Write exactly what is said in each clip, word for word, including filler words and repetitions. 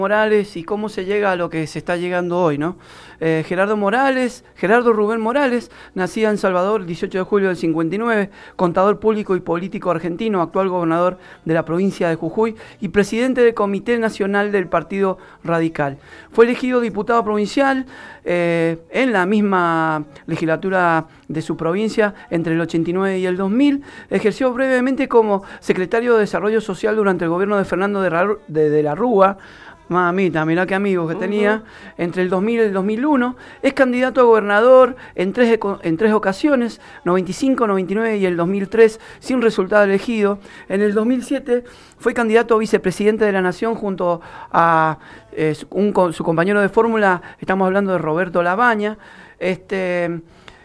Morales y cómo se llega a lo que se está llegando hoy, ¿no? Eh, Gerardo Morales, Gerardo Rubén Morales, nacida en Salvador el dieciocho de julio del cincuenta y nueve, contador público y político argentino, actual gobernador de la provincia de Jujuy y presidente del Comité Nacional del Partido Radical. Fue elegido diputado provincial eh, en la misma legislatura de su provincia entre el ochenta y nueve y el dos mil. Ejerció brevemente como secretario de Desarrollo Social durante el gobierno de Fernando de, Ra- de, de la Rúa. Mamita, mirá qué amigos que tenía, uh-huh. Entre el dos mil y el dos mil uno, es candidato a gobernador en tres, en tres ocasiones, noventa y cinco, noventa y nueve y el dos mil tres, sin resultado elegido. En el dos mil siete fue candidato a vicepresidente de la Nación junto a eh, un, su compañero de fórmula, estamos hablando de Roberto Labaña, este...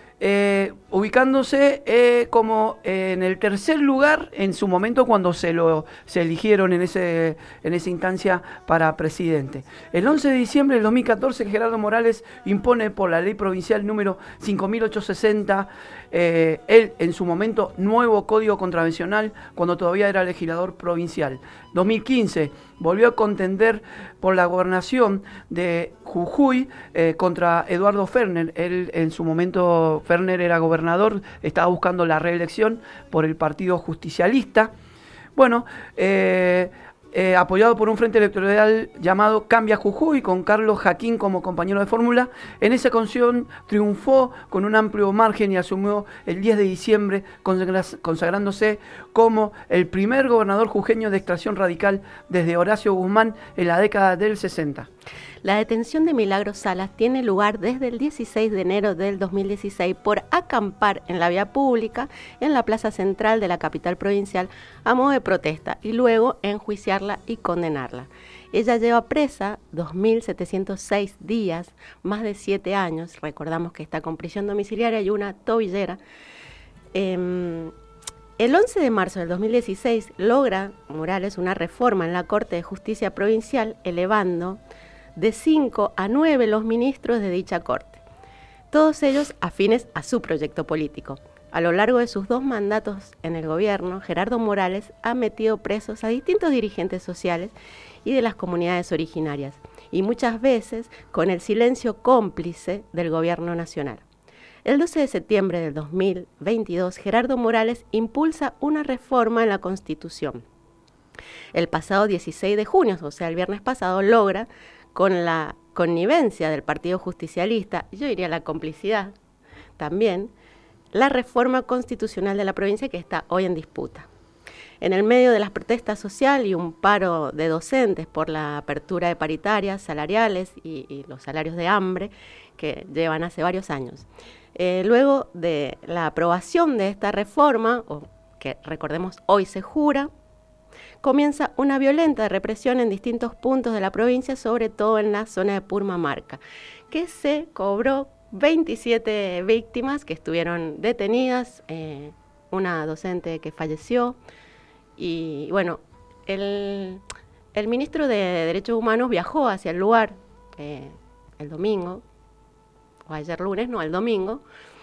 Eh, ubicándose eh, como eh, en el tercer lugar en su momento cuando se lo se eligieron en ese en esa instancia para presidente. El once de diciembre del dos mil catorce, Gerardo Morales impone por la ley provincial número cinco mil ochocientos sesenta, eh, él en su momento nuevo código contravencional cuando todavía era legislador provincial. dos mil quince volvió a contender por la gobernación de Jujuy eh, contra Eduardo Ferner. Él en su momento, Ferner era gobernador, estaba buscando la reelección por el Partido Justicialista. Bueno, eh, eh, apoyado por un frente electoral llamado Cambia Jujuy, con Carlos Jaquín como compañero de fórmula. En esa ocasión triunfó con un amplio margen y asumió el diez de diciembre, consagrándose como el primer gobernador jujeño de extracción radical desde Horacio Guzmán en la década del sesenta. La detención de Milagros Salas tiene lugar desde el dieciséis de enero del dos mil dieciséis por acampar en la vía pública en la plaza central de la capital provincial a modo de protesta y luego enjuiciarla y condenarla. Ella lleva presa dos mil setecientos seis días, más de siete años. Recordamos que está con prisión domiciliaria y una tobillera. Eh, El once de marzo del dos mil dieciséis logra Morales una reforma en la Corte de Justicia Provincial, elevando de cinco a nueve los ministros de dicha corte, todos ellos afines a su proyecto político. A lo largo de sus dos mandatos en el gobierno, Gerardo Morales ha metido presos a distintos dirigentes sociales y de las comunidades originarias, y muchas veces con el silencio cómplice del gobierno nacional. El doce de septiembre del dos mil veintidós, Gerardo Morales impulsa una reforma en la Constitución. El pasado dieciséis de junio, o sea, el viernes pasado, logra, con la connivencia del Partido Justicialista, yo diría la complicidad también, la reforma constitucional de la provincia que está hoy en disputa. En el medio de las protestas sociales y un paro de docentes por la apertura de paritarias salariales y, y los salarios de hambre que llevan hace varios años. Eh, luego de la aprobación de esta reforma, o que recordemos hoy se jura, comienza una violenta represión en distintos puntos de la provincia, sobre todo en la zona de Purmamarca, que se cobró veintisiete víctimas que estuvieron detenidas, eh, una docente que falleció, y bueno, el, el ministro de Derechos Humanos viajó hacia el lugar eh, el domingo, o ayer lunes, no, el domingo,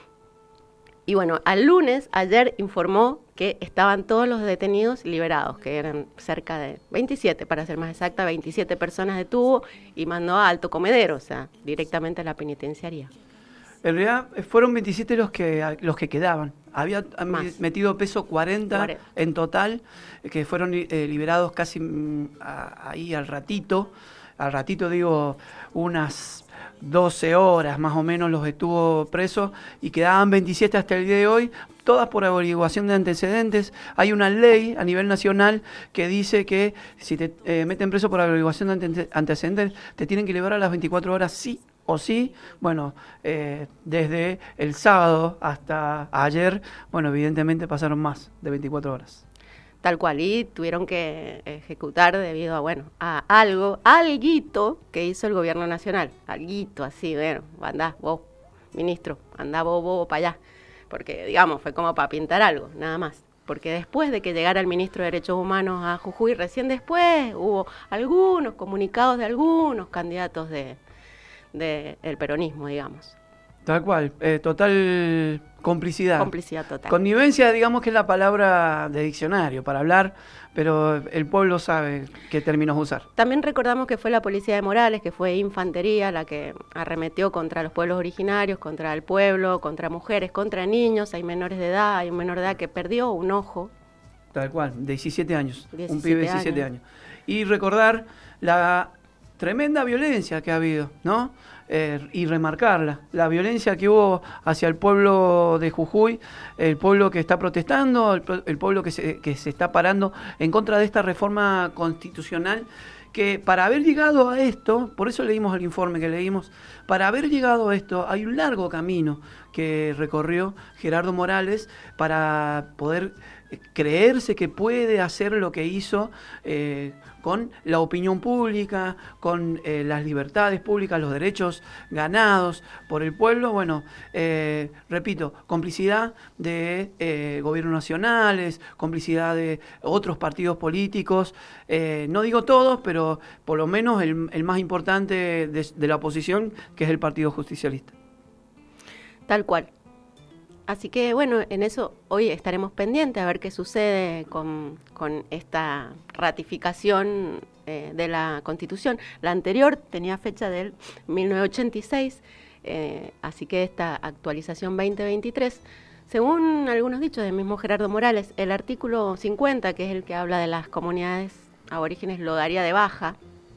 y bueno, al lunes, ayer informó que estaban todos los detenidos liberados, que eran cerca de veintisiete, para ser más exacta, veintisiete personas detuvo y mandó a Alto Comedero, o sea, directamente a la penitenciaría. En realidad fueron veintisiete los que los que quedaban. Había más. Metido peso cuarenta, cuarenta en total, que fueron eh, liberados casi mm, a, ahí al ratito. Al ratito digo unas doce horas más o menos los estuvo presos y quedaban veintisiete hasta el día de hoy, todas por averiguación de antecedentes. Hay una ley a nivel nacional que dice que si te eh, meten preso por averiguación de ante- antecedentes, te tienen que liberar a las veinticuatro horas sí o sí. Bueno, eh, desde el sábado hasta ayer, bueno, evidentemente pasaron más de veinticuatro horas. Tal cual, y tuvieron que ejecutar debido a, bueno, a algo, alguito que hizo el gobierno nacional, alguito así, bueno, andá vos, ministro, andá vos, vos para allá, porque digamos, fue como para pintar algo, nada más, porque después de que llegara el ministro de Derechos Humanos a Jujuy, recién después hubo algunos comunicados de algunos candidatos de, de el peronismo, digamos. Tal cual, eh, total complicidad. Complicidad total. Connivencia, digamos que es la palabra de diccionario para hablar, pero el pueblo sabe qué términos usar. También recordamos que fue la policía de Morales, que fue infantería la que arremetió contra los pueblos originarios, contra el pueblo, contra mujeres, contra niños. Hay menores de edad, hay un menor de edad que perdió un ojo. Tal cual, diecisiete años, diecisiete un pibe de diecisiete años. años. Y recordar la tremenda violencia que ha habido, ¿no? Eh, y remarcarla, la violencia que hubo hacia el pueblo de Jujuy, el pueblo que está protestando, el, el pueblo que se, que se está parando en contra de esta reforma constitucional, que para haber llegado a esto, por eso leímos el informe que leímos, para haber llegado a esto hay un largo camino que recorrió Gerardo Morales para poder creerse que puede hacer lo que hizo eh, con la opinión pública, con eh, las libertades públicas, los derechos ganados por el pueblo. Bueno, eh, repito, complicidad de eh, gobiernos nacionales, complicidad de otros partidos políticos, eh, no digo todos, pero por lo menos el, el más importante de, de la oposición, que es el Partido Justicialista. Tal cual. Así que bueno, en eso hoy estaremos pendientes a ver qué sucede con, con esta ratificación eh, de la Constitución. La anterior tenía fecha del mil novecientos ochenta y seis, eh, así que esta actualización veinte veintitrés, según algunos dichos del mismo Gerardo Morales, el artículo cincuenta, que es el que habla de las comunidades aborígenes, lo daría de baja,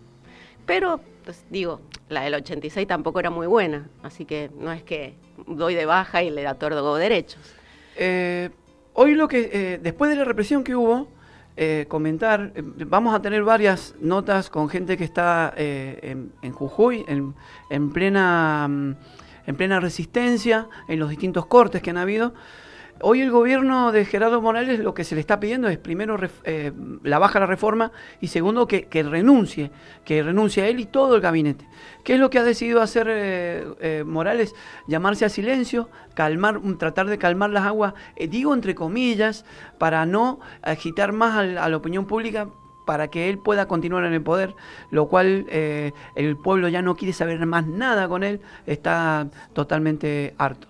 pero pues digo, la del ochenta y seis tampoco era muy buena, así que no es que doy de baja y le otorgo derechos. Eh, hoy lo que, eh, después de la represión que hubo, eh, comentar, eh, vamos a tener varias notas con gente que está eh, en, en Jujuy, en, en, plena, en plena resistencia, en los distintos cortes que han habido. Hoy el gobierno de Gerardo Morales lo que se le está pidiendo es primero eh, la baja a la reforma y segundo que, que renuncie, que renuncie a él y todo el gabinete. ¿Qué es lo que ha decidido hacer eh, eh, Morales? Llamarse a silencio, calmar, tratar de calmar las aguas, eh, digo entre comillas, para no agitar más a la, a la opinión pública, para que él pueda continuar en el poder, lo cual eh, el pueblo ya no quiere saber más nada con él, está totalmente harto.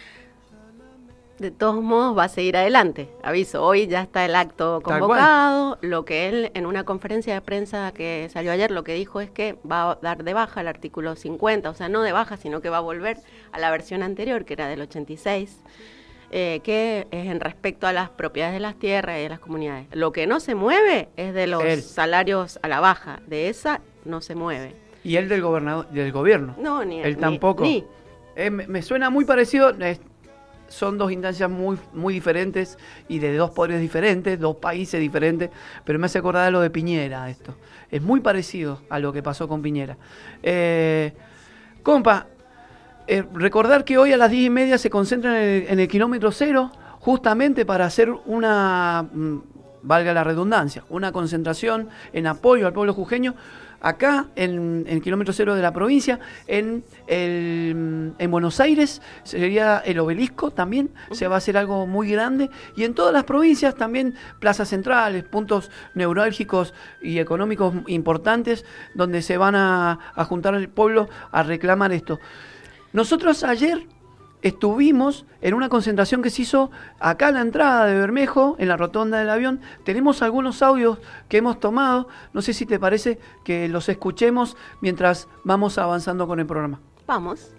De todos modos va a seguir adelante, aviso, hoy ya está el acto convocado, lo que él en una conferencia de prensa que salió ayer lo que dijo es que va a dar de baja el artículo cincuenta, o sea, no de baja, sino que va a volver a la versión anterior, que era del ochenta y seis, eh, que es en respecto a las propiedades de las tierras y de las comunidades. Lo que no se mueve es de los él. salarios a la baja, de esa no se mueve. ¿Y él del gobernador, del gobierno? No, ni él ni, tampoco. Ni. Eh, me, me suena muy parecido. Eh, Son dos instancias muy, muy diferentes y de dos poderes diferentes, dos países diferentes, pero me hace acordar de lo de Piñera esto. Es muy parecido a lo que pasó con Piñera. Eh, compa, eh, recordar que hoy a las diez y media se concentran en el, en el kilómetro cero, justamente para hacer una, mmm, valga la redundancia, una concentración en apoyo al pueblo jujeño, acá en, en el kilómetro cero de la provincia, en, el, en Buenos Aires sería el obelisco también, uh-huh. Se va a hacer algo muy grande, y en todas las provincias también plazas centrales, puntos neurálgicos y económicos importantes, donde se van a, a juntar el pueblo a reclamar esto. Nosotros ayer estuvimos en una concentración que se hizo acá a la entrada de Bermejo, en la rotonda del avión. Tenemos algunos audios que hemos tomado. No sé si te parece que los escuchemos mientras vamos avanzando con el programa. Vamos.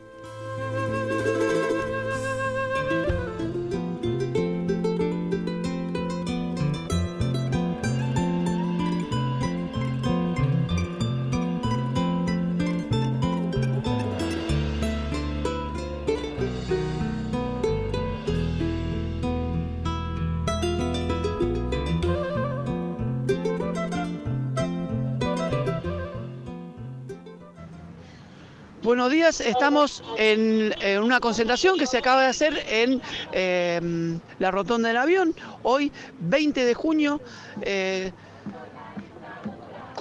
Buenos días, estamos en, en una concentración que se acaba de hacer en eh, la rotonda del avión, hoy veinte de junio. Eh,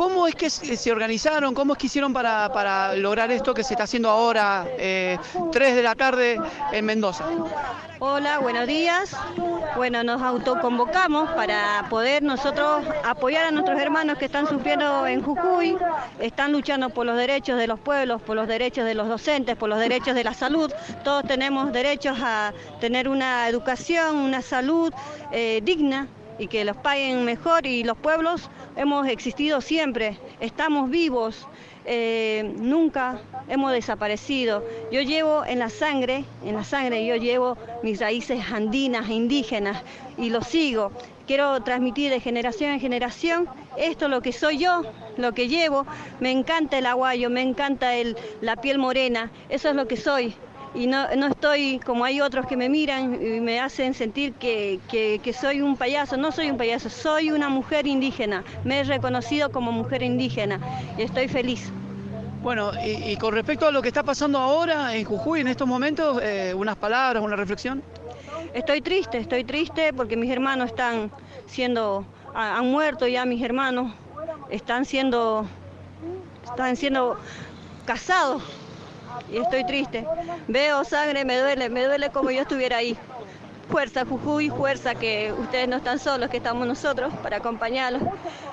¿cómo es que se organizaron? ¿Cómo es que hicieron para, para lograr esto que se está haciendo ahora, eh, tres de la tarde en Mendoza? Hola, buenos días. Bueno, nos autoconvocamos para poder nosotros apoyar a nuestros hermanos que están sufriendo en Jujuy, están luchando por los derechos de los pueblos, por los derechos de los docentes, por los derechos de la salud. Todos tenemos derechos a tener una educación, una salud eh, digna y que los paguen mejor, y los pueblos hemos existido siempre, estamos vivos. Eh, nunca hemos desaparecido. Yo llevo en la sangre, en la sangre yo llevo mis raíces andinas, indígenas, y lo sigo. Quiero transmitir de generación en generación esto, lo que soy yo, lo que llevo. Me encanta el aguayo, me encanta el, la piel morena, eso es lo que soy. Y no, no estoy como hay otros que me miran y me hacen sentir que, que, que soy un payaso. No soy un payaso, soy una mujer indígena. Me he reconocido como mujer indígena y estoy feliz. Bueno, y, y con respecto a lo que está pasando ahora en Jujuy en estos momentos, eh, unas palabras, una reflexión. Estoy triste, estoy triste porque mis hermanos están siendo, han muerto ya mis hermanos, están siendo, están siendo casados. Y estoy triste, veo sangre, me duele, me duele como yo estuviera ahí. Fuerza Jujuy, fuerza, que ustedes no están solos, que estamos nosotros para acompañarlos.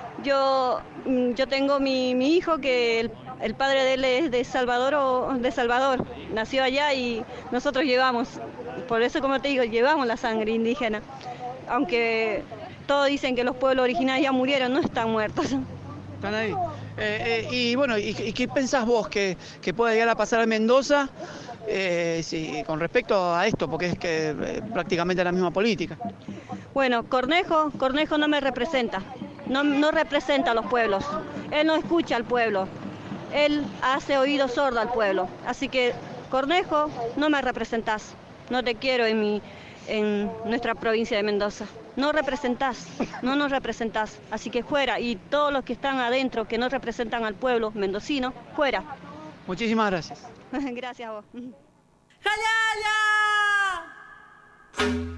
Yo, yo tengo mi, mi hijo, que el, el padre de él es de Salvador, o de Salvador, nació allá, y nosotros llevamos, por eso como te digo, llevamos la sangre indígena. Aunque todos dicen que los pueblos originarios ya murieron, no están muertos. Están ahí. Eh, eh, y bueno, ¿y, y qué pensás vos que, que pueda llegar a pasar en Mendoza eh, sí, con respecto a esto? Porque es que eh, prácticamente la misma política. Bueno, Cornejo, Cornejo no me representa, no, no representa a los pueblos. Él no escucha al pueblo, él hace oído sordo al pueblo. Así que, Cornejo, no me representás, no te quiero en, mi, en nuestra provincia de Mendoza. No representás, no nos representás, así que fuera, y todos los que están adentro que no representan al pueblo mendocino, fuera. Muchísimas gracias. Gracias a vos. ¡Jalala!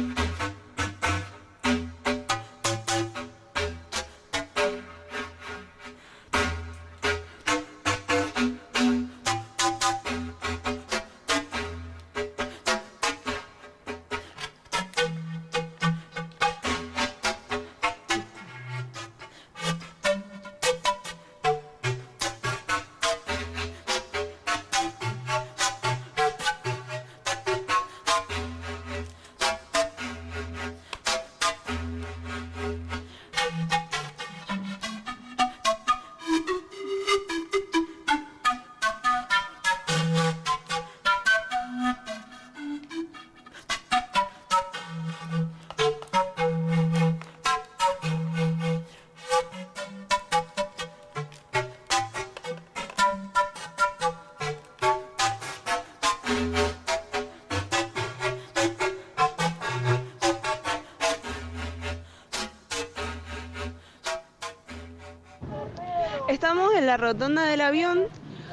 Estamos en la rotonda del avión.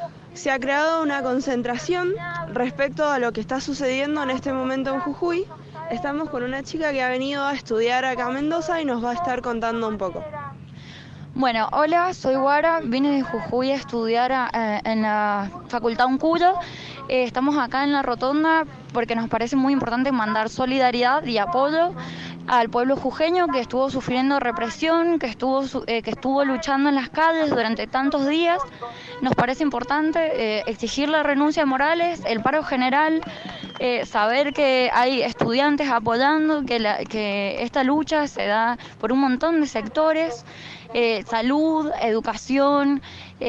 Se ha creado una concentración respecto a lo que está sucediendo en este momento en Jujuy. Estamos con una chica que ha venido a estudiar acá a Mendoza y nos va a estar contando un poco. Bueno, hola, soy Guara, vine de Jujuy a estudiar a, eh, en la Facultad Uncuyo. Eh, estamos acá en la rotonda porque nos parece muy importante mandar solidaridad y apoyo al pueblo jujeño que estuvo sufriendo represión, que estuvo, eh, que estuvo luchando en las calles durante tantos días. Nos parece importante eh, exigir la renuncia de Morales, el paro general, eh, saber que hay estudiantes apoyando, que, la, que esta lucha se da por un montón de sectores, eh, salud, educación,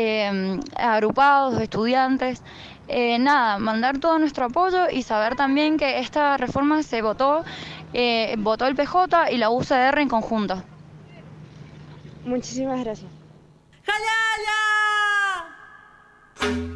eh, agrupados de estudiantes. Eh, nada, mandar todo nuestro apoyo y saber también que esta reforma se votó, eh, votó el P J y la U C R en conjunto. Muchísimas gracias. ¡Jalala!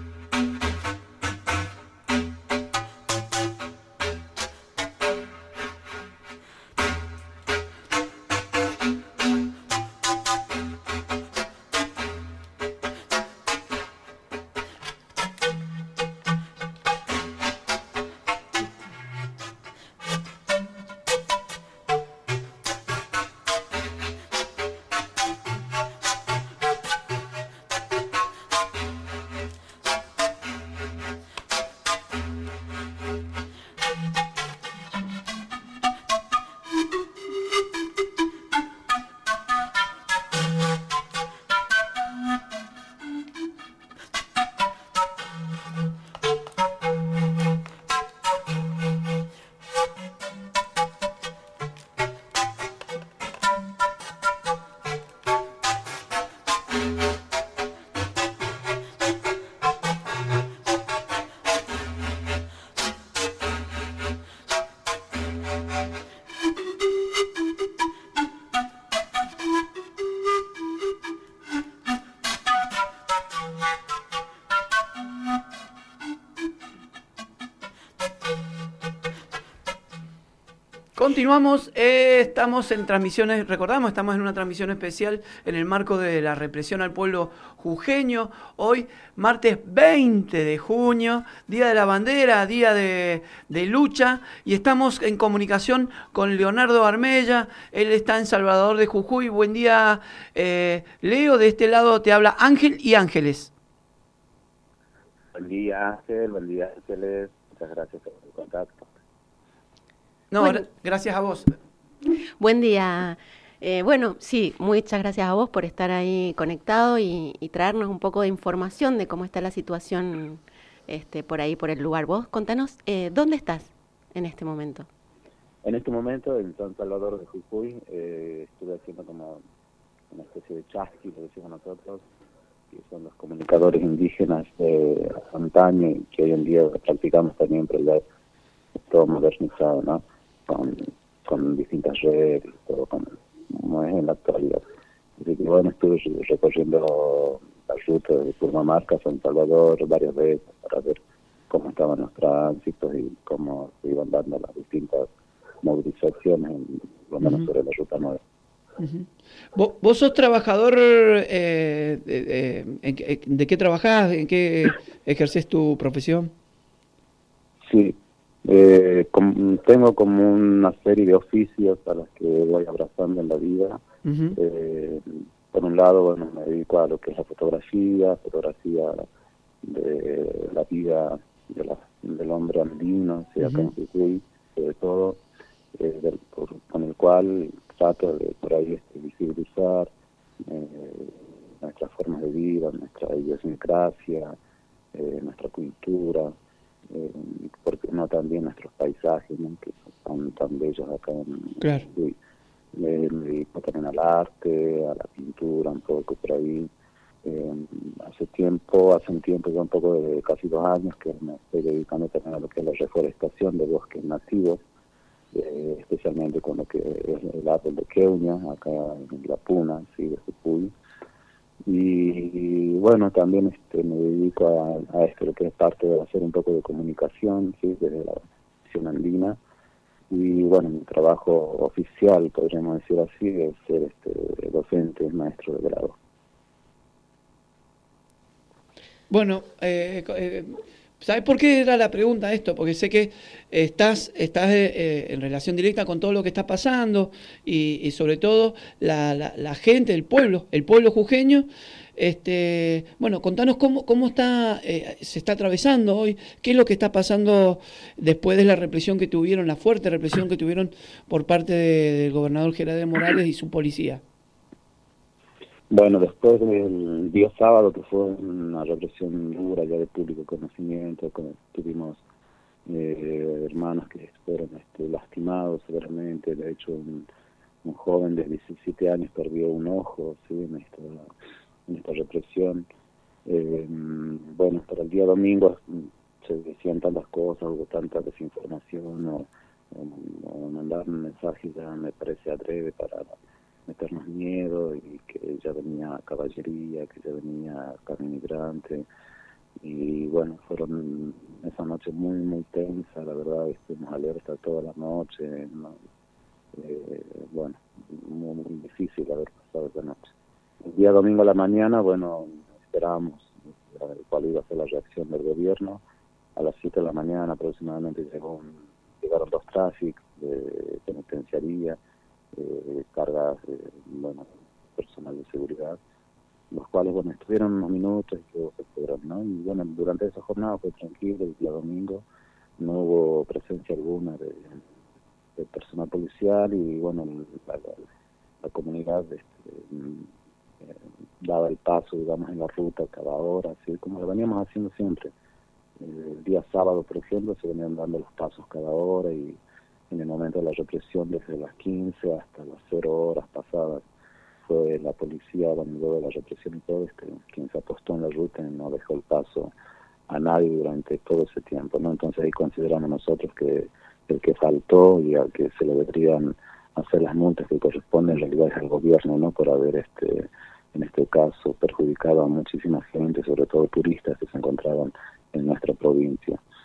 Continuamos, eh, estamos en transmisiones, recordamos, estamos en una transmisión especial en el marco de la represión al pueblo jujeño. Hoy, martes veinte de junio, Día de la Bandera, Día de, de lucha, y estamos en comunicación con Leonardo Armella. Él está en Salvador de Jujuy. Buen día, eh, Leo. De este lado te habla Ángel y Ángeles. Buen día, Ángel. Buen día, Ángeles. Muchas gracias por el contacto. No, Bueno. gracias a vos. Buen día. Eh, bueno, sí, muchas gracias a vos por estar ahí conectado y, y traernos un poco de información de cómo está la situación este, por ahí, por el lugar. Vos, contanos, eh, ¿dónde estás en este momento? En este momento, en San Salvador de Jujuy, eh, estuve haciendo como una especie de chasqui, lo decimos nosotros, que son los comunicadores indígenas de antaño y que hoy en día practicamos también, pero ya todo modernizado, ¿no? Con, con distintas redes, todo con, como es en la actualidad. Así que bueno, estuve recorriendo la ruta de Purmamarca a San Salvador varias veces para ver cómo estaban los tránsitos y cómo se iban dando las distintas movilizaciones, en, por lo menos uh-huh. sobre la ruta nueva. Uh-huh. ¿Vos, ¿Vos sos trabajador, eh, de, de, de qué trabajás, en qué ejerces tu profesión? Sí. Eh, com, tengo como una serie de oficios a los que voy abrazando en la vida. Uh-huh. Eh, por un lado, bueno, me dedico a lo que es la fotografía, fotografía de la vida de la, del hombre andino, sea uh-huh. con Jujuy, sobre todo, eh, del, por, con el cual trato de por ahí este, visibilizar eh, nuestras formas de vida, nuestra idiosincrasia, eh, nuestra cultura. Eh, porque no también nuestros paisajes, ¿no? Que son tan bellos acá en claro. Uy, me, me dedico también al arte, a la pintura, un poco por ahí. Eh, hace tiempo, hace un tiempo, ya un poco de casi dos años que me estoy dedicando también a lo que es la reforestación de bosques nativos, eh, especialmente con lo que es el árbol de Queuña, acá en La Puna, sí, de Jujuy. Y, y bueno, también este, me dedico a, a esto, lo que es parte de hacer un poco de comunicación, ¿sí? Desde la Acción Andina. Y bueno, mi trabajo oficial, podríamos decir así, es ser este, docente, maestro de grado. Bueno, eh, eh, ¿sabes por qué era la pregunta esto? Porque sé que estás, estás eh, en relación directa con todo lo que está pasando y, y sobre todo la, la, la gente, el pueblo, el pueblo jujeño. Este, bueno, contanos cómo, cómo está, eh, se está atravesando hoy, qué es lo que está pasando después de la represión que tuvieron, la fuerte represión que tuvieron por parte de, del gobernador Gerardo Morales y su policía. Bueno, después del día sábado, que fue una represión dura ya de público conocimiento, como tuvimos eh, hermanos que fueron este, lastimados severamente. De hecho, un, un joven de diecisiete años perdió un ojo, ¿sí? en, esta, en esta represión. Eh, bueno, para el día domingo se decían tantas cosas, hubo tanta desinformación, o, o, o mandar mensajes ya me parece adrede para meternos miedo, y que ya venía caballería, que ya venía carne migrante, y bueno, fueron esa noche muy muy tensa, la verdad, estuvimos alerta toda la noche, ¿no? eh, bueno, muy, muy difícil haber pasado esa noche. El día domingo a la mañana, bueno, esperábamos cuál iba a ser la reacción del gobierno. A las siete de la mañana aproximadamente llegó un, llegaron dos tráficos de penitenciaría, Eh, cargas, eh, bueno, personal de seguridad, los cuales, bueno, estuvieron unos minutos y luego se fueron, ¿no? Y bueno, durante esa jornada fue tranquilo, el día domingo no hubo presencia alguna de, de personal policial, y bueno, la, la, la comunidad este, eh, daba el paso, digamos, en la ruta cada hora, así como lo veníamos haciendo siempre. El día sábado, por ejemplo, se venían dando los pasos cada hora, y en el momento de la represión, desde las quince hasta las cero horas pasadas, fue la policía, bueno, luego de la represión y todo, este, quien se apostó en la ruta y no dejó el paso a nadie durante todo ese tiempo, ¿no? Entonces ahí consideramos nosotros que el que faltó y al que se le deberían hacer las multas que corresponden en realidad es al gobierno, ¿no? Por haber, este, en este caso, perjudicado a muchísima gente, sobre todo turistas que se encontraban en nuestra provincia.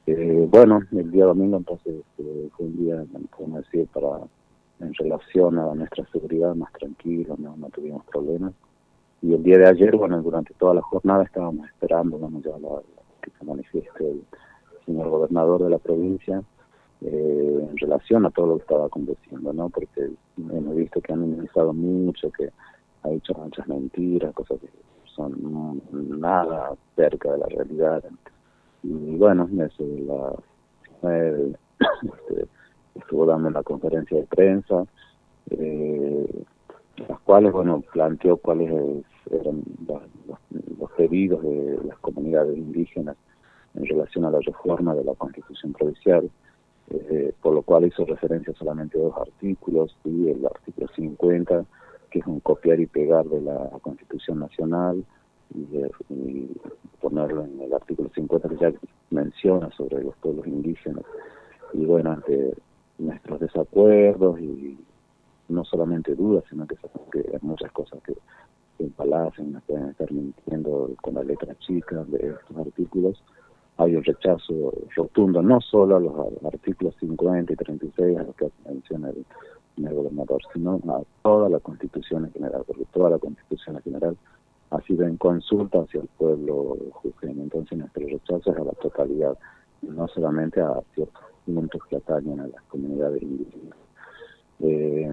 Eh, bueno, el día domingo entonces eh, fue un día, podemos decir, para en relación a nuestra seguridad más tranquilo, no, no tuvimos problemas. Y el día de ayer, bueno, durante toda la jornada estábamos esperando, vamos ya la, que se manifieste el señor gobernador de la provincia eh, en relación a todo lo que estaba aconteciendo, ¿no? Porque hemos visto que han minimizado mucho, que ha dicho muchas mentiras, cosas que son nada cerca de la realidad. Y bueno, eso, la, el, este, estuvo dando una conferencia de prensa, eh, las cuales, bueno, planteó cuáles eran los, los, los pedidos de las comunidades indígenas en relación a la reforma de la Constitución Provincial, eh, por lo cual hizo referencia solamente a dos artículos, y el artículo cincuenta, que es un copiar y pegar de la Constitución Nacional, y, y ponerlo en el artículo cincuenta, que ya menciona sobre los pueblos indígenas. Y bueno, ante nuestros desacuerdos y no solamente dudas, sino que, que hay muchas cosas que en Palacio nos pueden estar mintiendo con la letra chica de estos artículos, hay un rechazo rotundo, no solo a los artículos cincuenta y treinta y seis, a los que menciona el, el gobernador, sino a toda la Constitución en general, porque toda la Constitución en general ha sido en consulta hacia el pueblo jujeño. Entonces nuestro rechazo es a la totalidad, no solamente a ciertos puntos que atañen a las comunidades indígenas. Eh,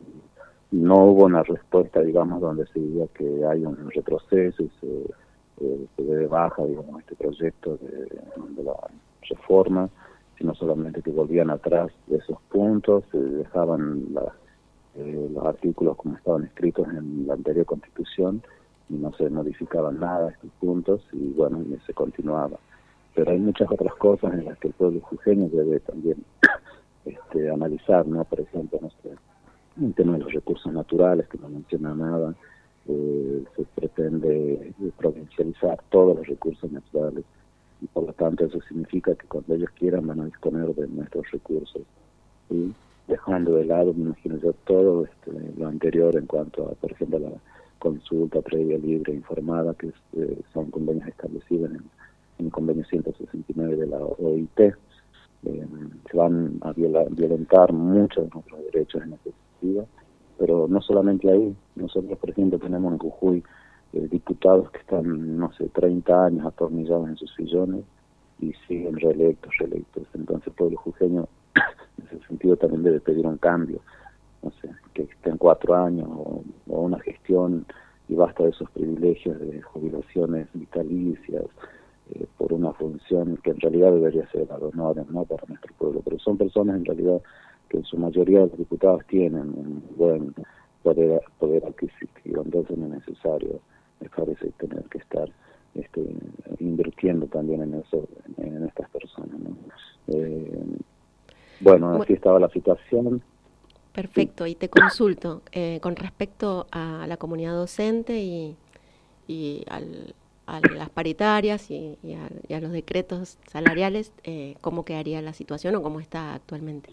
no hubo una respuesta, digamos, donde se diga que hay un retroceso y se, eh, se dé de baja, digamos, este proyecto de, de la reforma, sino solamente que volvían atrás de esos puntos, se dejaban la, eh, los artículos como estaban escritos en la anterior Constitución y no se modificaban nada estos puntos, y bueno, y se continuaba. Pero hay muchas otras cosas en las que el pueblo jujeño debe también este, analizar, ¿no? Por ejemplo, no sé, el tema de los recursos naturales, que no menciona nada, eh, se pretende provincializar todos los recursos naturales, y por lo tanto eso significa que cuando ellos quieran van a disponer de nuestros recursos, ¿sí? Dejando de lado, me imagino yo, todo este, lo anterior en cuanto a, por ejemplo, la consulta previa, libre, informada, que es, eh, son convenios establecidos en, en el convenio ciento sesenta y nueve de la O I T. Eh, se van a viola, violentar muchos de nuestros derechos en ese sentido, pero no solamente ahí. Nosotros, por ejemplo, tenemos en Jujuy eh, diputados que están, no sé, treinta años atornillados en sus sillones y siguen reelectos, reelectos. Entonces el pueblo jujeño en ese sentido también debe pedir un cambio, no sé, que estén cuatro años o, o una gestión y basta de esos privilegios de jubilaciones vitalicias eh, por una función que en realidad debería ser ad honorem, ¿no?, para nuestro pueblo. Pero son personas en realidad que en su mayoría de los diputados tienen un buen poder, poder adquisitivo, entonces no es necesario, me parece, tener que estar este, invirtiendo también en eso, en, en estas personas, ¿no? Eh, bueno, así estaba la situación. Perfecto, y te consulto, eh, con respecto a la comunidad docente y, y al, a las paritarias y, y, a, y a los decretos salariales, eh, ¿cómo quedaría la situación o cómo está actualmente?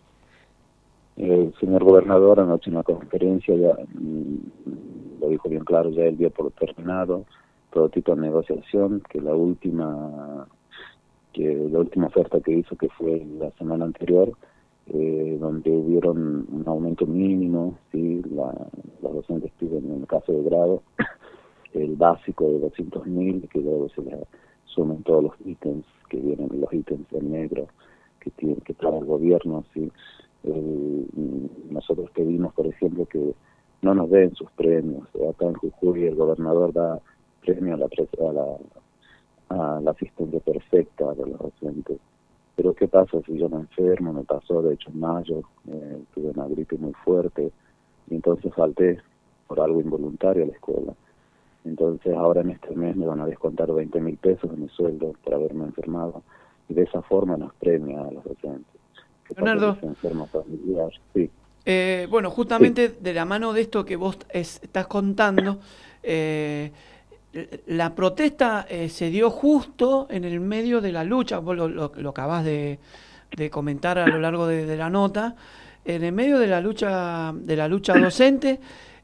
El señor gobernador anoche en la conferencia ya mmm, lo dijo bien claro, ya él dio por terminado todo tipo de negociación, que la última que la última oferta que hizo, que fue la semana anterior, Eh, donde hubieron un aumento mínimo, sí, la, los docentes piden en el caso de grado el básico de doscientos mil, que luego se les sumen todos los ítems que vienen, los ítems en negro que tiene que trae el gobierno, sí. Eh, nosotros pedimos, por ejemplo, que no nos den sus premios. Acá en Jujuy el gobernador da premio a la, a la, a la asistencia perfecta de los docentes. Pero ¿qué pasa si yo me enfermo? Me pasó, de hecho, en mayo, eh, tuve una gripe muy fuerte, y entonces falté por algo involuntario a la escuela. Entonces ahora en este mes me van a descontar veinte mil pesos de mi sueldo por haberme enfermado, y de esa forma nos premia a los docentes. Leonardo, familiar, sí. eh, bueno, justamente sí. de la mano de esto que vos es, estás contando, eh, la protesta eh, se dio justo en el medio de la lucha, vos lo, lo, lo acabás de, de comentar a lo largo de, de la nota, en el medio de la lucha de la lucha docente,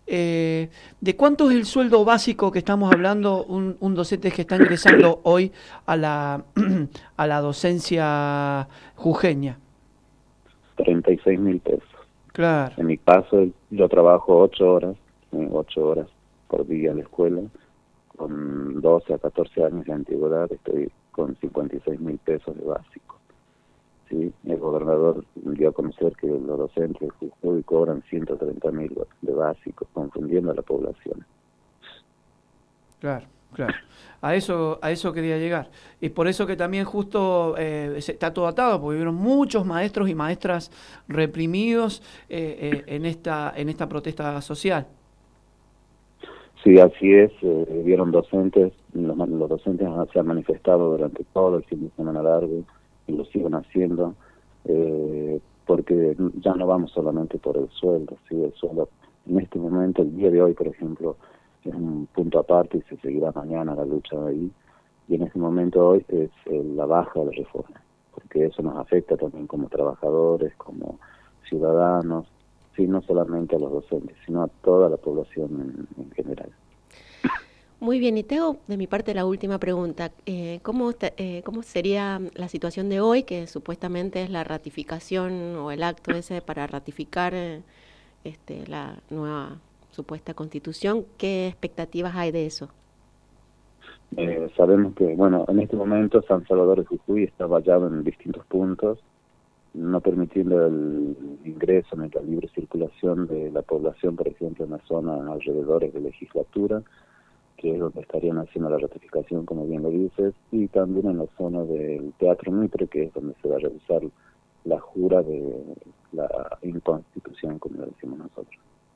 Eh, ¿De cuánto es el sueldo básico que estamos hablando un, un docente que está ingresando hoy a la, a la docencia jujeña? treinta y seis mil pesos. Claro. En mi caso, yo trabajo ocho horas, eh, ocho horas por día en la escuela, con doce a catorce años de antigüedad, estoy con cincuenta y seis mil pesos de básico. ¿Sí? El gobernador dio a conocer que los docentes de Jujuy cobran ciento treinta mil de básico, confundiendo a la población. Claro, claro. A eso, a eso quería llegar. Y por eso que también justo eh, está todo atado, porque hubieron muchos maestros y maestras reprimidos eh, eh, en esta en esta protesta social. Sí, así es. Eh, vieron docentes, los, los docentes se han manifestado durante todo el fin de semana largo y lo siguen haciendo, eh, porque ya no vamos solamente por el sueldo, ¿sí? El sueldo en este momento, el día de hoy, por ejemplo, es un punto aparte y se seguirá mañana la lucha ahí, y en este momento hoy es eh, la baja de la reforma, porque eso nos afecta también como trabajadores, como ciudadanos, sí, no solamente a los docentes, sino a toda la población en, en general. Muy bien, y tengo de mi parte la última pregunta. Eh, ¿cómo, te, eh, ¿Cómo sería la situación de hoy, que supuestamente es la ratificación o el acto ese para ratificar eh, este, la nueva supuesta constitución? ¿Qué expectativas hay de eso? Eh, sabemos que, bueno, en este momento San Salvador de Jujuy está vallado en distintos puntos, no permitiendo el ingreso ni la libre circulación de la población, por ejemplo, en la zona alrededores de legislatura, que es donde estarían haciendo la ratificación, como bien lo dices, y también en la zona del Teatro Mitre, que es donde se va a realizar la jura de la inconstitución, como lo decimos nosotros.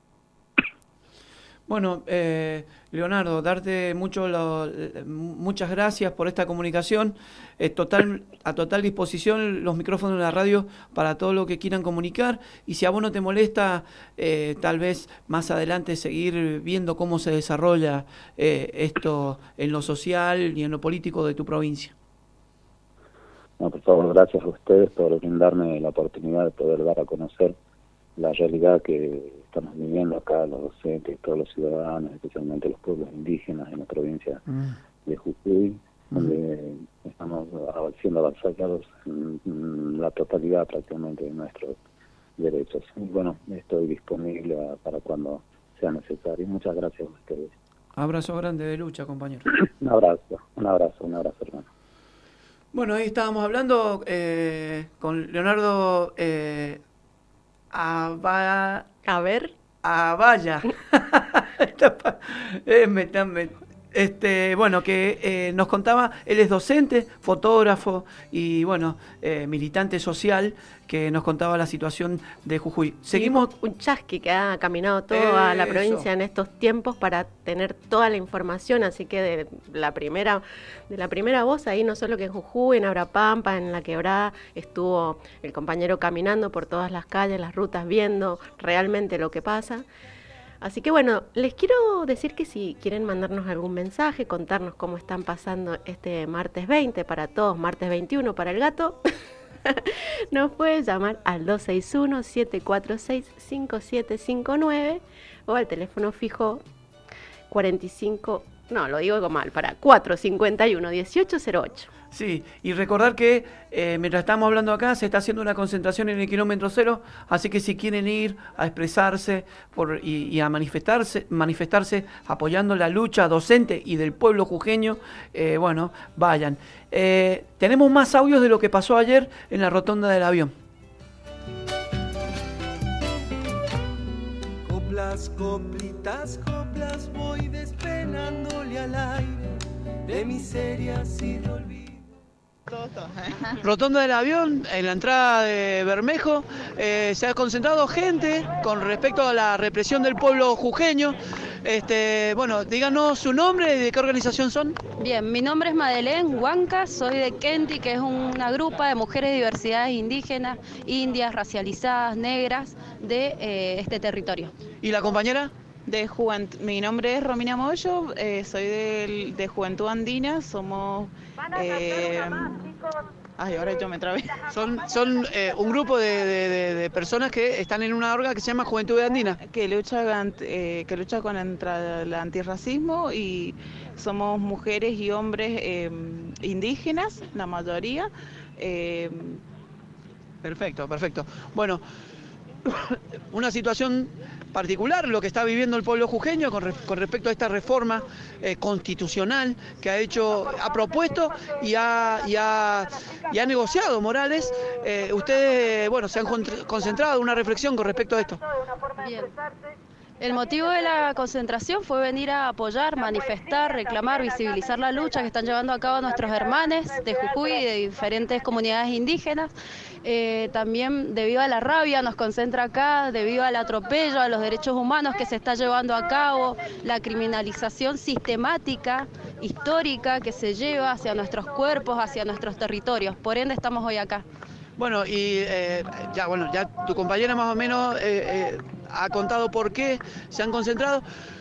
Bueno, eh, Leonardo, darte mucho lo, muchas gracias por esta comunicación. Eh, total, a total disposición los micrófonos de la radio para todo lo que quieran comunicar. Y si a vos no te molesta, eh, tal vez más adelante seguir viendo cómo se desarrolla eh, esto en lo social y en lo político de tu provincia. No, por favor, gracias a ustedes por brindarme la oportunidad de poder dar a conocer la realidad que estamos viviendo acá, los docentes, todos los ciudadanos, especialmente los pueblos indígenas en la provincia mm. de Jujuy, mm. donde estamos siendo avasallados en la totalidad prácticamente de nuestros derechos. Y bueno, estoy disponible a, para cuando sea necesario. Muchas gracias a ustedes. Abrazo grande de lucha, compañero. Un abrazo, un abrazo, un abrazo, hermano. Bueno, ahí estábamos hablando eh, con Leonardo eh, A, va, a ver. A vaya. eh, me, me, este, bueno, que eh, nos contaba, él es docente, fotógrafo y bueno, eh, militante social, que nos contaba la situación de Jujuy. Seguimos. Sí, un chasqui que ha caminado toda la provincia en estos tiempos para tener toda la información, así que de la primera, de la primera voz ahí, no solo que en Jujuy, en Abrapampa, en La Quebrada, estuvo el compañero caminando por todas las calles, las rutas, viendo realmente lo que pasa. Así que bueno, les quiero decir que si quieren mandarnos algún mensaje, contarnos cómo están pasando este martes veinte para todos, martes veintiuno para el gato, nos pueden llamar al dos seis uno, siete cuatro seis, cinco siete cinco nueve o al teléfono fijo cuarenta y cinco, no, lo digo mal, para cuatro cincuenta y uno, dieciocho cero ocho. Sí, y recordar que eh, mientras estamos hablando acá se está haciendo una concentración en el kilómetro cero, así que si quieren ir a expresarse por, y, y a manifestarse, manifestarse apoyando la lucha docente y del pueblo jujeño, eh, bueno, vayan. Eh, tenemos más audios de lo que pasó ayer en la rotonda del avión. Coplas, coplitas, coplas, voy despenándole al aire de miserias y de olvido. Rotonda del avión, en la entrada de Bermejo, eh, se ha concentrado gente con respecto a la represión del pueblo jujeño. Este, bueno, díganos su nombre y de qué organización son. Bien, mi nombre es Madeleine Huanca, soy de Kenti, que es una grupa de mujeres de diversidades indígenas, indias, racializadas, negras de eh, este territorio. ¿Y la compañera? De Juvent- Mi nombre es Romina Moyo, eh, soy del- de Juventud Andina, somos... Eh, ay, ahora yo me trabé. Son, son eh, un grupo de, de- de- de personas que están en una orga que se llama Juventud Andina. Que lucha, gant- eh, que lucha contra el antirracismo y somos mujeres y hombres eh, indígenas, la mayoría. eh, Perfecto, perfecto. Bueno, una situación particular lo que está viviendo el pueblo jujeño con, re- con respecto a esta reforma eh, constitucional que ha hecho, ha propuesto y ha, y ha, y ha negociado Morales. Eh, ustedes, bueno, se han con- concentrado en una reflexión con respecto a esto. Bien. El motivo de la concentración fue venir a apoyar, manifestar, reclamar, visibilizar la lucha que están llevando a cabo nuestros hermanos de Jujuy y de diferentes comunidades indígenas. Eh, también debido a la rabia nos concentra acá, debido al atropello a los derechos humanos que se está llevando a cabo, la criminalización sistemática, histórica que se lleva hacia nuestros cuerpos, hacia nuestros territorios. Por ende estamos hoy acá. Bueno, y eh, ya, bueno, ya tu compañera más o menos eh, eh, ha contado por qué se han concentrado.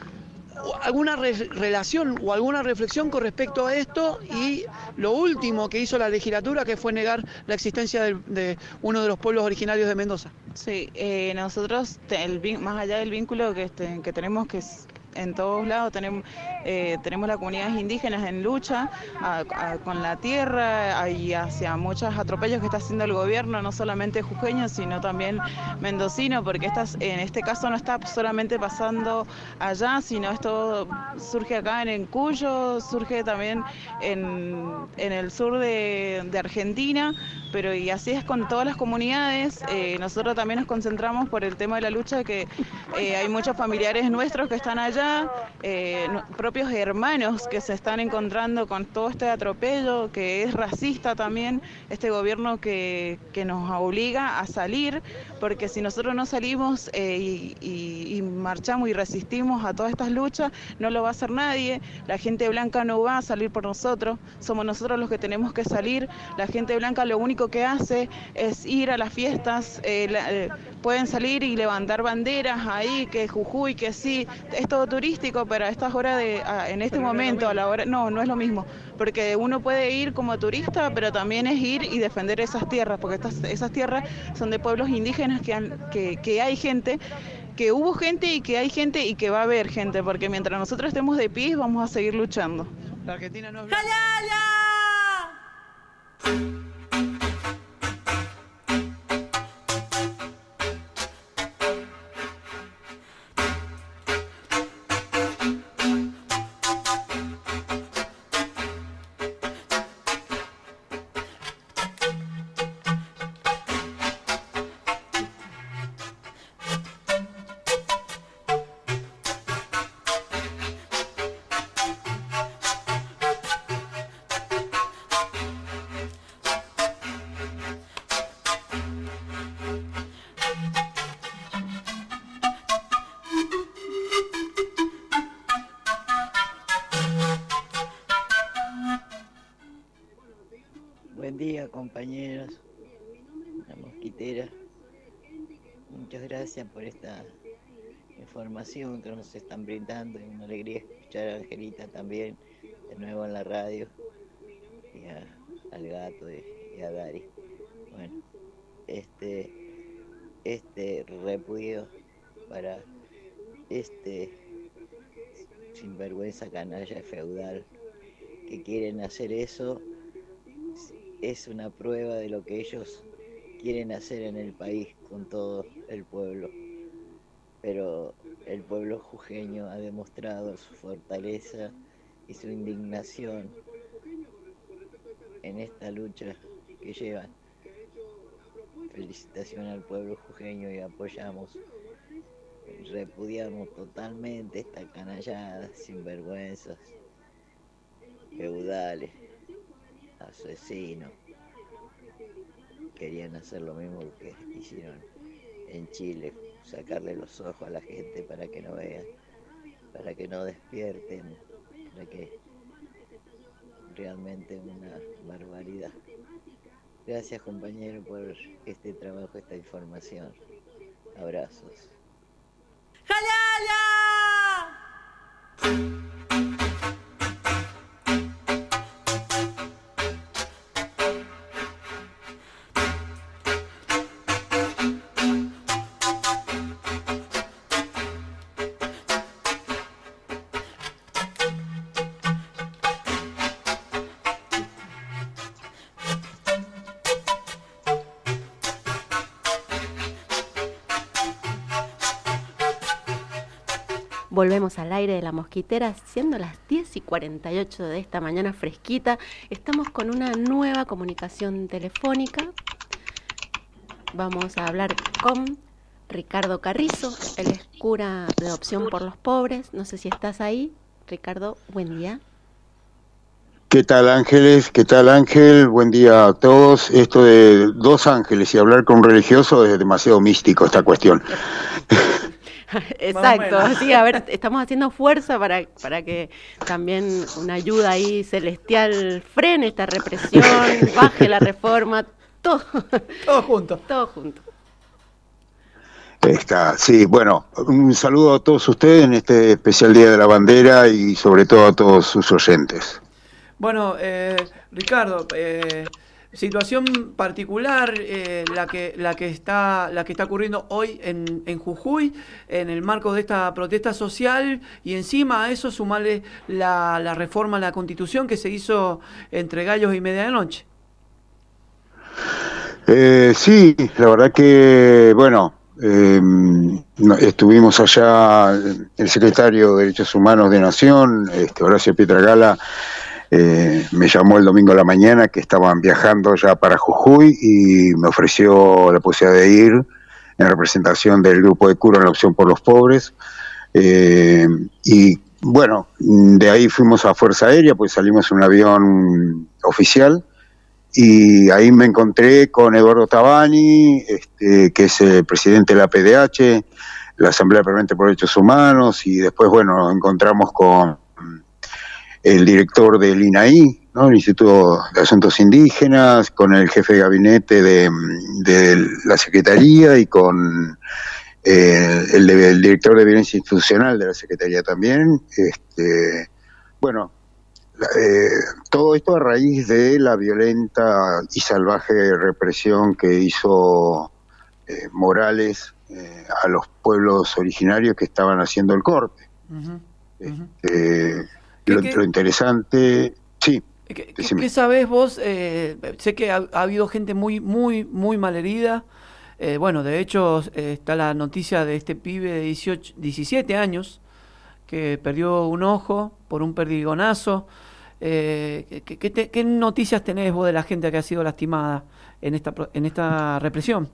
¿Alguna re- relación o alguna reflexión con respecto a esto y lo último que hizo la legislatura, que fue negar la existencia de, de uno de los pueblos originarios de Mendoza? Sí, eh, nosotros, te- el, vin- más allá del vínculo que, este, que tenemos, que es en todos lados, tenemos, eh, tenemos las comunidades indígenas en lucha a- a- con la tierra y hacia muchos atropellos que está haciendo el gobierno, no solamente jujeño, sino también mendocino, porque estas, en este caso no está solamente pasando allá, sino esto surge acá en, en Cuyo, surge también en, en el sur de, de Argentina, pero y así es con todas las comunidades. Eh, nosotros también nos concentramos por el tema de la lucha, que eh, hay muchos familiares nuestros que están allá, eh, no- propios hermanos que se están encontrando con todo este atropello, que es racista también, este gobierno que, que nos obliga a salir, porque si nosotros no salimos eh, y, y- y marchamos y resistimos a todas estas luchas, no lo va a hacer nadie. La gente blanca no va a salir por nosotros, somos nosotros los que tenemos que salir. La gente blanca lo único que hace es ir a las fiestas, eh, la- eh, pueden salir y levantar banderas ahí, que Jujuy, que sí, es todo turístico, pero a estas horas de, a- en este momento, a la hora, no, no es lo mismo, porque uno puede ir como turista, pero también es ir y defender esas tierras, porque estas, esas tierras son de pueblos indígenas que, han, que, que hay gente, que hubo gente y que hay gente y que va a haber gente, porque mientras nosotros estemos de pie vamos a seguir luchando. La Argentina no es Buen día, compañeros. La mosquitera. Muchas gracias por esta información que nos están brindando. Es una alegría escuchar a Angelita también, de nuevo en la radio, y a, al gato y, y a Dari. Bueno, este, este repudio para este sinvergüenza canalla feudal que quieren hacer eso. Es una prueba de lo que ellos quieren hacer en el país con todo el pueblo. Pero el pueblo jujeño ha demostrado su fortaleza y su indignación en esta lucha que llevan. Felicitación al pueblo jujeño y apoyamos, repudiamos totalmente esta canallada, sinvergüenzas, feudales, asesinos. Querían hacer lo mismo que hicieron en Chile, sacarle los ojos a la gente para que no vean, para que no despierten, para que realmente una barbaridad. Gracias, compañero, por este trabajo, esta información. Abrazos. ¡Jalala! Volvemos al aire de La Mosquitera, siendo las diez y cuarenta y ocho de esta mañana fresquita. Estamos con una nueva comunicación telefónica. Vamos a hablar con Ricardo Carrizo, él es cura de Opción por los Pobres. No sé si estás ahí. Ricardo, buen día. ¿Qué tal, Ángeles? ¿Qué tal, Ángel? Buen día a todos. Esto de dos ángeles y hablar con un religioso es demasiado místico, esta cuestión. Exacto, sí, a ver, estamos haciendo fuerza para, para que también una ayuda ahí celestial frene esta represión, baje la reforma, todo. Todo junto. Todo junto. Está, sí, bueno, un saludo a todos ustedes en este especial Día de la Bandera y sobre todo a todos sus oyentes. Bueno, eh, Ricardo, eh, situación particular eh, la que la que está la que está ocurriendo hoy en, en Jujuy en el marco de esta protesta social, y encima a eso sumarle la, la reforma a la Constitución que se hizo entre gallos y medianoche. Eh, sí, la verdad que bueno, eh, estuvimos allá, el secretario de Derechos Humanos de Nación, este, Horacio Pietragala, Eh, me llamó el domingo a la mañana que estaban viajando ya para Jujuy y me ofreció la posibilidad de ir en representación del grupo de cura en la Opción por los Pobres. Eh, y bueno, de ahí fuimos a Fuerza Aérea, pues salimos en un avión oficial y ahí me encontré con Eduardo Tabani, este, que es el presidente de la A P D H, la Asamblea Permanente por Derechos Humanos, y después, bueno, nos encontramos con el director del I N A I, ¿no? El Instituto de Asuntos Indígenas, con el jefe de gabinete de, de la Secretaría y con eh, el, el director de Violencia Institucional de la Secretaría también. Este, bueno, eh, todo esto a raíz de la violenta y salvaje represión que hizo eh, Morales eh, a los pueblos originarios que estaban haciendo el corte. Uh-huh. Este, Lo, ¿Qué, lo interesante, sí. ¿Qué, qué, ¿qué sabés vos? Eh, sé que ha, ha habido gente muy, muy, muy malherida. Eh, bueno, de hecho eh, está la noticia de este pibe de dieciocho, diecisiete años que perdió un ojo por un perdigonazo. Eh, ¿qué, qué, te, ¿Qué noticias tenés vos de la gente que ha sido lastimada en esta, en esta represión?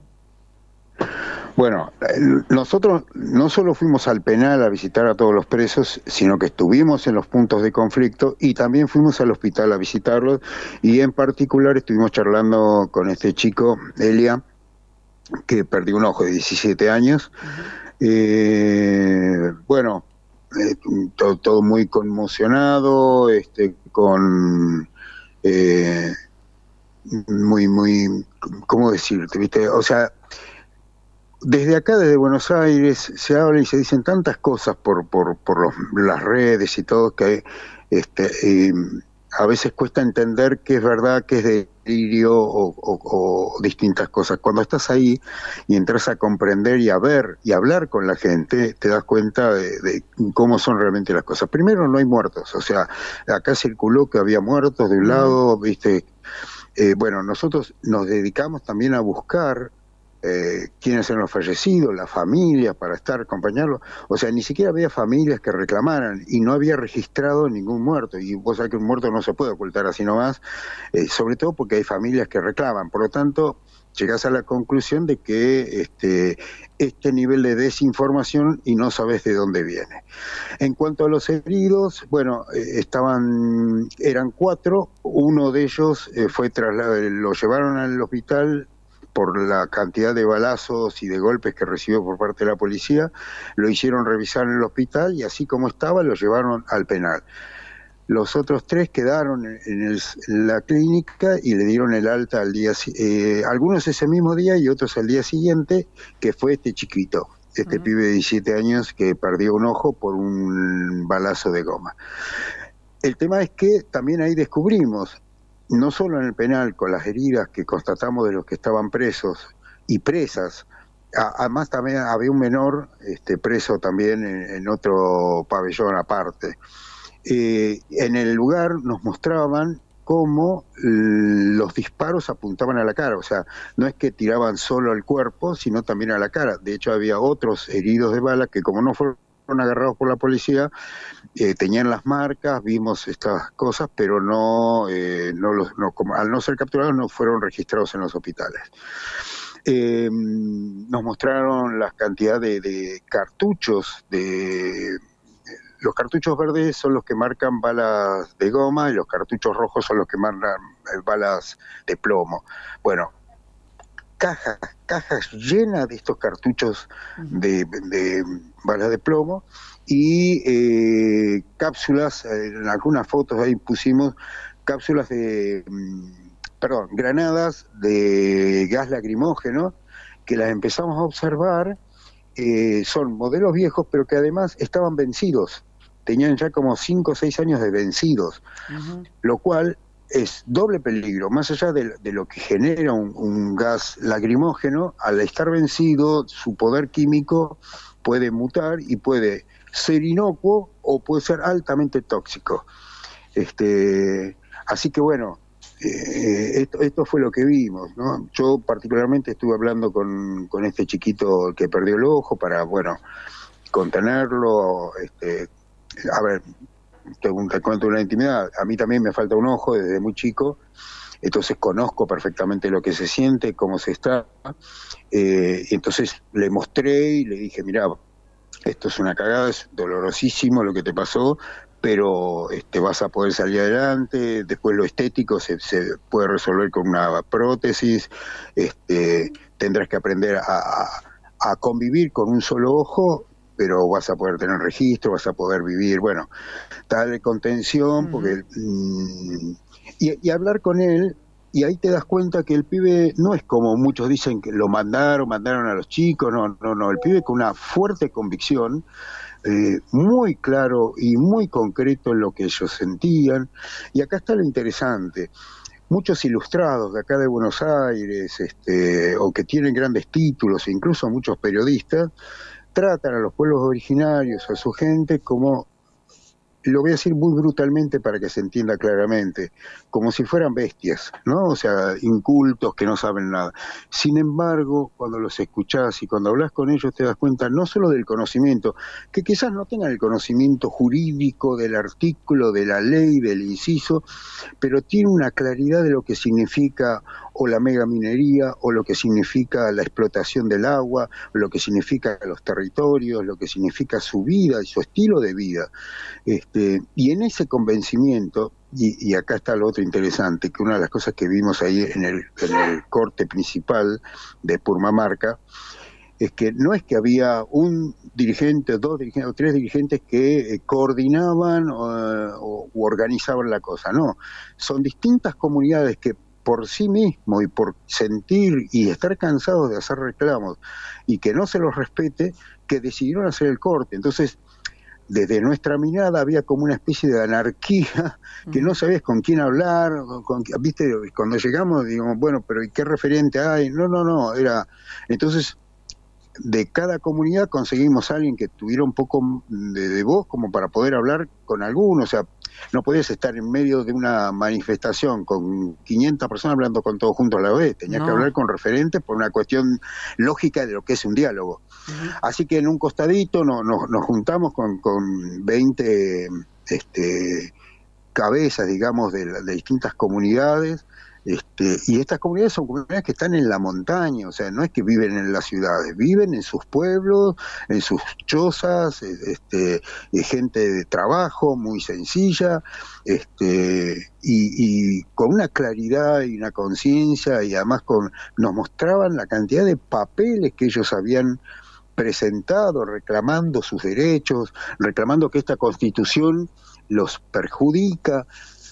Bueno, nosotros no solo fuimos al penal a visitar a todos los presos, sino que estuvimos en los puntos de conflicto y también fuimos al hospital a visitarlos, y en particular estuvimos charlando con este chico, Elia, que perdió un ojo de diecisiete años. Uh-huh. Eh, bueno, eh, todo, todo muy conmocionado, este, con... Eh, muy, muy... ¿Cómo decirte? ¿Viste? O sea... Desde acá, desde Buenos Aires, se habla y se dicen tantas cosas por por, por los, las redes y todo, que este, eh, a veces cuesta entender qué es verdad, qué es delirio o, o, o distintas cosas. Cuando estás ahí y entras a comprender y a ver y a hablar con la gente, te das cuenta de, de cómo son realmente las cosas. Primero, no hay muertos, o sea, acá circuló que había muertos de un lado, viste. Eh, bueno, nosotros nos dedicamos también a buscar Eh, quiénes eran los fallecidos, la familia, para estar, acompañarlos. O sea, ni siquiera había familias que reclamaran y no había registrado ningún muerto. Y vos sabés que un muerto no se puede ocultar así nomás, eh, sobre todo porque hay familias que reclaman. Por lo tanto, llegás a la conclusión de que este, este nivel de desinformación y no sabés de dónde viene. En cuanto a los heridos, bueno, eh, estaban, eran cuatro, uno de ellos eh, fue trasladado, lo llevaron al hospital por la cantidad de balazos y de golpes que recibió por parte de la policía, lo hicieron revisar en el hospital y así como estaba lo llevaron al penal. Los otros tres quedaron en, el, en la clínica y le dieron el alta al día, eh, algunos ese mismo día y otros al día siguiente, que fue este chiquito. este uh-huh. pibe de diecisiete años que perdió un ojo por un balazo de goma. El tema es que también ahí descubrimos, no solo en el penal, con las heridas que constatamos de los que estaban presos y presas, a, además también había un menor este, preso también en, en otro pabellón aparte. Eh, en el lugar nos mostraban cómo los disparos apuntaban a la cara, o sea, no es que tiraban solo al cuerpo, sino también a la cara. De hecho, había otros heridos de bala que, como no fueron agarrados por la policía, eh, tenían las marcas, vimos estas cosas, pero no, eh, no, los, no como, al no ser capturados no fueron registrados en los hospitales. Eh, nos mostraron la cantidad de, de cartuchos de... Los cartuchos verdes son los que marcan balas de goma y los cartuchos rojos son los que marcan balas de plomo. Bueno, cajas, cajas llenas de estos cartuchos de, de balas de plomo y eh, cápsulas, en algunas fotos ahí pusimos cápsulas de, perdón, granadas de gas lacrimógeno que las empezamos a observar. Eh, son modelos viejos, pero que además estaban vencidos. Tenían ya como cinco o seis años de vencidos, uh-huh. lo cual es doble peligro. Más allá de, de lo que genera un, un gas lacrimógeno, al estar vencido, su poder químico puede mutar y puede ser inocuo o puede ser altamente tóxico. Este, así que bueno, eh, esto, esto fue lo que vimos, ¿no? Yo particularmente estuve hablando con, con este chiquito que perdió el ojo para, bueno, contenerlo, este, a ver, te, te cuento una intimidad, a mí también me falta un ojo desde muy chico, entonces conozco perfectamente lo que se siente, cómo se está, eh, entonces le mostré y le dije, mirá, esto es una cagada, es dolorosísimo lo que te pasó, pero este, vas a poder salir adelante, después lo estético se, se puede resolver con una prótesis, este, tendrás que aprender a, a, a convivir con un solo ojo, pero vas a poder tener registro, vas a poder vivir, bueno, darle contención, porque mm, y, y hablar con él, y ahí te das cuenta que el pibe no es como muchos dicen que lo mandaron, mandaron a los chicos, no, no, no, el pibe con una fuerte convicción, eh, muy claro y muy concreto en lo que ellos sentían, y acá está lo interesante. Muchos ilustrados de acá de Buenos Aires, este, o que tienen grandes títulos, incluso muchos periodistas, tratan a los pueblos originarios, a su gente, como, lo voy a decir muy brutalmente para que se entienda claramente, como si fueran bestias, ¿no? O sea, incultos que no saben nada. Sin embargo, cuando los escuchás y cuando hablas con ellos te das cuenta no solo del conocimiento, que quizás no tengan el conocimiento jurídico del artículo, de la ley, del inciso, pero tiene una claridad de lo que significa o la megaminería, o lo que significa la explotación del agua, o lo que significa los territorios, lo que significa su vida y su estilo de vida. Este, y en ese convencimiento, y, y acá está lo otro interesante, que una de las cosas que vimos ahí en el, en el corte principal de Purmamarca, es que no es que había un dirigente, dos dirigentes o tres dirigentes que eh, coordinaban o, o, o organizaban la cosa, no, son distintas comunidades que por sí mismo y por sentir y estar cansados de hacer reclamos y que no se los respete, que decidieron hacer el corte. Entonces, desde nuestra mirada había como una especie de anarquía, que no sabías con quién hablar, con, viste, cuando llegamos, digamos, bueno, pero ¿y qué referente hay? No, no, no, era... Entonces, de cada comunidad conseguimos a alguien que tuviera un poco de, de voz como para poder hablar con alguno, o sea, no podías estar en medio de una manifestación con quinientas personas hablando con todos juntos a la vez, tenías no. que hablar con referentes por una cuestión lógica de lo que es un diálogo. Uh-huh. Así que en un costadito no, no, nos juntamos con, con veinte este, cabezas, digamos, de, de distintas comunidades, Este, y estas comunidades son comunidades que están en la montaña, o sea, no es que viven en las ciudades, viven en sus pueblos, en sus chozas, este, gente de trabajo muy sencilla, este, y, y con una claridad y una conciencia, y además con, nos mostraban la cantidad de papeles que ellos habían presentado reclamando sus derechos, reclamando que esta Constitución los perjudica.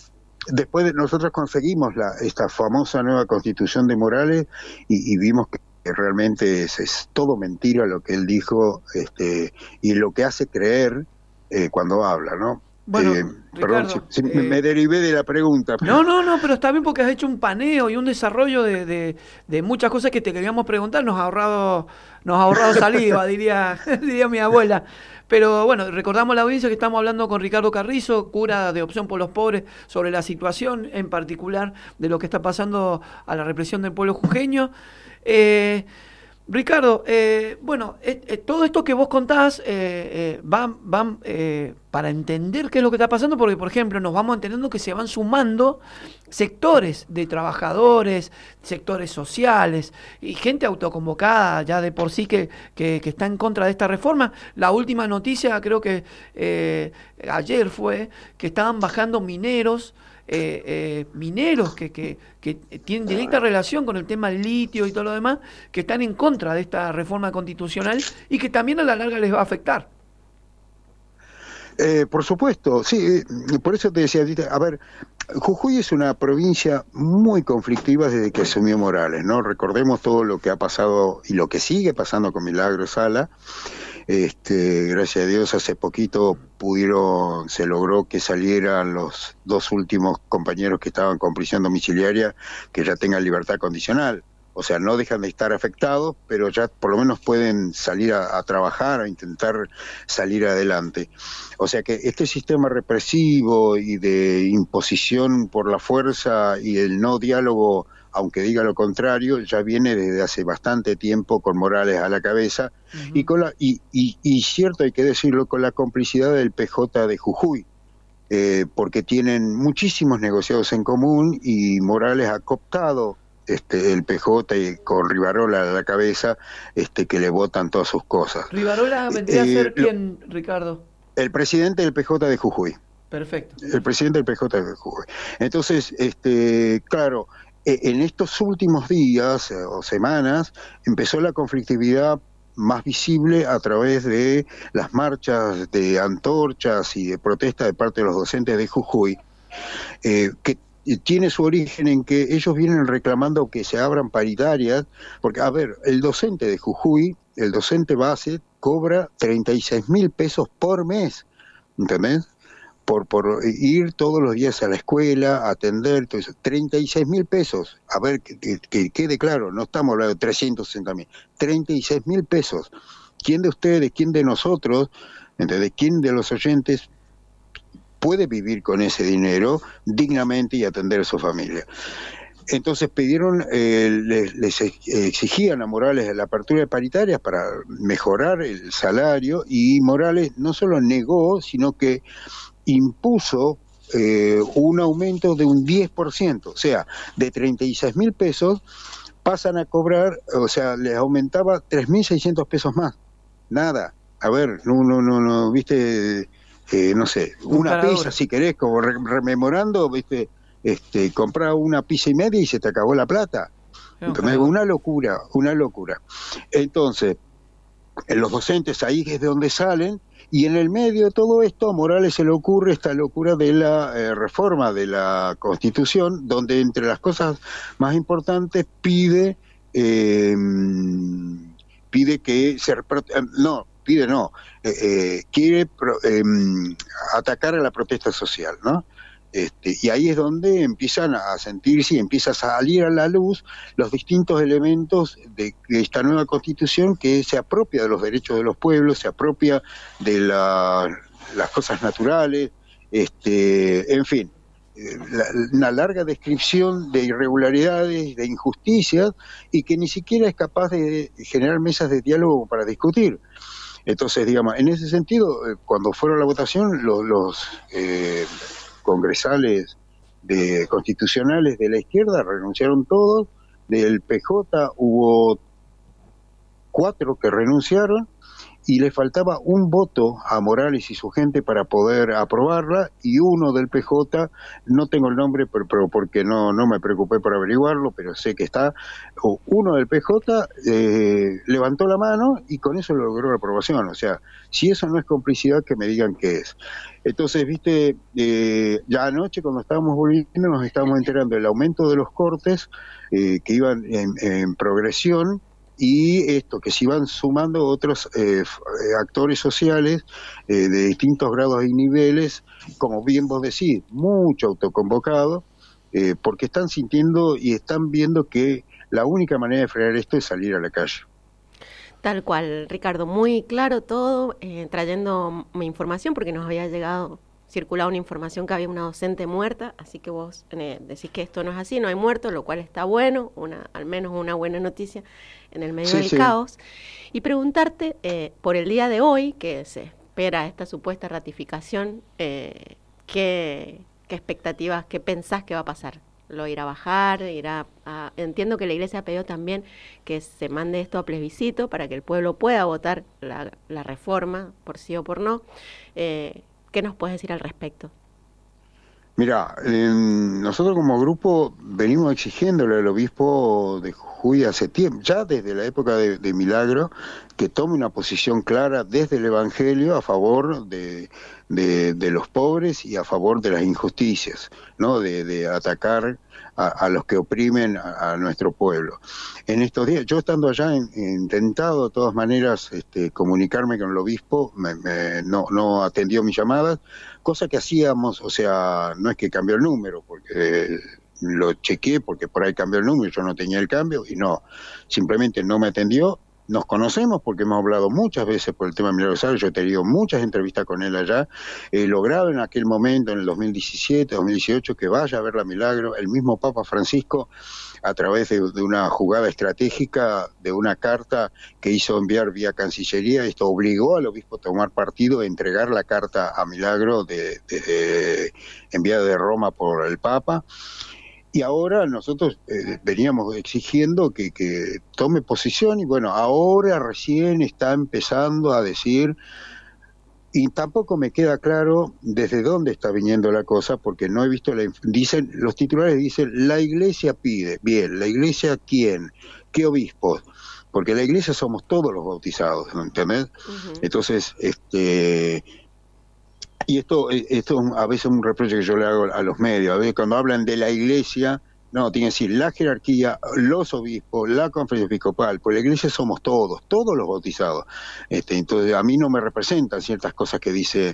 Después de nosotros conseguimos la, esta famosa nueva Constitución de Morales y, y vimos que realmente es, es todo mentira lo que él dijo, este, y lo que hace creer eh, cuando habla, ¿no? Bueno, eh, Ricardo, perdón, si, si eh, me derivé de la pregunta. No, no, no, pero está bien porque has hecho un paneo y un desarrollo de, de, de muchas cosas que te queríamos preguntar. Nos ha ahorrado, nos ha ahorrado saliva, diría, diría mi abuela. Pero bueno, recordamos a la audiencia que estamos hablando con Ricardo Carrizo, cura de Opción por los Pobres, sobre la situación en particular de lo que está pasando a la represión del pueblo jujeño. Eh, Ricardo, eh, bueno, eh, eh, todo esto que vos contás eh, eh, van, van eh, para entender qué es lo que está pasando, porque, por ejemplo, nos vamos entendiendo que se van sumando sectores de trabajadores, sectores sociales y gente autoconvocada ya de por sí que, que, que está en contra de esta reforma. La última noticia, creo que eh, ayer fue, que estaban bajando mineros, Eh, eh, mineros que, que, que tienen directa relación con el tema del litio y todo lo demás, que están en contra de esta reforma constitucional y que también a la larga les va a afectar. Eh, por supuesto, sí, por eso te decía, a ver, Jujuy es una provincia muy conflictiva desde que asumió Morales, ¿no? Recordemos todo lo que ha pasado y lo que sigue pasando con Milagro Sala. Este, gracias a Dios hace poquito pudieron, se logró que salieran los dos últimos compañeros que estaban con prisión domiciliaria, que ya tengan libertad condicional. O sea, no dejan de estar afectados, pero ya por lo menos pueden salir a, a trabajar, a intentar salir adelante. O sea que este sistema represivo y de imposición por la fuerza y el no diálogo, aunque diga lo contrario, ya viene desde hace bastante tiempo con Morales a la cabeza, uh-huh. y, con la, y, y, y cierto, hay que decirlo, con la complicidad del P J de Jujuy, eh, porque tienen muchísimos negociados en común y Morales ha cooptado este, el P J y con Rivarola a la cabeza, este, que le votan todas sus cosas. ¿Rivarola vendría eh, a ser lo, quién, Ricardo? El presidente del P J de Jujuy. Perfecto. El presidente del P J de Jujuy. Entonces, este, claro, en estos últimos días o semanas empezó la conflictividad más visible a través de las marchas de antorchas y de protesta de parte de los docentes de Jujuy, eh, que tiene su origen en que ellos vienen reclamando que se abran paritarias, porque, a ver, el docente de Jujuy, el docente base, cobra treinta y seis mil pesos por mes, ¿entendés? Por, por ir todos los días a la escuela, atender, todo eso, treinta y seis mil pesos, a ver, que, que, que quede claro, no estamos hablando de trescientos sesenta mil, treinta y seis mil pesos. ¿Quién de ustedes, quién de nosotros, ¿entendés? ¿Quién de los oyentes puede vivir con ese dinero dignamente y atender a su familia? Entonces pidieron, eh, les, les exigían a Morales la apertura de paritarias para mejorar el salario, y Morales no solo negó, sino que impuso eh, un aumento de un diez por ciento, o sea, de treinta y seis mil pesos pasan a cobrar, o sea, les aumentaba tres mil seiscientos pesos más, nada, a ver, no, no, no, no, viste, eh, no sé, una pizza si querés, como re rememorando, viste, este, comprar una pizza y media y se te acabó la plata, entonces, una locura, una locura. Entonces, los docentes ahí es de donde salen. Y en el medio de todo esto a Morales se le ocurre esta locura de la eh, reforma de la Constitución, donde entre las cosas más importantes pide eh, pide que se no pide no eh, eh, quiere pro, eh, atacar a la protesta social, ¿no? Este, y ahí es donde empiezan a sentirse y empieza a salir a la luz los distintos elementos de, de esta nueva Constitución, que se apropia de los derechos de los pueblos, se apropia de la, las cosas naturales, este, en fin, la, una larga descripción de irregularidades, de injusticias, y que ni siquiera es capaz de generar mesas de diálogo para discutir. Entonces, digamos, en ese sentido, cuando fueron a la votación, los... los eh, congresales de constitucionales de la izquierda renunciaron todos, del P J hubo cuatro que renunciaron y le faltaba un voto a Morales y su gente para poder aprobarla, y uno del P J, no tengo el nombre pero, pero porque no, no me preocupé por averiguarlo, pero sé que está, uno del P J eh, levantó la mano y con eso logró la aprobación. O sea, si eso no es complicidad, que me digan qué es. Entonces, viste, eh, ya anoche cuando estábamos volviendo nos estábamos enterando del aumento de los cortes eh, que iban en, en progresión, y esto, que se iban sumando otros eh, actores sociales eh, de distintos grados y niveles, como bien vos decís, mucho autoconvocado, eh, porque están sintiendo y están viendo que la única manera de frenar esto es salir a la calle. Tal cual, Ricardo, muy claro todo, eh, trayendo mi información, porque nos había llegado, circulado una información que había una docente muerta, así que vos eh, decís que esto no es así, no hay muertos, lo cual está bueno, una, al menos una buena noticia en el medio sí, del sí. caos. Y preguntarte eh, por el día de hoy, que se espera esta supuesta ratificación, eh, ¿qué, qué expectativas, qué pensás que va a pasar? ¿Lo irá a bajar? Irá a... Entiendo que la Iglesia pidió también que se mande esto a plebiscito para que el pueblo pueda votar la, la reforma, por sí o por no. Eh, ¿Qué nos puedes decir al respecto? Mira, eh, nosotros como grupo venimos exigiéndole al obispo de Jujuy hace tiempo, ya desde la época de, de Milagro, que tome una posición clara desde el Evangelio a favor de, de, de los pobres y a favor de las injusticias, ¿no? De, de atacar a, a los que oprimen a, a nuestro pueblo. En estos días, yo estando allá, he intentado de todas maneras este, comunicarme con el obispo, me, me, no, no atendió mis llamadas, cosa que hacíamos, o sea, no es que cambió el número, porque eh, lo chequeé porque por ahí cambió el número, yo no tenía el cambio, y no, simplemente no me atendió. Nos conocemos porque hemos hablado muchas veces por el tema de Milagro Salas, yo he tenido muchas entrevistas con él allá, he logrado en aquel momento, en el dos mil diecisiete, dos mil dieciocho, que vaya a ver la Milagro, el mismo Papa Francisco, a través de, de una jugada estratégica, de una carta que hizo enviar vía Cancillería, esto obligó al obispo a tomar partido, a entregar la carta a Milagro de, de, de, enviada de Roma por el Papa. Y ahora nosotros eh, veníamos exigiendo que, que tome posición y bueno, ahora recién está empezando a decir, y tampoco me queda claro desde dónde está viniendo la cosa, porque no he visto, la, dicen los titulares dicen, la Iglesia pide, bien, ¿la Iglesia quién? ¿Qué obispos? Porque la Iglesia somos todos los bautizados, ¿entendés? Uh-huh. Entonces, este... Y esto, esto es a veces un reproche que yo le hago a los medios, a veces cuando hablan de la Iglesia, no, tiene que decir la jerarquía, los obispos, la conferencia episcopal, pues la Iglesia somos todos, todos los bautizados. Este, entonces a mí no me representan ciertas cosas que dice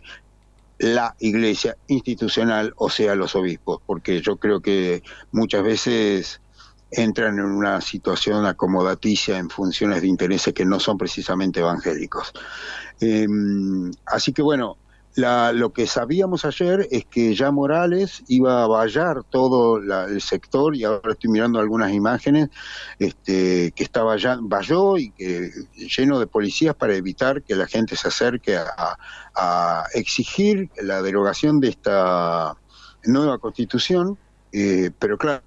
la Iglesia institucional, o sea, los obispos, porque yo creo que muchas veces entran en una situación acomodaticia en funciones de intereses que no son precisamente evangélicos. Eh, así que bueno, La, lo que sabíamos ayer es que ya Morales iba a vallar todo la, el sector, y ahora estoy mirando algunas imágenes, este, que estaba ya, valló y que lleno de policías para evitar que la gente se acerque a, a exigir la derogación de esta nueva constitución, eh, pero claro,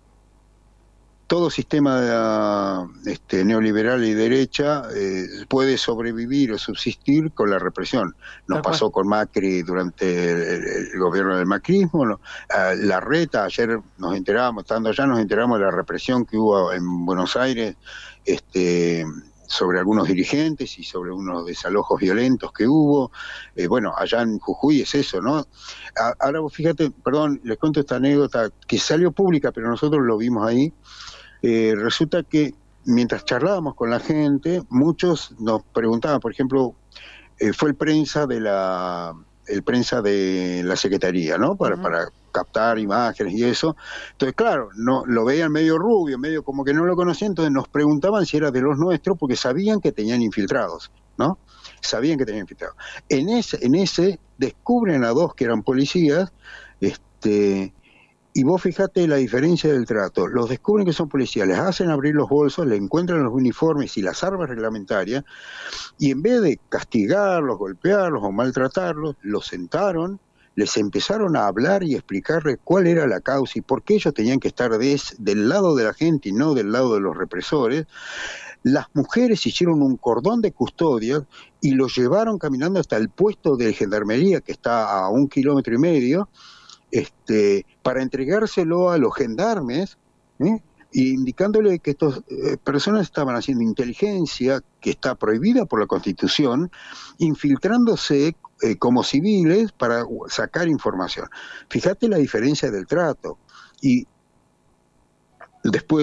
todo sistema este, neoliberal y derecha eh, puede sobrevivir o subsistir con la represión. Nos pasó con Macri durante el, el gobierno del macrismo, ¿no? Uh, la reta, ayer nos enteramos, estando allá nos enteramos de la represión que hubo en Buenos Aires este, sobre algunos dirigentes y sobre unos desalojos violentos que hubo. Eh, bueno, allá en Jujuy es eso, ¿no? A, ahora vos fíjate, perdón, les cuento esta anécdota que salió pública, pero nosotros lo vimos ahí. Eh, resulta que mientras charlábamos con la gente, muchos nos preguntaban, por ejemplo, eh, fue el prensa de la el prensa de la Secretaría, ¿no? Para, uh-huh. para captar imágenes y eso. Entonces, claro, no lo veían medio rubio, medio como que no lo conocían, entonces nos preguntaban si era de los nuestros, porque sabían que tenían infiltrados, ¿no? Sabían que tenían infiltrados. En ese, en ese descubren a dos que eran policías, este... Y vos fijate la diferencia del trato. Los descubren que son policías, les hacen abrir los bolsos, le encuentran los uniformes y las armas reglamentarias, y en vez de castigarlos, golpearlos o maltratarlos, los sentaron, les empezaron a hablar y explicarles cuál era la causa y por qué ellos tenían que estar des, del lado de la gente y no del lado de los represores. Las mujeres hicieron un cordón de custodia y los llevaron caminando hasta el puesto de gendarmería, que está a un kilómetro y medio, Este, para entregárselo a los gendarmes, ¿eh? y indicándole que estas eh, personas estaban haciendo inteligencia que está prohibida por la Constitución, infiltrándose eh, como civiles para sacar información. Fíjate la diferencia del trato. Y después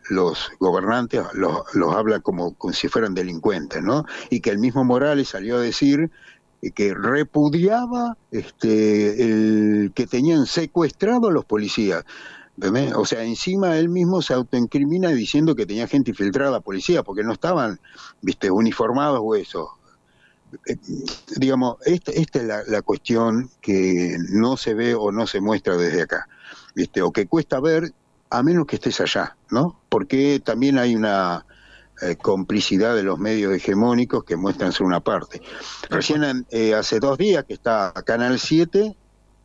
los gobernantes los, los habla como, como si fueran delincuentes, ¿no? Y que el mismo Morales salió a decir que repudiaba este, el que tenían secuestrado a los policías. ¿Entendés? O sea, encima él mismo se autoincrimina diciendo que tenía gente infiltrada a la policía, porque no estaban, viste, uniformados o eso. Eh, digamos, esta, esta es la, la cuestión que no se ve o no se muestra desde acá, viste, o que cuesta ver a menos que estés allá, ¿no? Porque también hay una eh, complicidad de los medios hegemónicos que muestran ser una parte. Recién eh, hace dos días que está Canal siete,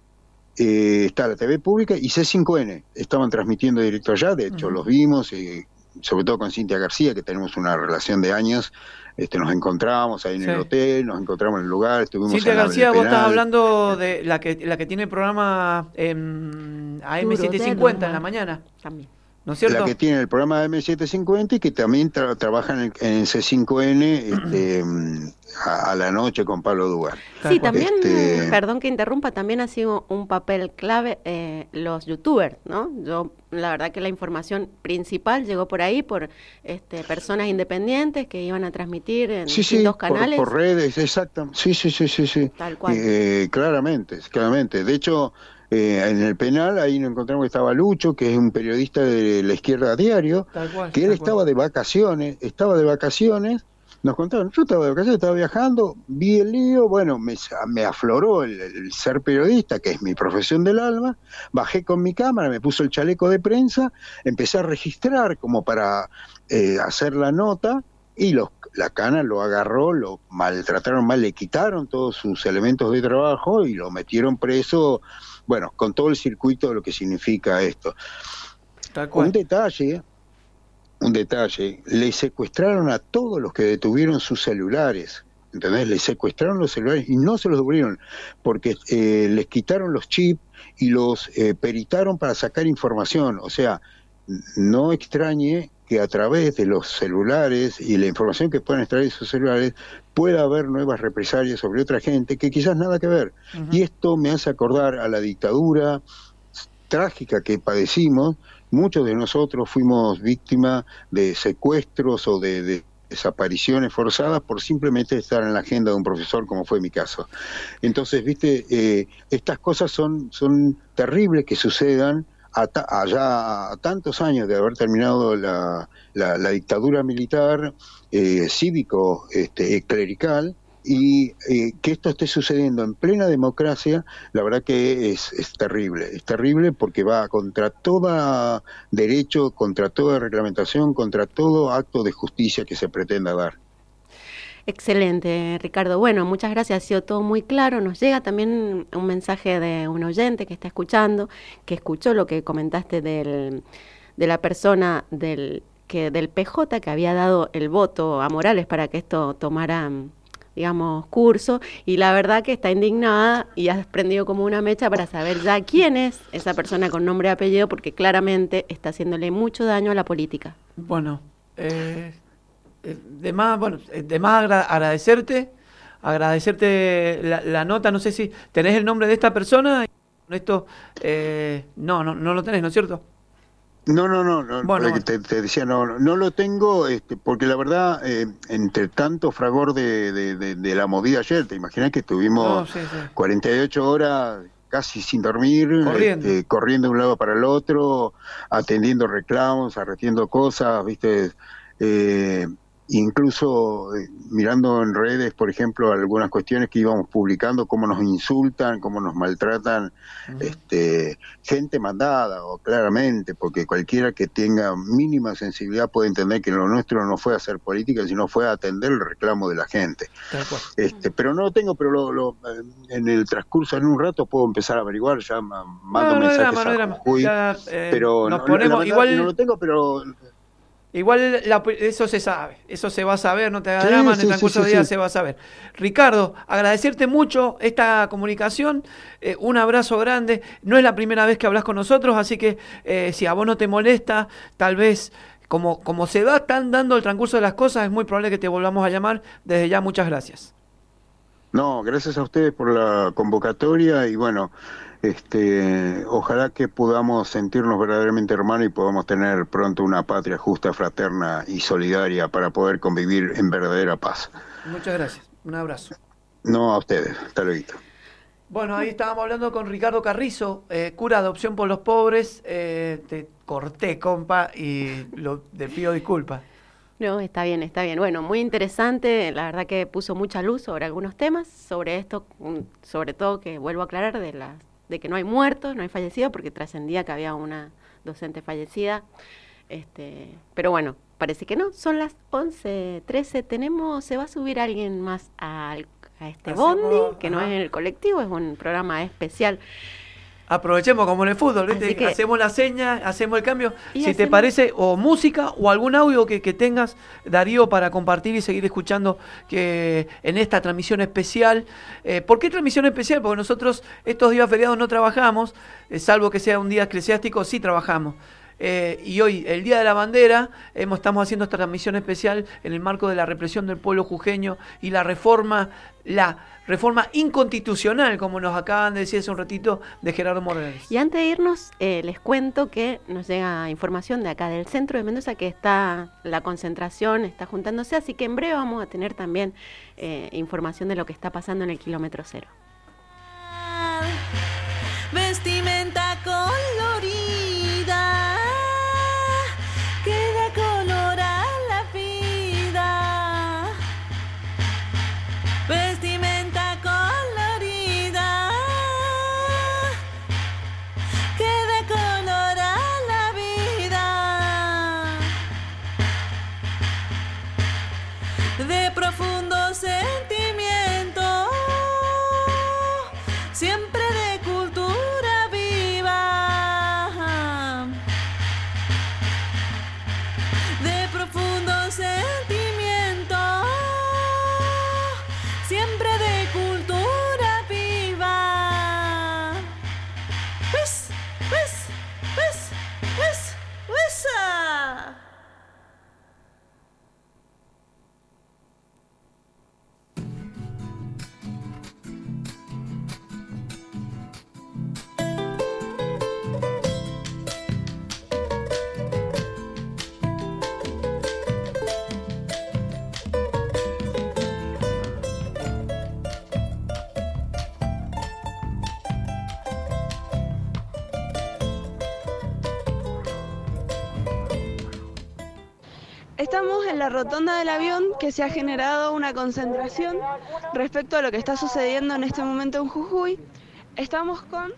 Eh, está la T V pública y C cinco N, estaban transmitiendo directo allá, de hecho uh-huh. los vimos, eh, sobre todo con Cintia García, que tenemos una relación de años, este, nos encontramos ahí en sí. el hotel, nos encontramos en el lugar, estuvimos Cintia en García, el vos penal. estás hablando de la que la que tiene el programa eh, A M setecientos cincuenta en la mañana. También. ¿No es cierto? La que tiene el programa A M setecientos cincuenta y que también tra- trabaja en, el, en C cinco N este, a, a la noche con Pablo Dugar. Sí, también, este... perdón que interrumpa, también ha sido un papel clave eh, los youtubers, ¿no? Yo, la verdad que la información principal llegó por ahí, por este, personas independientes que iban a transmitir en sí, distintos sí, canales. Por, por redes, exacto. Sí, sí, sí, sí, sí. Tal cual. Eh, claramente, claramente. De hecho, Eh, en el penal, ahí nos encontramos que estaba Lucho, que es un periodista de La Izquierda Diario, cual, que él estaba de vacaciones, estaba de vacaciones, nos contaron, yo estaba de vacaciones, estaba viajando, vi el lío, bueno, me, me afloró el, el ser periodista, que es mi profesión del alma, bajé con mi cámara, me puso el chaleco de prensa, empecé a registrar como para eh, hacer la nota, y los, la cana lo agarró, lo maltrataron mal, le quitaron todos sus elementos de trabajo y lo metieron preso. Bueno, con todo el circuito de lo que significa esto. Un detalle, un detalle, le secuestraron a todos los que detuvieron sus celulares, ¿entendés? Les secuestraron los celulares y no se los devolvieron, porque eh, les quitaron los chips y los eh, peritaron para sacar información. O sea, no extrañe que a través de los celulares y la información que puedan extraer de esos celulares pueda haber nuevas represalias sobre otra gente que quizás nada que ver. Uh-huh. Y esto me hace acordar a la dictadura trágica que padecimos. Muchos de nosotros fuimos víctimas de secuestros o de, de desapariciones forzadas por simplemente estar en la agenda de un profesor, como fue mi caso. Entonces, viste, eh, estas cosas son, son terribles que sucedan A ta- allá a tantos años de haber terminado la, la, la dictadura militar, eh, cívico, este, clerical, y eh, que esto esté sucediendo en plena democracia, la verdad que es, es terrible, es terrible porque va contra todo derecho, contra toda reglamentación, contra todo acto de justicia que se pretenda dar. Excelente, Ricardo. Bueno, muchas gracias, ha sido todo muy claro. Nos llega también un mensaje de un oyente que está escuchando, que escuchó lo que comentaste del, de la persona del, que, del P J que había dado el voto a Morales para que esto tomara, digamos, curso, y la verdad que está indignada y ha prendido como una mecha para saber ya quién es esa persona con nombre y apellido, porque claramente está haciéndole mucho daño a la política. Bueno, eh... de más, bueno, de más agra- agradecerte, agradecerte la, la nota, no sé si tenés el nombre de esta persona, esto, eh, no, no, no lo tenés, ¿no es cierto? No, no, no, no bueno, te, te decía, no, no, no lo tengo, este, porque la verdad, eh, entre tanto fragor de, de, de, de la movida ayer, te imaginas que estuvimos no, sí, sí. cuarenta y ocho horas casi sin dormir, corriendo. Este, corriendo de un lado para el otro, atendiendo reclamos, arretiendo cosas, viste, eh, incluso eh, mirando en redes, por ejemplo, algunas cuestiones que íbamos publicando, cómo nos insultan, cómo nos maltratan, uh-huh. este, gente mandada, o claramente, porque cualquiera que tenga mínima sensibilidad puede entender que lo nuestro no fue hacer política, sino fue atender el reclamo de la gente. Este, pero no lo tengo, pero lo, lo, en el transcurso, en un rato, puedo empezar a averiguar, ya mando no, no mensajes no drama, a Jujuy, ya, eh, pero nos no, ponemos, la verdad, igual no lo tengo, pero... Igual la, eso se sabe, eso se va a saber, no te hagas sí, drama, sí, en el transcurso sí, del día sí. se va a saber. Ricardo, agradecerte mucho esta comunicación, eh, un abrazo grande, no es la primera vez que hablas con nosotros, así que eh, si a vos no te molesta, tal vez como, como se va tan dando el transcurso de las cosas, es muy probable que te volvamos a llamar. Desde ya, muchas gracias. No, gracias a ustedes por la convocatoria y bueno, Este, ojalá que podamos sentirnos verdaderamente hermanos y podamos tener pronto una patria justa, fraterna y solidaria para poder convivir en verdadera paz. Muchas gracias, un abrazo. No, a ustedes, hasta luego. Bueno, ahí estábamos hablando con Ricardo Carrizo, eh, cura de Adopción por los Pobres. Eh, te corté, compa, y lo, te pido disculpas. No, está bien, está bien. Bueno, muy interesante, la verdad que puso mucha luz sobre algunos temas, sobre esto, sobre todo que vuelvo a aclarar de, la, de que no hay muertos, no hay fallecidos, porque trascendía que había una docente fallecida. Este, pero bueno, parece que no, son las once trece, tenemos, se va a subir alguien más al a este Hacemos, bondi, que ajá. no es en el colectivo, es un programa especial. Aprovechemos como en el fútbol, ¿viste? Que, hacemos la seña, hacemos el cambio. Si hacemos... te parece, o música o algún audio que, que tengas, Darío, para compartir y seguir escuchando que en esta transmisión especial. Eh, ¿Por qué transmisión especial? Porque nosotros estos días feriados no trabajamos, eh, salvo que sea un día eclesiástico, sí trabajamos. Eh, y hoy, el Día de la Bandera, hemos, estamos haciendo esta transmisión especial en el marco de la represión del pueblo jujeño y la reforma, la reforma inconstitucional, como nos acaban de decir hace un ratito, de Gerardo Morales. Y antes de irnos, eh, les cuento que nos llega información de acá del centro de Mendoza, que está la concentración, está juntándose, así que en breve vamos a tener también eh, información de lo que está pasando en el kilómetro cero. Vestimenta colorida que da color a la vida. Vestimenta colorida que da color a la vida. De profundo sentimiento, siempre de cultura viva, de profundo sentimiento, siempre de cultura viva. Pues, pues, pues, pues, pues. Estamos en la rotonda del avión, que se ha generado una concentración respecto a lo que está sucediendo en este momento en Jujuy. Estamos con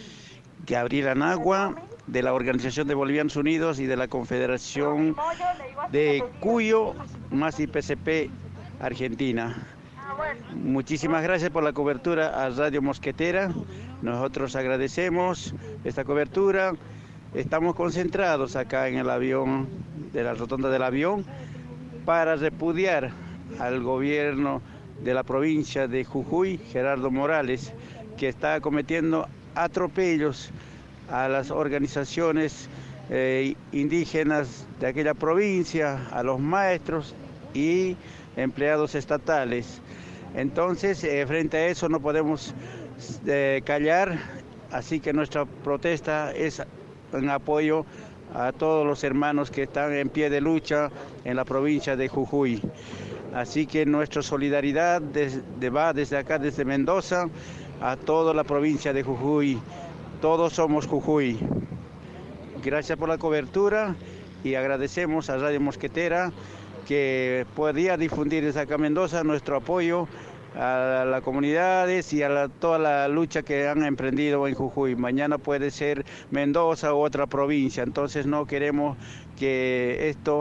Gabriel Anagua, de la Organización de Bolivianos Unidos y de la Confederación de Cuyo, más I P C P Argentina. Muchísimas gracias por la cobertura a Radio Mosquetera. Nosotros agradecemos esta cobertura. Estamos concentrados acá en el avión, de la rotonda del avión, para repudiar al gobierno de la provincia de Jujuy, Gerardo Morales, que está cometiendo atropellos a las organizaciones eh, indígenas de aquella provincia, a los maestros y empleados estatales. Entonces, eh, frente a eso no podemos eh, callar, así que nuestra protesta es en apoyo a todos los hermanos que están en pie de lucha en la provincia de Jujuy. Así que nuestra solidaridad desde, va desde acá, desde Mendoza, a toda la provincia de Jujuy. Todos somos Jujuy. Gracias por la cobertura y agradecemos a Radio Mosquetera que podía difundir desde acá Mendoza nuestro apoyo a las comunidades y a la, toda la lucha que han emprendido en Jujuy. Mañana puede ser Mendoza u otra provincia, entonces no queremos que esto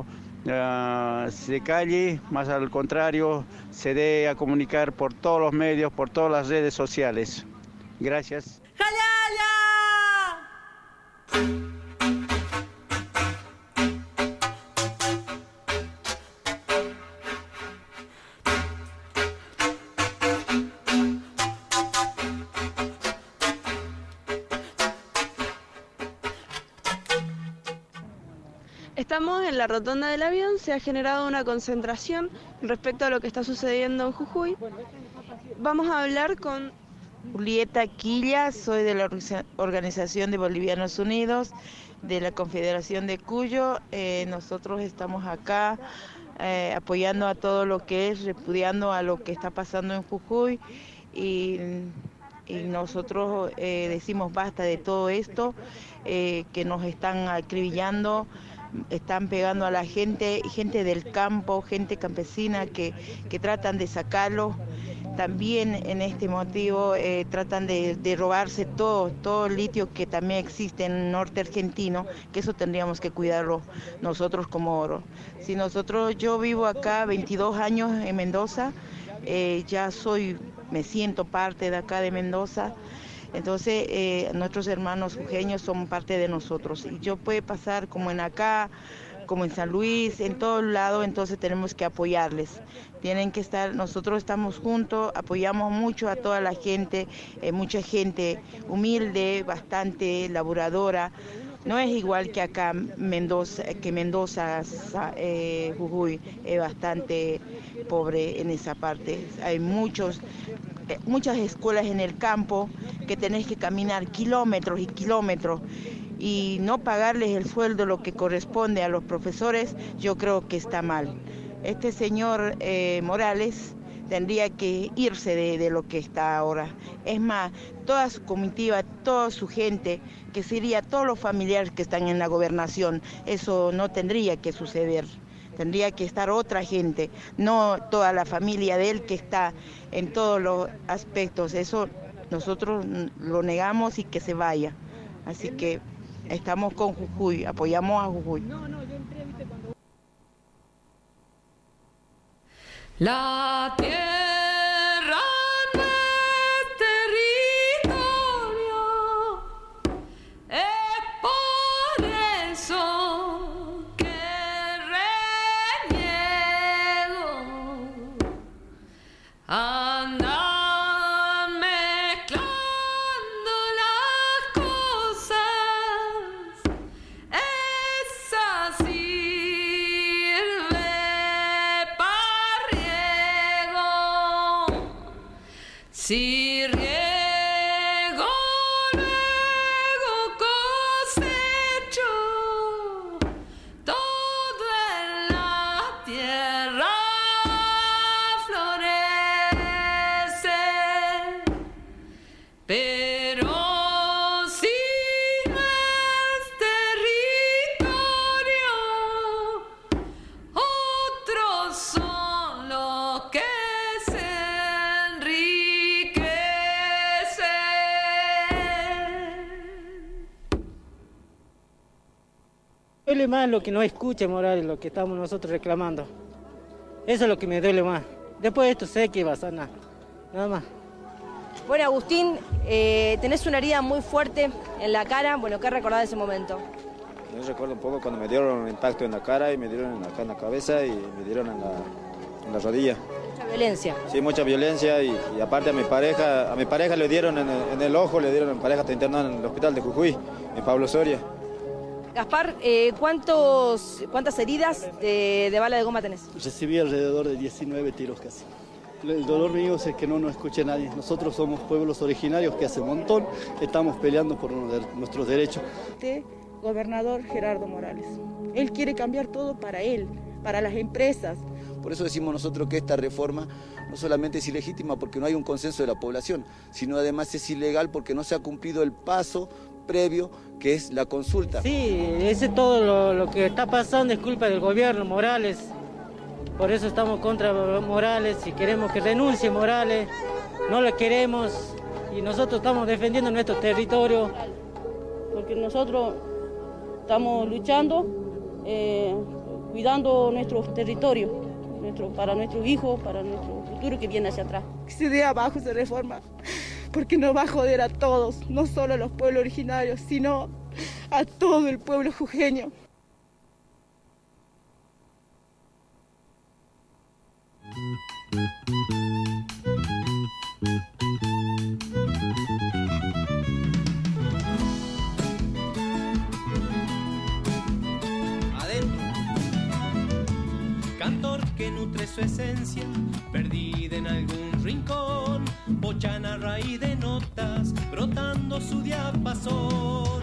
uh, se calle, más al contrario, se dé a comunicar por todos los medios, por todas las redes sociales. Gracias. Estamos en la rotonda del avión, se ha generado una concentración respecto a lo que está sucediendo en Jujuy. Vamos a hablar con Julieta Quilla, soy de la Organización de Bolivianos Unidos, de la Confederación de Cuyo. Eh, nosotros estamos acá eh, apoyando a todo lo que es, repudiando a lo que está pasando en Jujuy y, y nosotros eh, decimos basta de todo esto, eh, que nos están acribillando, están pegando a la gente, gente del campo, gente campesina que, que tratan de sacarlos. También en este motivo eh, tratan de, de robarse todo, todo el litio que también existe en el norte argentino, que eso tendríamos que cuidarlo nosotros como oro. Si nosotros, yo vivo acá veintidós años en Mendoza, eh, ya soy, me siento parte de acá de Mendoza, entonces eh, nuestros hermanos jujeños son parte de nosotros. Y yo puede pasar como en acá, como en San Luis, en todos lados, entonces tenemos que apoyarles. Tienen que estar, nosotros estamos juntos, apoyamos mucho a toda la gente, eh, mucha gente humilde, bastante laboradora. No es igual que acá Mendoza, que Mendoza, eh, Jujuy, es bastante pobre en esa parte. Hay muchos, eh, muchas escuelas en el campo que tenés que caminar kilómetros y kilómetros, y no pagarles el sueldo lo que corresponde a los profesores, yo creo que está mal. Este señor eh, Morales tendría que irse de, de lo que está ahora. Es más, toda su comitiva, toda su gente, que sería todos los familiares que están en la gobernación, eso no tendría que suceder. Tendría que estar otra gente, no toda la familia de él que está en todos los aspectos. Eso nosotros lo negamos y que se vaya. Así que estamos con Jujuy, apoyamos a Jujuy. La tierra no es territorio, es por eso que reniego. Anda mezclando las cosas, esa sirve para riego. Si riego luego cosecho, todo en la tierra florece. Pero si no es territorio, otros son los que se enriquecen. Duele más lo que no escucha Morales, lo que estamos nosotros reclamando. Eso es lo que me duele más. Después de esto sé que va a sanar, nada más. Bueno, Agustín, eh, tenés una herida muy fuerte en la cara. Bueno, ¿qué recordás de ese momento? Yo recuerdo un poco cuando me dieron un impacto en la cara y me dieron acá en la cabeza y me dieron en la, en la rodilla. Mucha violencia. Sí, mucha violencia y, y aparte a mi pareja, a mi pareja le dieron en el, en el ojo, le dieron, mi pareja está internada en el hospital de Jujuy, en Pablo Soria. Gaspar, eh, ¿cuántos, ¿cuántas heridas de, de bala de goma tenés? Recibí alrededor de diecinueve tiros casi. El dolor mío es que no nos escuche nadie. Nosotros somos pueblos originarios que hace un montón estamos peleando por nuestros derechos. Este gobernador Gerardo Morales, él quiere cambiar todo para él, para las empresas. Por eso decimos nosotros que esta reforma no solamente es ilegítima porque no hay un consenso de la población, sino además es ilegal porque no se ha cumplido el paso previo que es la consulta. Sí, ese todo lo, lo que está pasando es culpa del gobierno Morales. Por eso estamos contra Morales y queremos que renuncie Morales. No lo queremos y nosotros estamos defendiendo nuestro territorio. Porque nosotros estamos luchando, eh, cuidando nuestro territorio, nuestro, para nuestros hijos, para nuestro futuro que viene hacia atrás. Que se dé abajo esa reforma, porque nos va a joder a todos, no solo a los pueblos originarios, sino a todo el pueblo jujeño. cantor que nutre su esencia, perdida en algún rincón, bochana raíz de notas, brotando su diapasón.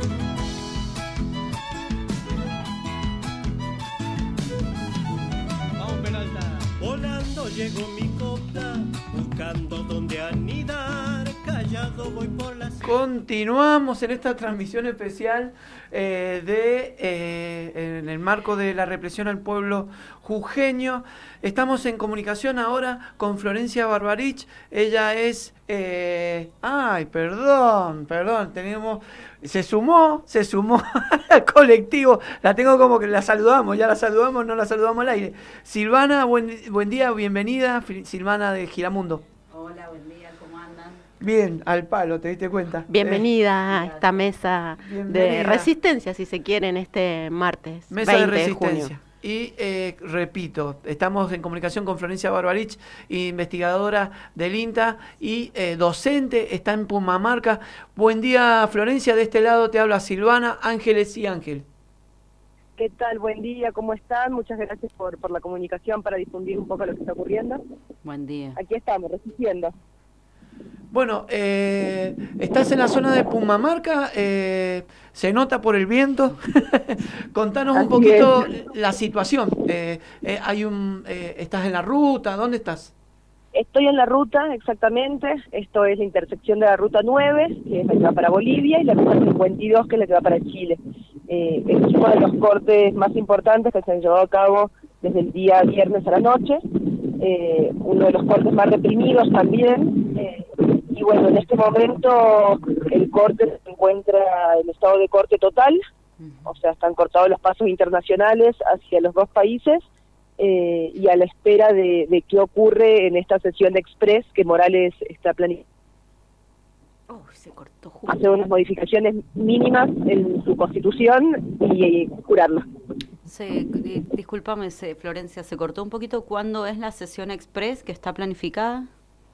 Vamos, Peralta. Volando llegó mi copla, buscando donde anidar, callado voy por la ciudad. Continuamos en esta transmisión especial eh, de eh, en el marco de la represión al pueblo jujeño. Estamos en comunicación ahora con Florencia Barbarich. Ella es... Eh, ay, perdón, perdón, tenemos... Se sumó, se sumó al colectivo. La tengo como que la saludamos, ya la saludamos, no la saludamos al aire. Silvana, buen, buen día, bienvenida. Silvana de Giramundo. Hola, buen día, ¿cómo andan? Bien, al palo, ¿te diste cuenta? Bienvenida eh, a esta mesa bienvenida. de resistencia, si se quiere, en este martes Mesa veinte de de resistencia. junio. Y eh, repito, estamos en comunicación con Florencia Barbarich, investigadora del INTA y eh, docente, está en Pumamarca. Buen día, Florencia, de este lado te habla Silvana, Ángeles y Ángel. ¿Qué tal? Buen día, ¿cómo están? Muchas gracias por, por la comunicación para difundir un poco lo que está ocurriendo. Buen día. Aquí estamos, resistiendo. Bueno, eh, estás en la zona de Pumamarca, eh, se nota por el viento. Contanos Así un poquito es. la situación. Eh, eh, hay un, eh, ¿Estás en la ruta? ¿Dónde estás? Estoy en la ruta, exactamente. Esto es la intersección de la ruta nueve, que es la que va para Bolivia, y la ruta cincuenta y dos, que es la que va para Chile. Eh, es uno de los cortes más importantes que se han llevado a cabo desde el día viernes a la noche. Eh, uno de los cortes más reprimidos también. Eh, y bueno, en este momento el corte se encuentra en estado de corte total, o sea, están cortados los pasos internacionales hacia los dos países, eh, y a la espera de, de qué ocurre en esta sesión express que Morales está planificando. Oh, se cortó hacer unas modificaciones mínimas en su constitución y, y jurarla. Se, di- discúlpame, se- Florencia, se cortó un poquito. ¿Cuándo es la sesión express que está planificada?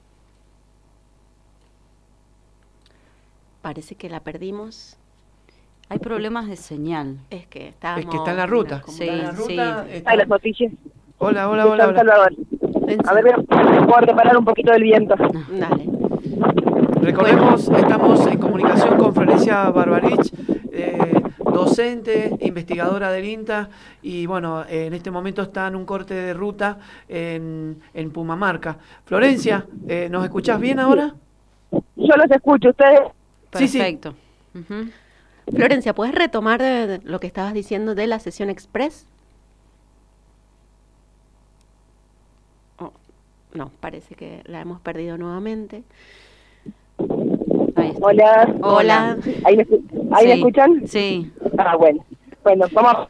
Parece que la perdimos. Hay problemas de señal. Es que estábamos... Es que está en la ruta. Sí, Está en la ruta, sí. está- Hay las noticias. Hola, hola, de hola. San hola. Salvador. A ver, voy a reparar un poquito del viento. Dale. Recordemos, estamos en comunicación con Florencia Barbarich, eh, docente, investigadora del INTA, y bueno, eh, en este momento está en un corte de ruta en, en Pumamarca. Florencia, eh, ¿nos escuchás bien ahora? Yo los escucho, ustedes. Sí, sí. Perfecto. Ujú. Florencia, ¿puedes retomar de- de lo que estabas diciendo de la sesión express? Oh, no, parece que la hemos perdido nuevamente. Hola. Hola. ¿Ahí me, escu- ahí me Sí. escuchan? Sí. Ah, bueno. Bueno, vamos.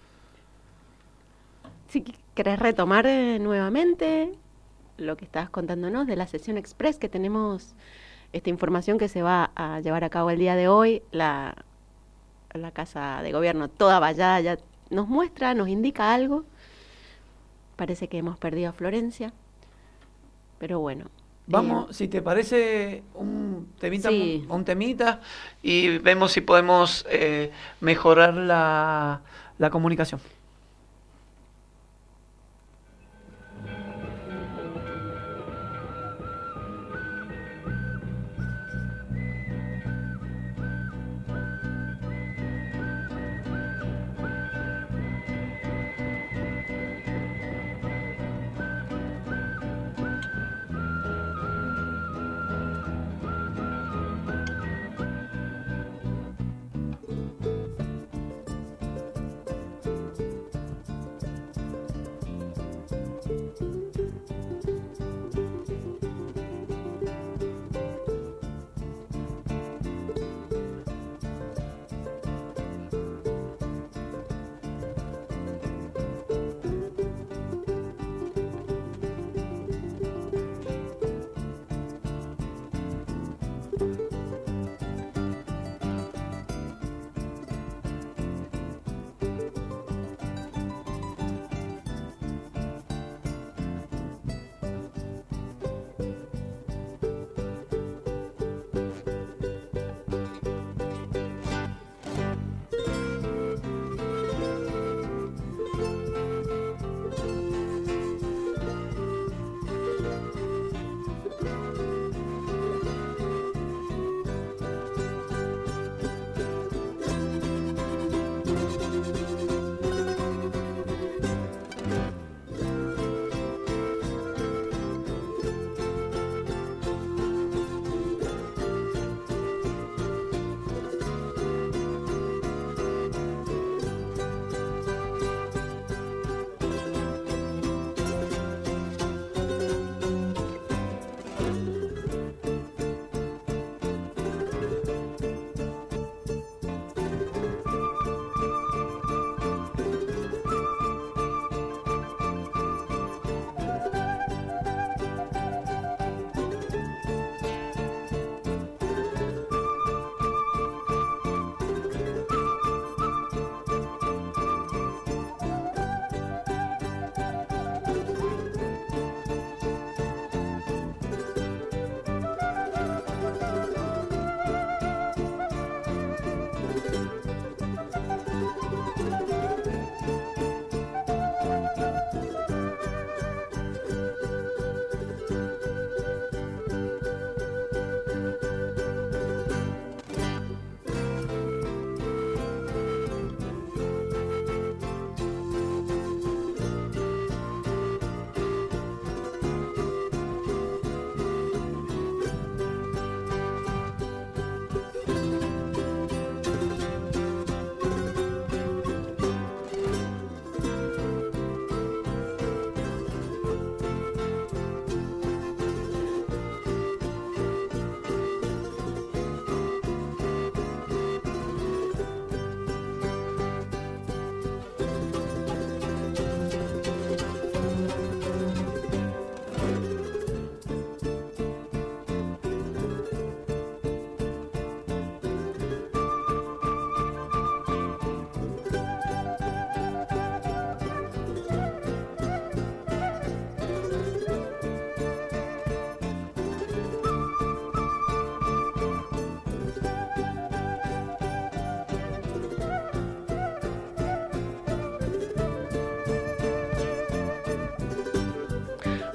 Si querés retomar eh, nuevamente lo que estabas contándonos de la sesión express, que tenemos esta información que se va a llevar a cabo el día de hoy, la, la Casa de Gobierno toda vallada ya nos muestra, nos indica algo. Parece que hemos perdido a Florencia, pero bueno. Vamos, si te parece, un temita, Sí. un temita, y vemos si podemos eh, mejorar la, la comunicación.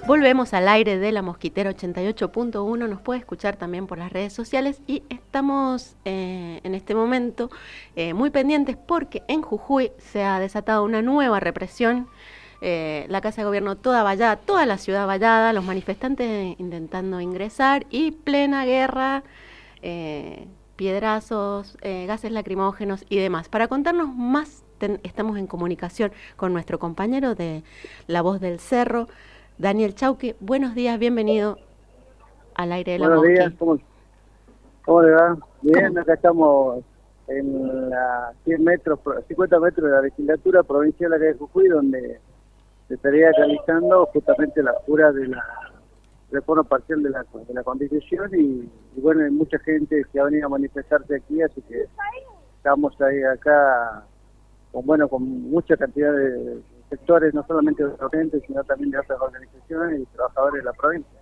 Volvemos al aire de La Mosquitera ochenta y ocho punto uno, nos puede escuchar también por las redes sociales y estamos eh, en este momento eh, muy pendientes porque en Jujuy se ha desatado una nueva represión, eh, la Casa de Gobierno toda vallada, toda la ciudad vallada, los manifestantes intentando ingresar y plena guerra, eh, piedrazos, eh, gases lacrimógenos y demás. Para contarnos más, ten, estamos en comunicación con nuestro compañero de La Voz del Cerro, Daniel Chauque. Buenos días, bienvenido al aire de La Mosqui. Buenos días, ¿cómo, ¿cómo le va? Bien, ¿cómo? Acá estamos en la cien metros, cincuenta metros de la legislatura provincial acá de Jujuy, donde se estaría realizando justamente la jura de la reforma parcial de la, de la Constitución y, y bueno, hay mucha gente que ha venido a manifestarse aquí, así que estamos ahí acá con, bueno, con mucha cantidad de sectores, no solamente de docentes, sino también de otras organizaciones y trabajadores de la provincia.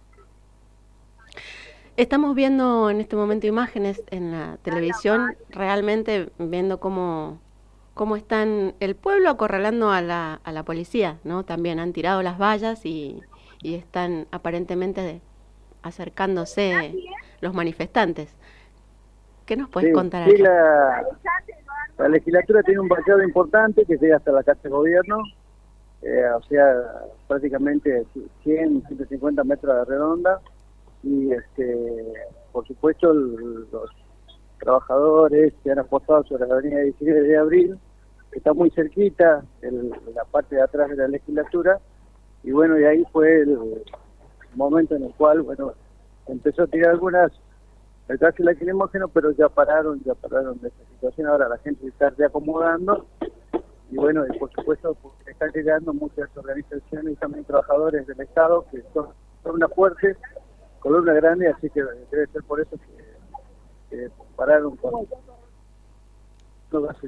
Estamos viendo en este momento imágenes en la televisión, realmente viendo cómo, cómo están el pueblo acorralando a la, a la policía, ¿no? También han tirado las vallas y, y están aparentemente acercándose los manifestantes. ¿Qué nos puedes sí, contar sí, aquí? La, la legislatura tiene un vallado importante que llega hasta la Casa de Gobierno, eh, o sea, prácticamente cien, ciento cincuenta metros de redonda, y este, por supuesto el, los trabajadores que han apostado sobre la avenida diecinueve de abril, que está muy cerquita, en la parte de atrás de la legislatura, y bueno, y ahí fue el momento en el cual, bueno, empezó a tirar algunas el gas lacrimógeno, pero ya pararon, ya pararon de esta situación. Ahora la gente se está reacomodando y bueno, y por supuesto están llegando muchas organizaciones y también trabajadores del Estado que son columna fuerte, columna grande, así que debe ser por eso que, que pararon con los gases.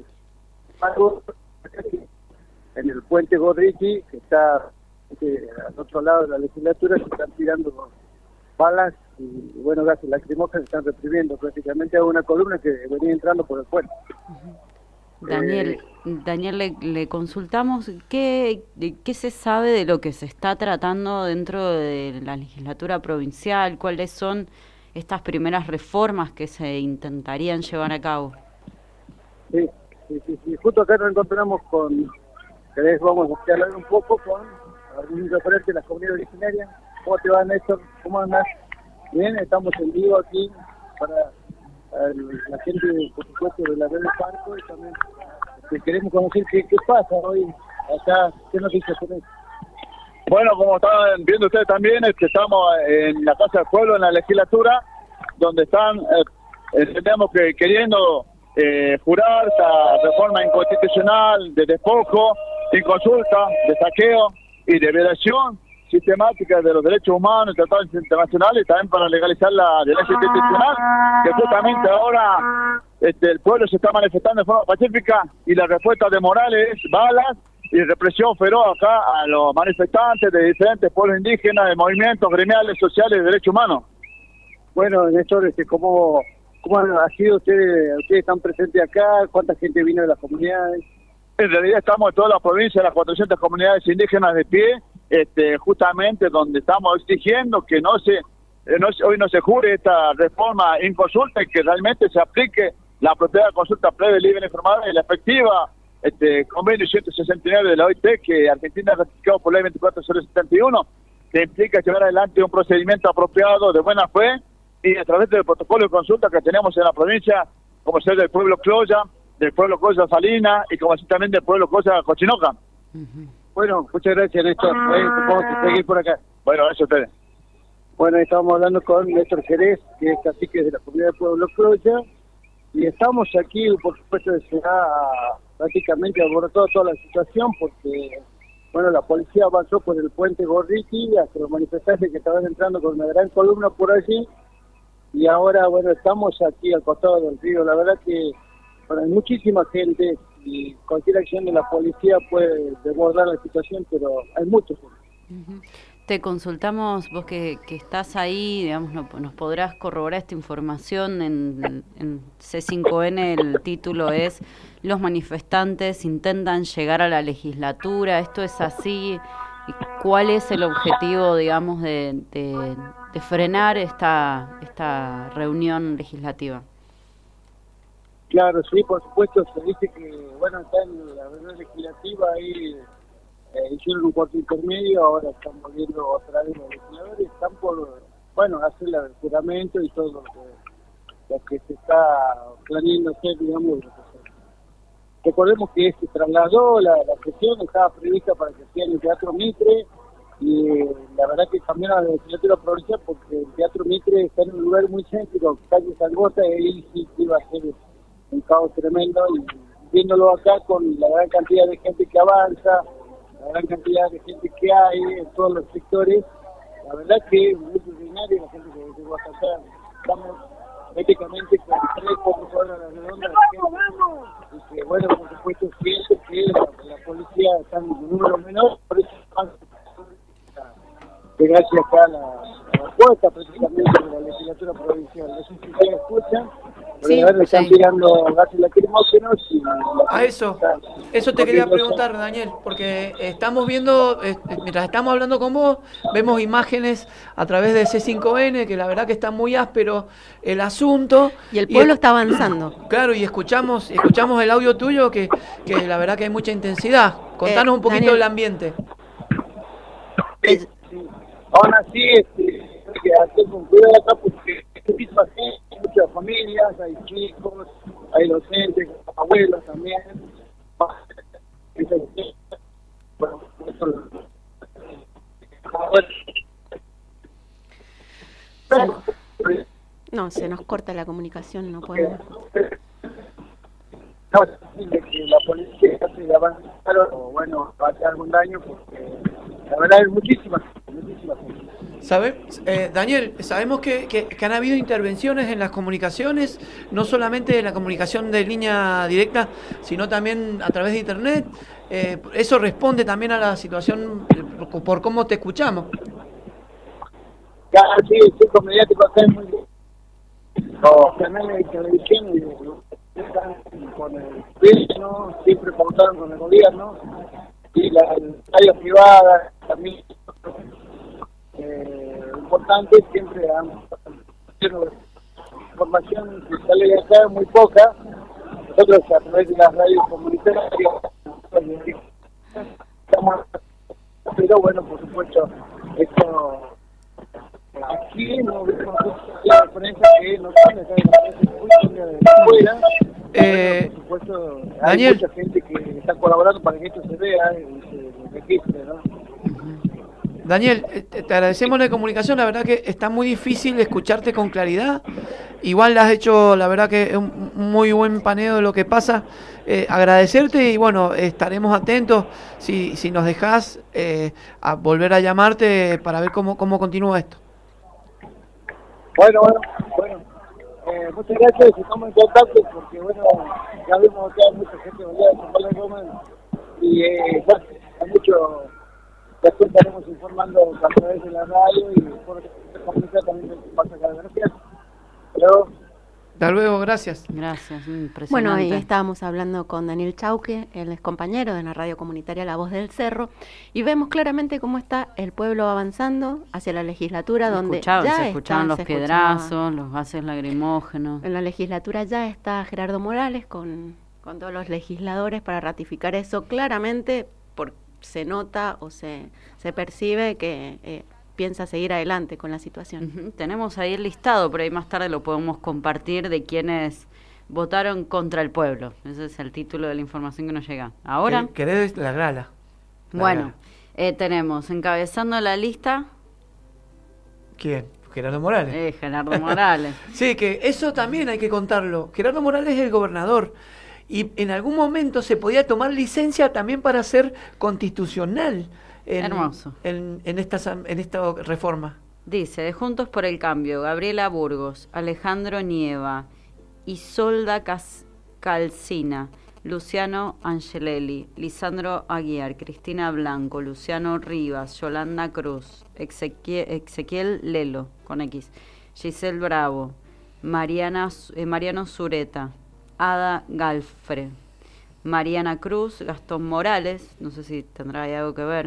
En el puente Gorriti, que está que, al otro lado de la legislatura, se están tirando balas y, y bueno, gases lacrimógenos están reprimiendo prácticamente a una columna que venía entrando por el puente. Daniel, eh, Daniel le, le consultamos qué, qué se sabe de lo que se está tratando dentro de la legislatura provincial, cuáles son estas primeras reformas que se intentarían llevar a cabo. Sí, sí, sí, sí. Justo acá nos encontramos con, ¿querés? Vamos a hablar un poco con algún referente de las comunidades originarias. ¿Cómo te va, Néstor? ¿Cómo andas? Bien, estamos en vivo aquí para el, la gente, por supuesto, de la red de Parco y también que queremos conocer qué, qué pasa hoy acá, qué noticias tenés. Bueno, como estaban viendo ustedes también, es que estamos en la Casa del Pueblo, en la legislatura, donde están, eh, entendemos que queriendo eh, jurar esta reforma inconstitucional de despojo, sin consulta, de saqueo y de violación sistemática de los derechos humanos y tratados internacionales, y también para legalizar la violencia institucional, que justamente ahora este, el pueblo se está manifestando de forma pacífica y la respuesta de Morales es balas y represión feroz acá a los manifestantes de diferentes pueblos indígenas, de movimientos gremiales, sociales y de derechos humanos. Bueno, Néstor, este, ¿cómo, cómo ha sido ustedes? ¿Ustedes están presentes acá? ¿Cuánta gente vino de las comunidades? En realidad estamos en todas las provincias, las cuatrocientas comunidades indígenas de pie, este, justamente donde estamos exigiendo que no se, eh, no, hoy no se jure esta reforma inconsulta y que realmente se aplique la propiedad de consulta previa, libre, informada y la efectiva este, convenio ciento sesenta y nueve de la O I T, que Argentina ha ratificado por ley veinticuatro mil setenta y uno, que implica llevar adelante un procedimiento apropiado de buena fe y a través del protocolo de consulta que tenemos en la provincia, como ser del pueblo Cloya, del pueblo Cloya Salina y como así también del pueblo Cloya Cochinoca. Uh-huh. Bueno, muchas gracias, Néstor. Vamos a seguir por acá. Bueno, eso ustedes. Bueno, estamos hablando con Néstor Jerez, que es cacique de la comunidad del pueblo Cloya, y estamos aquí, por supuesto, se ha prácticamente abordado toda la situación, porque, bueno, la policía avanzó por el puente Gorriti hasta los manifestantes que estaban entrando con una gran columna por allí, y ahora, bueno, estamos aquí al costado del río. La verdad que, bueno, hay muchísima gente, y cualquier acción de la policía puede desbordar la situación, pero hay muchos. Uh-huh. Te consultamos, vos que, que estás ahí, digamos, no, nos podrás corroborar esta información. En, en C cinco N el título es «Los manifestantes intentan llegar a la legislatura». ¿Esto es así? ¿Y cuál es el objetivo, digamos, de, de, de frenar esta, esta reunión legislativa? Claro, sí, por supuesto, se dice que, bueno, está en la reunión legislativa ahí, eh, hicieron un cuarto intermedio, ahora están volviendo otra vez los legisladores, están por, bueno, hacer el juramento y todo lo que, lo que se está planeando hacer, digamos. Recordemos que se trasladó la, la sesión, estaba prevista para que sea en el Teatro Mitre, y eh, la verdad que cambiaron a la legislatura provincial porque el Teatro Mitre está en un lugar muy céntrico, calle Sangota, y ahí sí iba a ser un caos tremendo, y viéndolo acá con la gran cantidad de gente que avanza, la gran cantidad de gente que hay en todos los sectores, la verdad que es muy ordinario la gente que llegó hasta acá. Estamos prácticamente con tres, cuatro horas a la redonda, y que bueno, por supuesto siento que la, la policía está en un número menor, por eso pegarse acá a la, a la puerta prácticamente de la legislatura provincial. No sé si ustedes escuchan, pero Sí, a ver, le están sí. tirando gases lacrimógenos y... A eso, eso te quería preguntar, Daniel, porque estamos viendo, eh, mientras estamos hablando con vos, vemos imágenes a través de C cinco N, que la verdad que está muy áspero el asunto. Y el pueblo está avanzando. Claro, y escuchamos escuchamos el audio tuyo, que, que la verdad que hay mucha intensidad. Contanos Eh, un poquito Daniel. del ambiente. Aún así, este, hay que hacer con cuidado acá porque hay muchísima gente, hay muchas familias, hay chicos, hay docentes, abuelos también. Bueno, eso- No, se nos corta la comunicación, no podemos. No, es posible que la policía se avanzaron o bueno, va a hacer algún daño porque la verdad hay muchísimas, muchísimas gente. ¿Sabe? Eh, Daniel, sabemos que, que, que han habido intervenciones en las comunicaciones, no solamente en la comunicación de línea directa, sino también a través de internet. Eh, eso responde también a la situación eh, por, por cómo te escuchamos. Ya, sí, el circo mediático acá es muy bien. Los canales de televisión y están con el gobierno, siempre pautaron con el gobierno, y las radios privadas también eh, importantes, siempre han información que sale de acá muy poca. Nosotros a través de las radios comunitarias estamos, pero bueno, por supuesto, esto aquí no vemos la diferencia que no tiene acá en la de afuera. Eh, Por supuesto, hay Daniel. mucha gente que está colaborando para que esto se vea y se registre, ¿no? Daniel, eh, te te agradecemos la comunicación, la verdad que está muy difícil escucharte con claridad. Igual has hecho, la verdad que es un muy buen paneo de lo que pasa. Eh, agradecerte y bueno, estaremos atentos si, si nos dejás eh, a volver a llamarte para ver cómo, cómo continúa esto. Bueno, bueno, bueno. Eh, muchas gracias, estamos en contacto porque bueno, ya vimos que hay mucha gente allá de San Pablo de Roma y eh, bueno, hay mucho, después estaremos informando a través de la radio y por comunicar también lo que pasa acá. Gracias. Pero, Hasta luego, gracias. Gracias, impresionante. Bueno, ahí estábamos hablando con Daniel Chauque, él es compañero de la radio comunitaria La Voz del Cerro, y vemos claramente cómo está el pueblo avanzando hacia la legislatura, donde Escuchaba- ya se escuchaban está, los se piedrazos, escuchaba. los gases lacrimógenos. En la legislatura ya está Gerardo Morales con, con todos los legisladores para ratificar eso claramente, porque se nota o se, se percibe que eh, piensa seguir adelante con la situación. Ujú, tenemos ahí el listado, pero ahí más tarde lo podemos compartir de quienes votaron contra el pueblo. Ese es el título de la información que nos llega. Ahora, ¿Querés la grala? La bueno, grala. eh, tenemos encabezando la lista ¿Quién? Gerardo Morales. eh, Gerardo Morales. Sí, que eso también hay que contarlo. Gerardo Morales es el gobernador y en algún momento se podía tomar licencia también para ser constitucional en, Hermoso. en, en, esta, sam- en esta reforma. Dice, de Juntos por el Cambio, Gabriela Burgos, Alejandro Nieva, Isolda Cas- Calcina, Luciano Angelelli, Lisandro Aguiar, Cristina Blanco, Luciano Rivas, Yolanda Cruz, Ezequiel, Ezequiel Lelo, con X, Giselle Bravo, Mariana, eh, Mariano Zureta, Ada Galfre, Mariana Cruz, Gastón Morales, no sé si tendrá ahí algo que ver,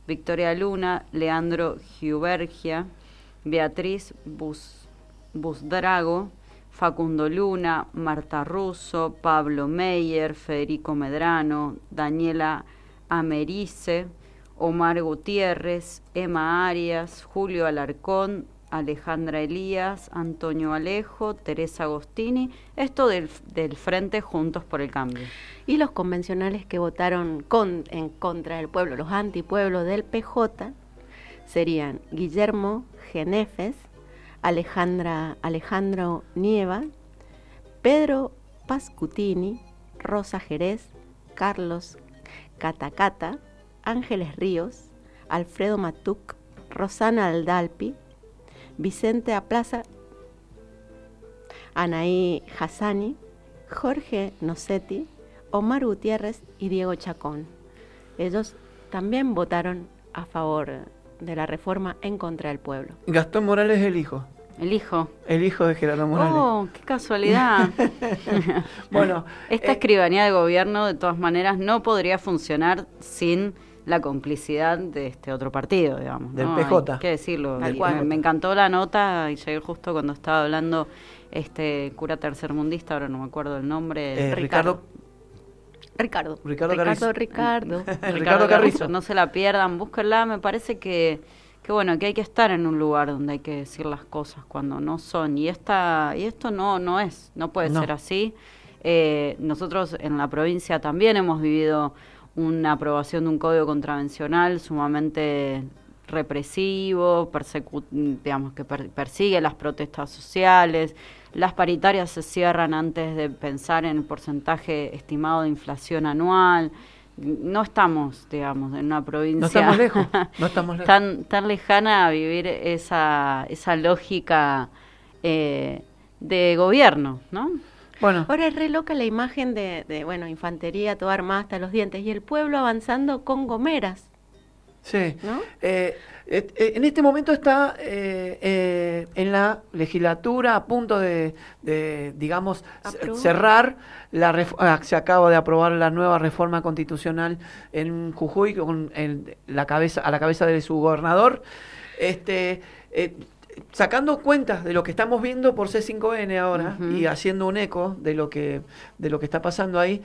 Victoria Luna, Leandro Giubergia, Beatriz Bus, Busdrago, Facundo Luna, Marta Russo, Pablo Meyer, Federico Medrano, Daniela Americe, Omar Gutiérrez, Emma Arias, Julio Alarcón, Alejandra Elías, Antonio Alejo, Teresa Agostini, esto del, del Frente Juntos por el Cambio. Y los convencionales que votaron con, en contra del pueblo, los antipueblos del P J, serían Guillermo Genefes, Alejandra, Alejandro Nieva, Pedro Pascutini, Rosa Jerez, Carlos Catacata, Ángeles Ríos, Alfredo Matuc, Rosana Aldalpi, Vicente Aplaza, Anaí Hassani, Jorge Nocetti, Omar Gutiérrez y Diego Chacón. Ellos también votaron a favor de la reforma en contra del pueblo. Gastón Morales es el hijo. El hijo. El hijo de Gerardo Morales. Oh, qué casualidad. Bueno, esta eh, escribanía de gobierno, de todas maneras, no podría funcionar sin la complicidad de este otro partido, digamos, del ¿no? P J. Hay que decirlo. Del Me, me encantó la nota y llegué justo cuando estaba hablando este cura tercermundista, ahora no me acuerdo el nombre. Eh, Ricardo. Ricardo. Ricardo Carrizo. Ricardo, Ricardo, Ricardo Carrizo. No se la pierdan, búsquenla. Me parece que, que bueno, que hay que estar en un lugar donde hay que decir las cosas cuando no son. Y esta y esto no no es, no puede No. ser así. Eh, nosotros en la provincia también hemos vivido una aprobación de un código contravencional sumamente represivo, persecu- digamos que per- persigue las protestas sociales. Las paritarias se cierran antes de pensar en el porcentaje estimado de inflación anual. No estamos, digamos, en una provincia No estamos lejos, no estamos lejos. tan tan lejana a vivir esa esa lógica eh, de gobierno, ¿no? Bueno. Ahora es re loca la imagen de, de, bueno, infantería toda armada hasta los dientes y el pueblo avanzando con gomeras. Sí. ¿No? Eh, eh, eh, en este momento está eh, eh, en la legislatura a punto de, de digamos, Aprobó. cerrar. La ref- ah, se acaba de aprobar la nueva reforma constitucional en Jujuy con el- la cabeza a la cabeza de su gobernador. Este, eh, sacando cuentas de lo que estamos viendo por C cinco N ahora Ujú. y haciendo un eco de lo que de lo que está pasando ahí.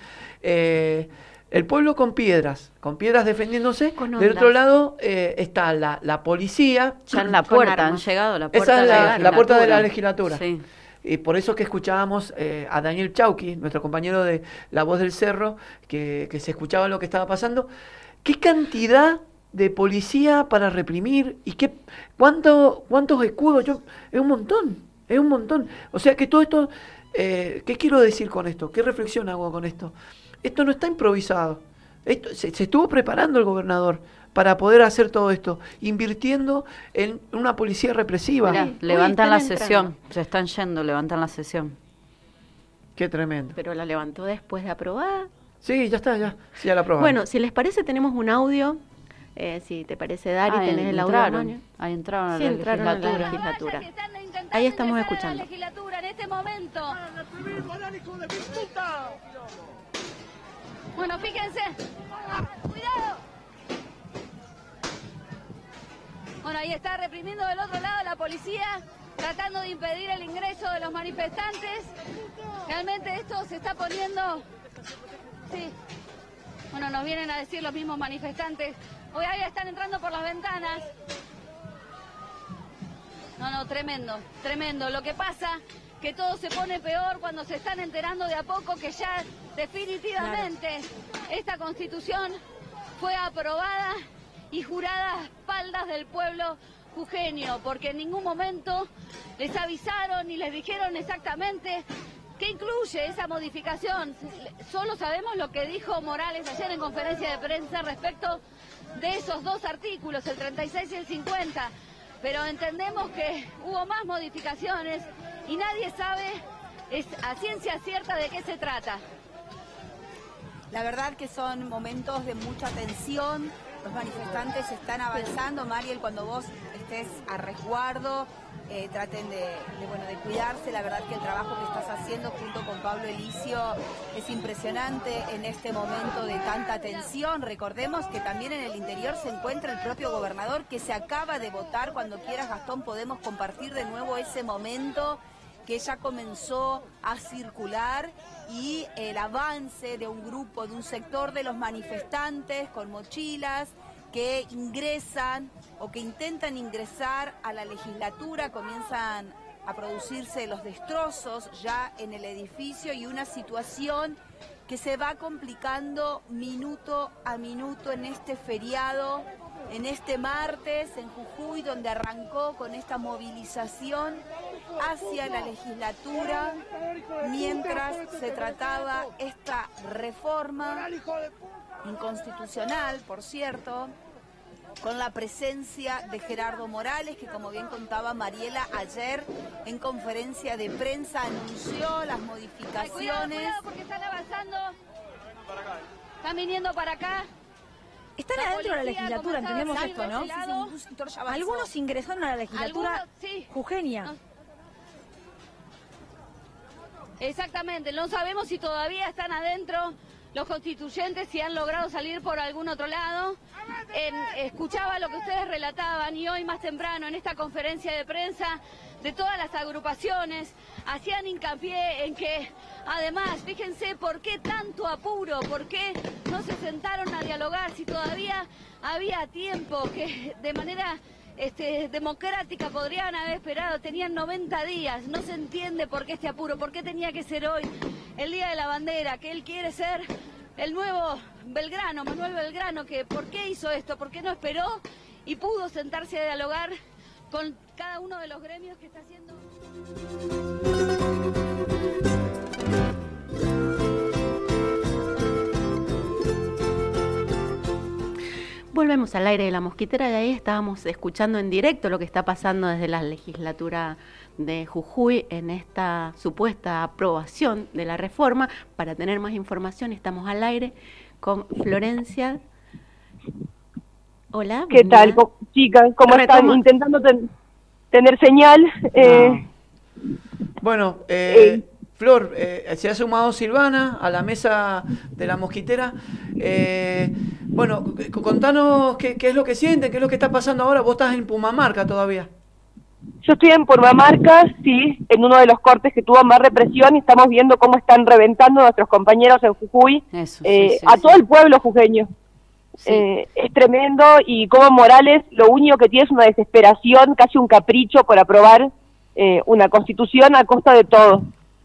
Eh, El pueblo con piedras, con piedras defendiéndose. Con Del ondas. otro lado eh, está la, la policía. Ya en la Con puerta, han armas. llegado a la puerta Esa es de la, la, la puerta de la legislatura. legislatura. Sí. Y por eso que escuchábamos eh, a Daniel Chauqui, nuestro compañero de La Voz del Cerro, que, que se escuchaba lo que estaba pasando. ¿Qué cantidad de policía para reprimir? ¿Y qué cuánto, cuántos escudos? Yo, es un montón, es un montón. O sea que todo esto, eh, ¿qué quiero decir con esto? ¿Qué reflexión hago con esto? Esto no está improvisado. Esto, se, se estuvo preparando el gobernador para poder hacer todo esto, invirtiendo en una policía represiva. Mirá, Uy, levantan están la entrando. sesión, se están yendo, levantan la sesión. Qué tremendo. Pero la levantó después de aprobada. Sí, ya está, ya, sí, ya la aprobamos. Bueno, si les parece tenemos un audio. Eh, si te parece, Dari, Ah, tenés el audio. entraron, a mano. ahí entraron a Sí, la entraron a la legislatura. legislatura. Ahí estamos escuchando. La legislatura en este momento. Bueno, fíjense. Cuidado. Bueno, ahí está reprimiendo del otro lado la policía, tratando de impedir el ingreso de los manifestantes. Realmente esto se está poniendo... Sí. Bueno, nos vienen a decir los mismos manifestantes. Hoy ahí están entrando por las ventanas. No, no, tremendo, tremendo. Lo que pasa que todo se pone peor cuando se están enterando de a poco que ya definitivamente esta Constitución fue aprobada y jurada a espaldas del pueblo jujeño, porque en ningún momento les avisaron ni les dijeron exactamente qué incluye esa modificación. Solo sabemos lo que dijo Morales ayer en conferencia de prensa respecto de esos dos artículos, el treinta y seis y el cincuenta. Pero entendemos que hubo más modificaciones y nadie sabe es, a ciencia cierta de qué se trata. La verdad que son momentos de mucha tensión, los manifestantes están avanzando. Mariel, cuando vos estés a resguardo, eh, traten de, de, bueno, de cuidarse. La verdad que el trabajo que estás haciendo junto con Pablo Elicio es impresionante en este momento de tanta tensión. Recordemos que también en el interior se encuentra el propio gobernador, que se acaba de votar. Cuando quieras, Gastón, podemos compartir de nuevo ese momento que ya comenzó a circular, y el avance de un grupo, de un sector de los manifestantes con mochilas que ingresan o que intentan ingresar a la legislatura. Comienzan a producirse los destrozos ya en el edificio y una situación que se va complicando minuto a minuto en este feriado, en este martes en Jujuy, donde arrancó con esta movilización hacia la legislatura, mientras se trataba esta reforma inconstitucional, por cierto, con la presencia de Gerardo Morales, que, como bien contaba Mariela ayer en conferencia de prensa, anunció las modificaciones. Ay, cuidado, cuidado, porque están avanzando, están viniendo para acá. Están la adentro de la legislatura, entendemos esto, ¿no? Algunos ingresaron a la legislatura. Algunos, sí. jujeña. No. Exactamente, no sabemos si todavía están adentro los constituyentes, si han logrado salir por algún otro lado. En, escuchaba lo que ustedes relataban, y hoy más temprano en esta conferencia de prensa de todas las agrupaciones hacían hincapié en que, además, fíjense por qué tanto apuro, por qué no se sentaron a dialogar si todavía había tiempo, que de manera este, democrática podrían haber esperado. Tenían noventa días, no se entiende por qué este apuro, por qué tenía que ser hoy, el Día de la Bandera, que él quiere ser el nuevo Belgrano, Manuel Belgrano, que por qué hizo esto, por qué no esperó y pudo sentarse a dialogar con cada uno de los gremios que está haciendo. Volvemos al aire de La Mosquitera, y ahí estábamos escuchando en directo lo que está pasando desde la legislatura de Jujuy en esta supuesta aprobación de la reforma. Para tener más información estamos al aire con Florencia. Hola. ¿Qué tal, co- chicas? ¿Cómo Retoma. están? Intentando ten- tener señal. Eh, Bueno, eh, Flor, eh, se ha sumado Silvana a la mesa de La Mosquitera. Eh, bueno, c- contanos qué, qué es lo que sienten, qué es lo que está pasando ahora. Vos estás en Pumamarca todavía. Yo estoy en Pumamarca, sí, en uno de los cortes que tuvo más represión, y estamos viendo cómo están reventando a nuestros compañeros en Jujuy, Eso, eh, sí, sí, a sí. todo el pueblo jujeño. Eh, es tremendo, y como Morales lo único que tiene es una desesperación, casi un capricho por aprobar eh, una constitución a costa de todo.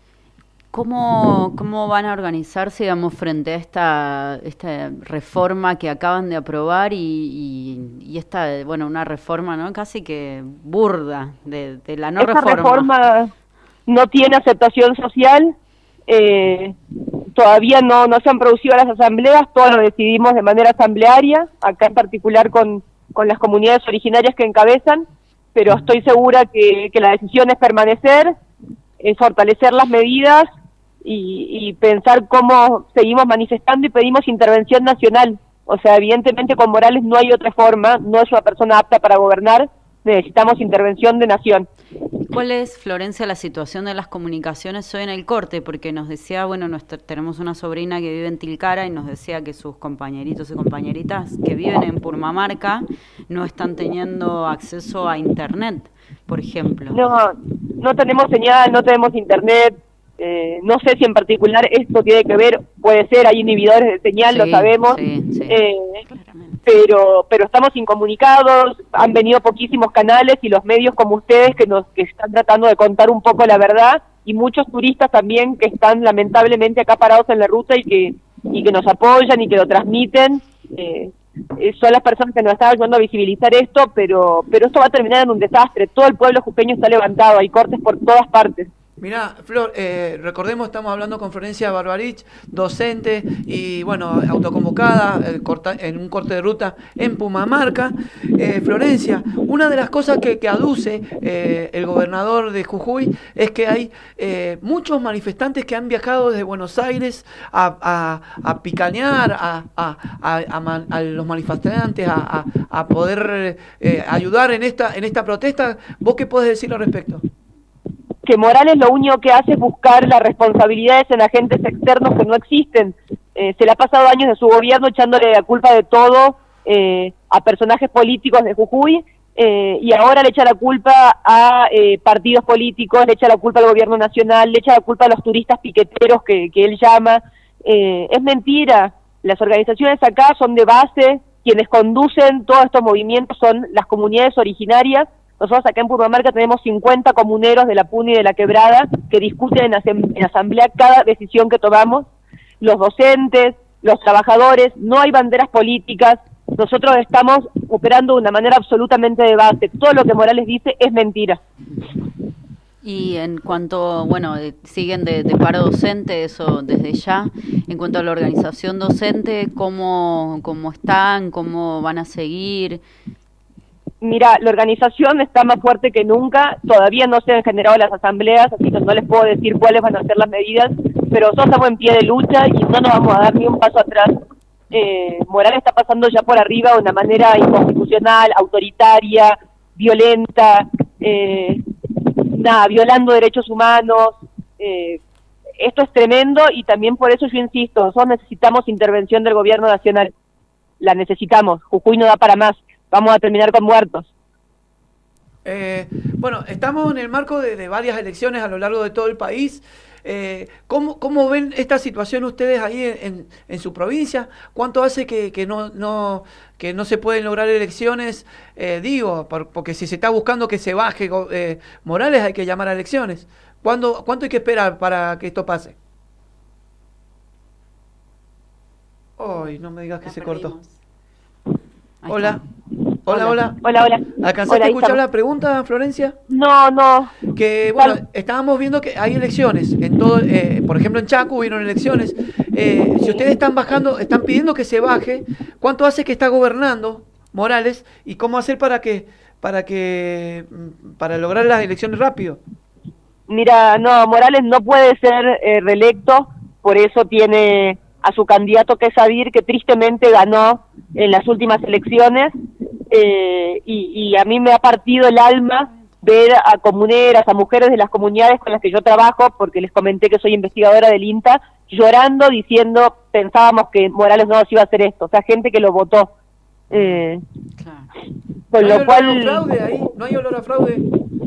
¿Cómo, ¿Cómo van a organizarse, digamos, frente a esta, esta reforma que acaban de aprobar y, y, y esta, bueno, una reforma, ¿no?, casi que burda de, de la no Esta reforma? reforma no tiene aceptación social, eh, todavía no, no se han producido las asambleas, todo lo decidimos de manera asamblearia, acá en particular con, con las comunidades originarias que encabezan, pero estoy segura que, que la decisión es permanecer, es fortalecer las medidas y, y pensar cómo seguimos manifestando, y pedimos intervención nacional. O sea, evidentemente con Morales no hay otra forma, no es una persona apta para gobernar, necesitamos intervención de nación. ¿Cuál es, Florencia, la situación de las comunicaciones hoy en el corte? Porque nos decía, bueno, nuestra, tenemos una sobrina que vive en Tilcara y nos decía que sus compañeritos y compañeritas que viven en Pumamarca no están teniendo acceso a internet, por ejemplo. No, no tenemos señal, no tenemos internet, eh, no sé si en particular esto tiene que ver, puede ser, hay inhibidores de señal, Sí, lo sabemos, sí, sí. eh, pero pero estamos incomunicados, han venido poquísimos canales y los medios como ustedes que nos que están tratando de contar un poco la verdad, y muchos turistas también que están lamentablemente acá parados en la ruta y que y que nos apoyan y que lo transmiten. Eh, eh, son las personas que nos están ayudando a visibilizar esto, pero pero esto va a terminar en un desastre. Todo el pueblo jujeño está levantado, hay cortes por todas partes. Mirá, Flor, eh, recordemos, estamos hablando con Florencia Barbarich, docente y, bueno, autoconvocada eh, corta, en un corte de ruta en Pumamarca. Eh, Florencia, una de las cosas que, que aduce eh, el gobernador de Jujuy es que hay eh, muchos manifestantes que han viajado desde Buenos Aires a, a, a picanear a, a, a, a, a los manifestantes, a, a, a poder eh, ayudar en esta, en esta protesta. ¿Vos qué podés decir al respecto? Que Morales lo único que hace es buscar las responsabilidades en agentes externos que no existen. Eh, se le ha pasado años de su gobierno echándole la culpa de todo eh, a personajes políticos de Jujuy, eh, y ahora le echa la culpa a eh, partidos políticos, le echa la culpa al gobierno nacional, le echa la culpa a los turistas piqueteros que, que él llama. Eh, es mentira. Las organizaciones acá son de base, quienes conducen todos estos movimientos son las comunidades originarias. Nosotros acá en Pumamarca tenemos cincuenta comuneros de la Puna y de la Quebrada que discuten en, asem en asamblea cada decisión que tomamos. Los docentes, los trabajadores, no hay banderas políticas. Nosotros estamos operando de una manera absolutamente de base. Todo lo que Morales dice es mentira. Y en cuanto, bueno, eh, siguen de, de paro docente, eso desde ya. En cuanto a la organización docente, ¿cómo, cómo están? ¿Cómo van a seguir? Mira, la organización está más fuerte que nunca, todavía no se han generado las asambleas, así que no les puedo decir cuáles van a ser las medidas, pero nosotros estamos en pie de lucha y no nos vamos a dar ni un paso atrás. Eh, Morales está pasando ya por arriba de una manera inconstitucional, autoritaria, violenta, eh, nada, violando derechos humanos. Eh, esto es tremendo y también por eso yo insisto, nosotros necesitamos intervención del gobierno nacional, la necesitamos, Jujuy no da para más. Vamos a terminar con muertos. Eh, bueno, estamos en el marco de, de varias elecciones a lo largo de todo el país. Eh, ¿cómo, ¿Cómo ven esta situación ustedes ahí en, en, en su provincia? ¿Cuánto hace que, que, no, no, que no se pueden lograr elecciones? Eh, digo, por, porque si se está buscando que se baje eh, Morales, hay que llamar a elecciones. ¿Cuándo, ¿Cuánto hay que esperar para que esto pase? Ay, no me digas que se cortó. Hola. Hola, hola. Hola, hola. ¿Alcanzaste hola, a escuchar estamos. la pregunta, Florencia? No, no. Que, bueno, estábamos viendo que hay elecciones. En todo, eh, por ejemplo, en Chaco hubieron elecciones. Eh, si ustedes están bajando, están pidiendo que se baje, ¿cuánto hace que está gobernando Morales? ¿Y cómo hacer para que, para que, para lograr las elecciones rápido? Mira, no, Morales no puede ser eh, reelecto, por eso tiene a su candidato que es Sadir, que tristemente ganó en las últimas elecciones, eh, y, y a mí me ha partido el alma ver a comuneras, a mujeres de las comunidades con las que yo trabajo, porque les comenté que soy investigadora del INTA, llorando, diciendo, pensábamos que Morales no nos iba a hacer esto, o sea, gente que lo votó. Eh, claro. Con ¿No lo cual... hay olor a fraude ahí? ¿No hay olor a fraude?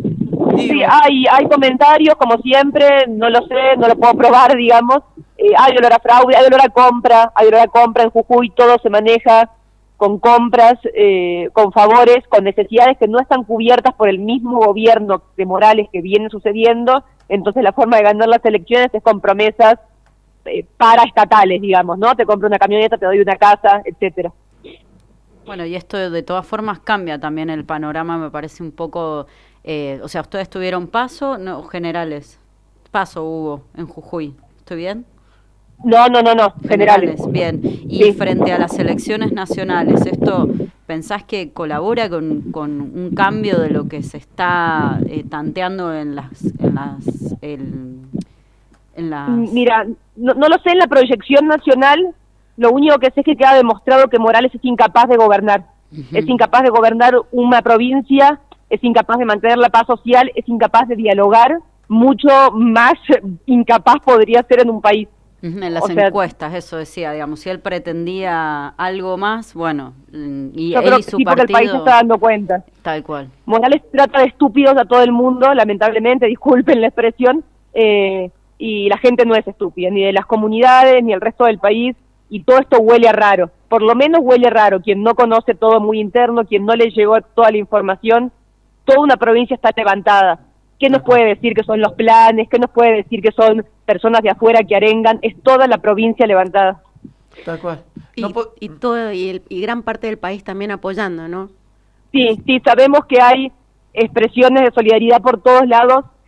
Sí, hay, hay comentarios, como siempre, no lo sé, no lo puedo probar, digamos. Eh, hay olor a fraude, hay olor a compra, hay olor a compra en Jujuy, todo se maneja con compras, eh, con favores, con necesidades que no están cubiertas por el mismo gobierno de Morales que viene sucediendo. Entonces la forma de ganar las elecciones es con promesas eh, paraestatales, digamos, ¿no? Te compro una camioneta, te doy una casa, etcétera. Bueno, y esto de todas formas cambia también el panorama, me parece un poco... Eh, o sea, ustedes tuvieron paso, no, generales. Paso hubo en Jujuy. ¿Estoy bien? No, no, no, no, generales. generales. Bien. Y sí. Frente a las elecciones nacionales, ¿esto pensás que colabora con, con un cambio de lo que se está eh, tanteando en las... En las, el, en las... Mira, no, no lo sé en la proyección nacional, lo único que sé es que queda demostrado que Morales es incapaz de gobernar. Uh-huh. Es incapaz de gobernar una provincia, es incapaz de mantener la paz social, es incapaz de dialogar, mucho más incapaz podría ser en un país. En las o sea, encuestas, eso decía, digamos, si él pretendía algo más, bueno, y yo él creo y que su sí, porque partido... el país se está dando cuenta. Tal cual. Morales trata de estúpidos a todo el mundo, lamentablemente, disculpen la expresión, eh, y la gente no es estúpida, ni de las comunidades, ni el resto del país, y todo esto huele a raro, por lo menos huele raro, quien no conoce todo muy interno, quien no le llegó toda la información, toda una provincia está levantada. ¿Qué nos puede decir que son los planes? ¿Qué nos puede decir que son personas de afuera que arengan? Es toda la provincia levantada. Tal cual. Y, no y, todo, y, el, y gran parte del país también apoyando, ¿no? Sí, sí, sabemos que hay expresiones de solidaridad por todos lados.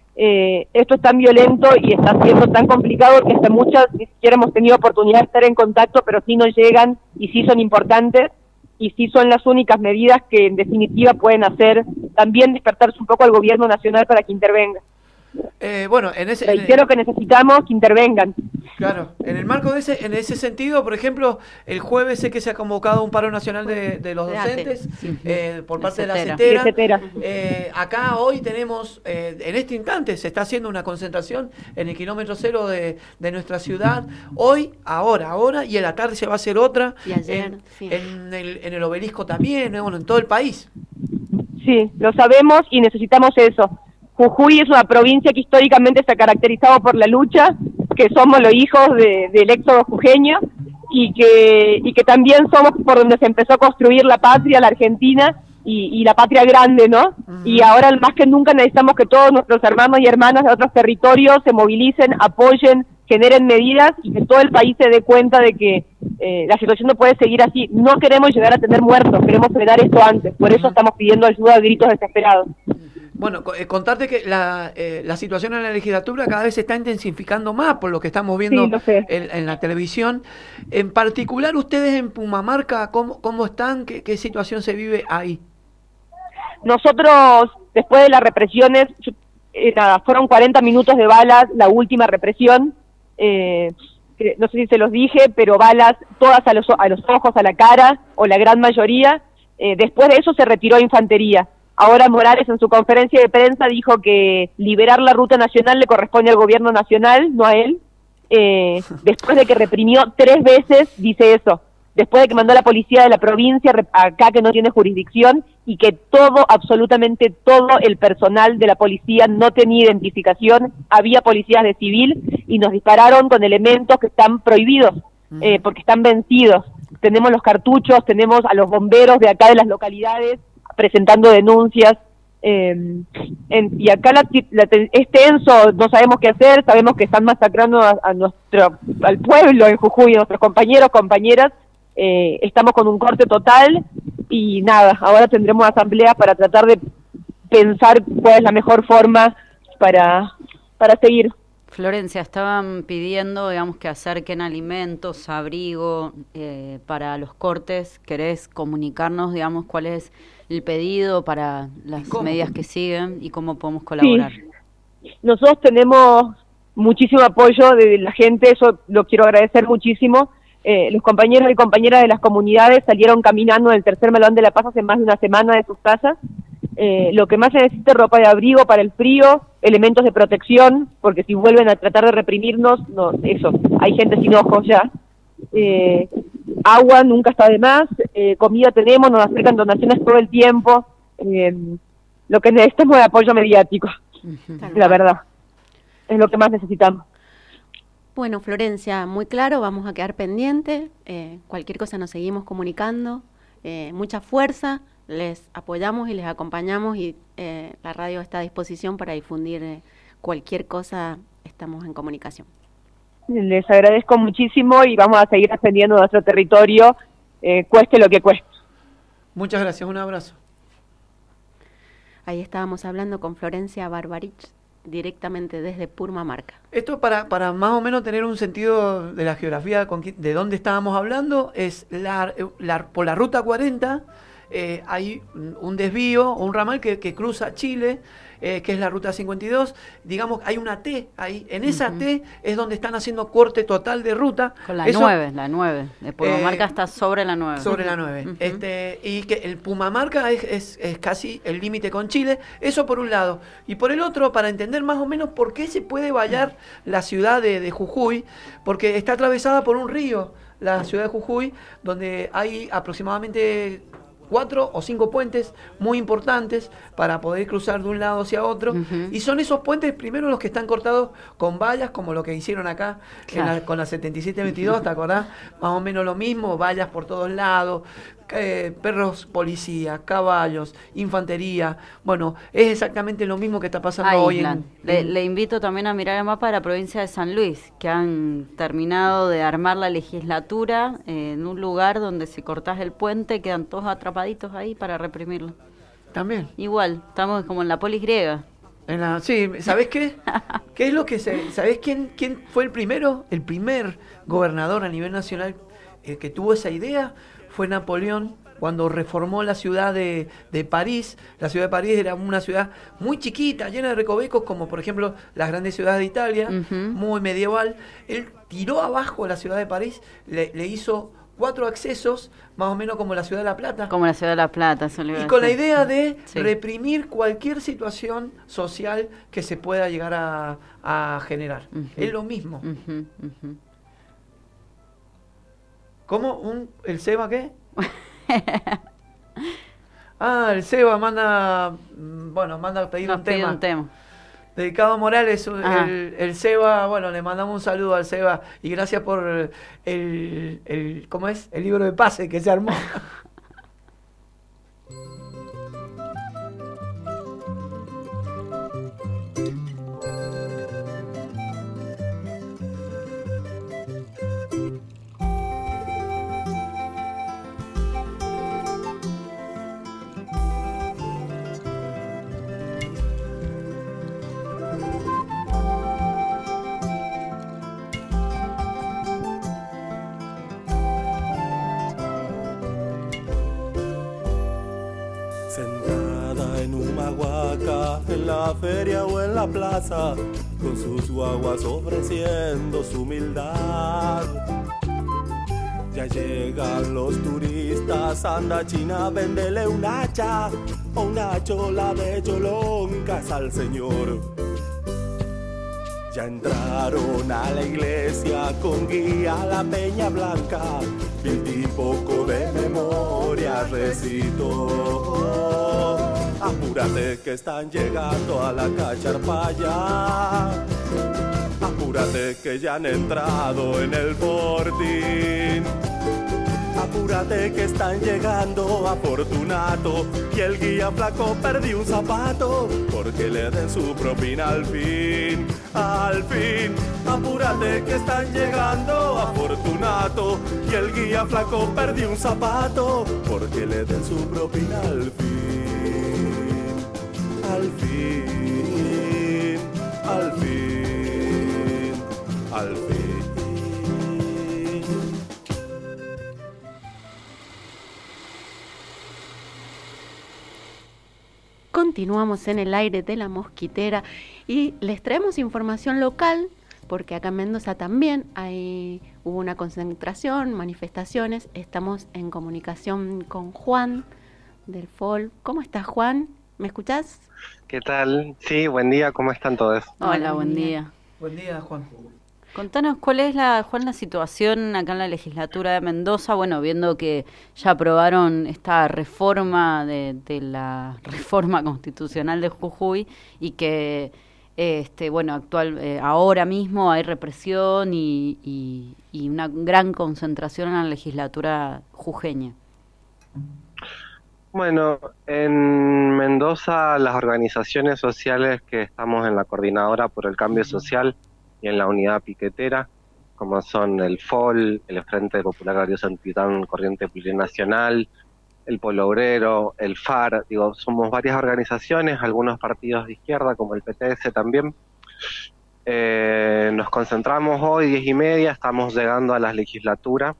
Eh, esto es tan violento y está siendo tan complicado que hasta muchas ni siquiera hemos tenido oportunidad de estar en contacto, pero sí nos llegan y sí son importantes y sí son las únicas medidas que en definitiva pueden hacer también despertarse un poco al gobierno nacional para que intervenga. Eh, bueno, en ese... Reitero que necesitamos que intervengan. Claro, en el marco de ese, en ese sentido, por ejemplo, el jueves sé que se ha convocado un paro nacional de, de los docentes eh, por parte de la CETERA. CETERA. Eh, acá hoy tenemos, eh, en este instante, se está haciendo una concentración en el kilómetro cero de, de nuestra ciudad. Hoy, ahora, ahora, y en la tarde se va a hacer otra. Y ayer, en, sí. en, el, en el obelisco también, eh, bueno, en todo el país. Sí, lo sabemos y necesitamos eso. Jujuy es una provincia que históricamente se ha caracterizado por la lucha, que somos los hijos de, del éxodo jujeño y que, y que también somos por donde se empezó a construir la patria, la Argentina y, y la patria grande, ¿no? Uh-huh. Y ahora más que nunca necesitamos que todos nuestros hermanos y hermanas de otros territorios se movilicen, apoyen, generen medidas y que todo el país se dé cuenta de que eh, la situación no puede seguir así. No queremos llegar a tener muertos, queremos frenar esto antes, por eso estamos pidiendo ayuda a gritos desesperados. Bueno, eh, contarte que la, eh, la situación en la legislatura cada vez se está intensificando más por lo que estamos viendo sí, lo sé. en, en la televisión. En particular, ustedes en Pumamarca, ¿cómo, cómo están? ¿Qué, ¿Qué situación se vive ahí? Nosotros, después de las represiones, eh, nada, fueron cuarenta minutos de balas, la última represión, eh, no sé si se los dije, pero balas todas a los, a los ojos, a la cara, o la gran mayoría. Eh, después de eso se retiró infantería. Ahora Morales en su conferencia de prensa dijo que liberar la ruta nacional le corresponde al gobierno nacional, no a él. Eh, después de que reprimió tres veces, dice eso. Después de que mandó a la policía de la provincia acá que no tiene jurisdicción y que todo, absolutamente todo el personal de la policía no tenía identificación, había policías de civil y nos dispararon con elementos que están prohibidos, eh, porque están vencidos. Tenemos los cartuchos, tenemos a los bomberos de acá de las localidades presentando denuncias, eh, en, y acá la, la, es tenso, no sabemos qué hacer, sabemos que están masacrando a, a nuestro, al pueblo en Jujuy, a nuestros compañeros, compañeras, eh, estamos con un corte total, y nada, ahora tendremos asamblea para tratar de pensar cuál es la mejor forma para, para seguir. Florencia, estaban pidiendo, digamos, que acerquen alimentos, abrigo, eh, para los cortes. ¿Querés comunicarnos, digamos, cuál es el pedido para las medidas que siguen y cómo podemos colaborar? Sí. Nosotros tenemos muchísimo apoyo de la gente, eso lo quiero agradecer muchísimo. Eh, los compañeros y compañeras de las comunidades salieron caminando en el tercer melón de La Paz hace más de una semana de sus casas. Eh, lo que más se necesita es ropa de abrigo para el frío, elementos de protección, porque si vuelven a tratar de reprimirnos, no, eso, hay gente sin ojos ya. Eh, agua nunca está de más, eh, comida tenemos, nos acercan donaciones todo el tiempo. Eh, lo que necesitamos es apoyo mediático, uh-huh. La verdad, es lo que más necesitamos. Bueno, Florencia, muy claro, vamos a quedar pendientes, eh, cualquier cosa nos seguimos comunicando, eh, mucha fuerza. Les apoyamos y les acompañamos y eh, la radio está a disposición para difundir eh, cualquier cosa, estamos en comunicación. Les agradezco muchísimo y vamos a seguir defendiendo nuestro territorio, eh, cueste lo que cueste. Muchas gracias, un abrazo. Ahí estábamos hablando con Florencia Barbarich, directamente desde Pumamarca. Esto para, para más o menos tener un sentido de la geografía con, de dónde estábamos hablando, es la, la, por la ruta cuarenta, Eh, hay un desvío o un ramal que, que cruza Chile, eh, que es la ruta cincuenta y dos, digamos, hay una T ahí, en esa uh-huh. T es donde están haciendo corte total de ruta. Con la Eso, nueve, la nueve, de Pumamarca eh, está sobre la nueve. Sobre la nueve, uh-huh. este, y que el Pumamarca es, es, es casi el límite con Chile, eso por un lado, y por el otro, para entender más o menos por qué se puede vallar la ciudad de, de Jujuy, porque está atravesada por un río, la ciudad de Jujuy, donde hay aproximadamente cuatro o cinco puentes muy importantes para poder cruzar de un lado hacia otro, uh-huh. y son esos puentes primero los que están cortados con vallas, como lo que hicieron acá claro. en la, con la setenta y siete veintidós, ¿te acordás? Más o menos lo mismo, vallas por todos lados, eh, perros policía, caballos, infantería, bueno, es exactamente lo mismo que está pasando Ahí, hoy en, en... Le, le invito también a mirar el mapa de la provincia de San Luis, que han terminado de armar la legislatura eh, en un lugar donde si cortás el puente quedan todos atrapaditos ahí para reprimirlo. También. Igual, estamos como en la polis griega. En la, sí, ¿sabés qué? ¿Qué es lo que se, ¿sabés quién, quién fue el primero? El primer gobernador a nivel nacional eh, que tuvo esa idea fue Napoleón, cuando reformó la ciudad de, de París. La ciudad de París era una ciudad muy chiquita, llena de recovecos, como por ejemplo las grandes ciudades de Italia, uh-huh. muy medieval. Él tiró abajo la ciudad de París, le, le hizo cuatro accesos, más o menos como la ciudad de La Plata. Como la ciudad de La Plata, eso le iba a Y con decir. la idea de sí. reprimir cualquier situación social que se pueda llegar a, a generar. Uh-huh. Es lo mismo. Uh-huh, uh-huh. ¿Cómo? ¿Un, ¿El Seba qué? Ah, el Seba manda, bueno, manda a pedir Nos un pide tema. un tema. Dedicado a Morales, el, el Seba, bueno, le mandamos un saludo al Seba y gracias por el, el ¿cómo es? El libro de pase que se armó. Sentada en Humahuaca, en la feria o en la plaza, con sus guaguas ofreciendo su humildad. Ya llegan los turistas, anda China, véndele un hacha o una chola de choloncas al señor. Ya entraron a la iglesia con guía a la Peña Blanca, y poco de memoria recito. Apúrate que están llegando a la Cacharpaya, apúrate que ya han entrado en el Fortín. Apúrate que están llegando a Fortunato y el guía flaco perdió un zapato porque le den su propina al fin, al fin. Apúrate que están llegando a Fortunato y el guía flaco perdió un zapato porque le den su propina al fin, al fin, al fin, al fin. Continuamos en el aire de la Mosquitera y les traemos información local porque acá en Mendoza también hay, hubo una concentración, manifestaciones. Estamos en comunicación con Juan del F O L. ¿Cómo estás, Juan? ¿Me escuchás? ¿Qué tal? Sí, buen día, ¿cómo están todos? Hola, Hola buen día. día. Buen día, Juan. Contanos cuál es la, Juan, la situación acá en la legislatura de Mendoza, bueno, viendo que ya aprobaron esta reforma de, de la reforma constitucional de Jujuy y que este, bueno, actual, eh, ahora mismo hay represión y, y, y una gran concentración en la legislatura jujeña. Bueno, en Mendoza las organizaciones sociales que estamos en la Coordinadora por el Cambio Social y en la unidad piquetera, como son el F O L, el Frente Popular Agrario Santitán Corriente Plurinacional, el Polo Obrero, el F A R, digo, somos varias organizaciones, algunos partidos de izquierda, como el P T S también. Eh, nos concentramos hoy, diez y media, estamos llegando a la legislatura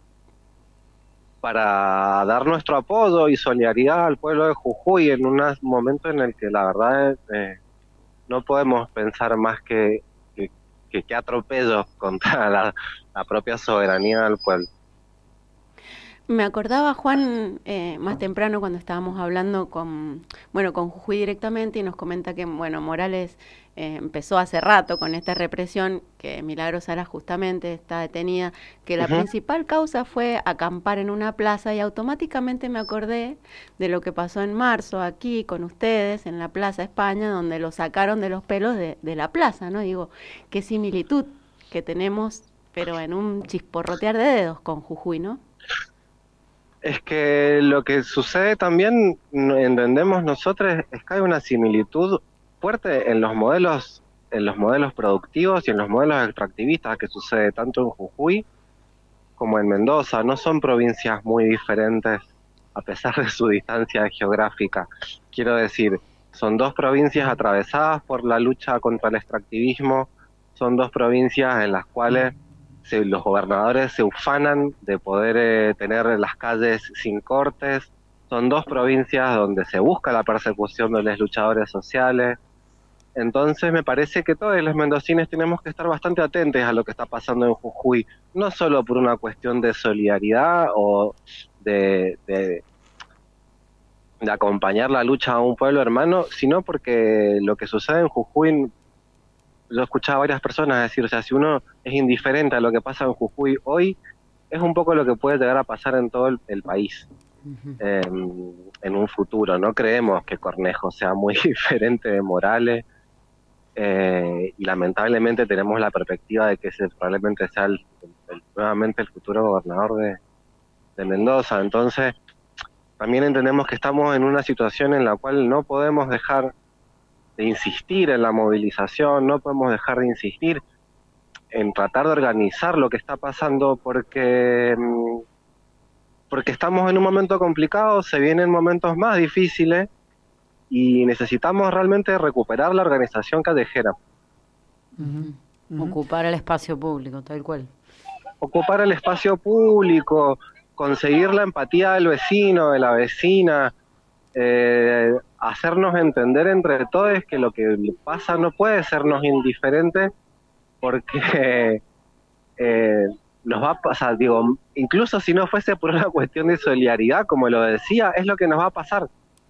para dar nuestro apoyo y solidaridad al pueblo de Jujuy en un momento en el que la verdad eh, no podemos pensar más que que, que atropello contra la, la propia soberanía del pueblo. Me acordaba, Juan, eh, más temprano cuando estábamos hablando con, bueno, con Jujuy directamente y nos comenta que, bueno, Morales eh, empezó hace rato con esta represión, que Milagro Sala justamente está detenida, que la uh-huh. principal causa fue acampar en una plaza y automáticamente me acordé de lo que pasó en marzo aquí con ustedes en la Plaza España, donde lo sacaron de los pelos de, de la plaza, ¿no? Digo, qué similitud que tenemos, pero en un chisporrotear de dedos con Jujuy, ¿no? Es que lo que sucede también, entendemos nosotros, es que hay una similitud fuerte en los modelos, en los modelos productivos y en los modelos extractivistas que sucede tanto en Jujuy como en Mendoza. No son provincias muy diferentes a pesar de su distancia geográfica. Quiero decir, Son dos provincias atravesadas por la lucha contra el extractivismo, son dos provincias en las cuales se, los gobernadores se ufanan de poder eh, tener las calles sin cortes, son dos provincias donde se busca la persecución de los luchadores sociales. Entonces me parece que todos los mendocines tenemos que estar bastante atentos a lo que está pasando en Jujuy, no solo por una cuestión de solidaridad o de, de, de acompañar la lucha a un pueblo hermano, sino porque lo que sucede en Jujuy, yo he escuchado a varias personas decir, o sea, si uno es indiferente a lo que pasa en Jujuy hoy, es un poco lo que puede llegar a pasar en todo el, el país. Uh-huh. eh, en un futuro. No creemos que Cornejo sea muy diferente de Morales, eh, y lamentablemente tenemos la perspectiva de que ese probablemente sea el, el, nuevamente el futuro gobernador de, de Mendoza. Entonces también entendemos que estamos en una situación en la cual no podemos dejar de insistir en la movilización, no podemos dejar de insistir en tratar de organizar lo que está pasando, porque porque estamos en un momento complicado, se vienen momentos más difíciles y necesitamos realmente recuperar la organización callejera. Uh-huh. Uh-huh. Ocupar el espacio público, tal cual. Ocupar el espacio público, conseguir la empatía del vecino, de la vecina, eh, hacernos entender entre todos que lo que pasa no puede sernos indiferente, porque eh, nos va a pasar, digo, incluso si no fuese por una cuestión de solidaridad, como lo decía, es lo que nos va a pasar.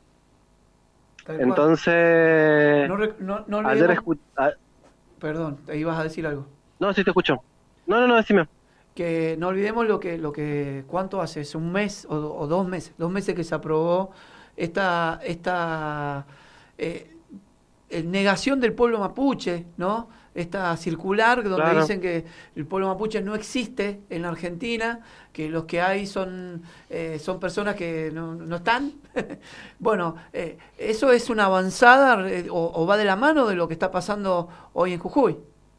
Entonces, no, no, no ayer escuché... A... Perdón, te ibas a decir algo. No, sí te escucho. No, no, no, decime. Que no olvidemos lo que, lo que, ¿cuánto hace? ¿Es un mes o, o dos meses? Dos meses que se aprobó esta, esta eh, negación del pueblo mapuche, ¿no? Esta circular donde claro. dicen que el pueblo mapuche no existe en la Argentina, que los que hay son eh, son personas que no, no están. Bueno, eh, ¿eso es una avanzada eh, o, o va de la mano de lo que está pasando hoy en Jujuy?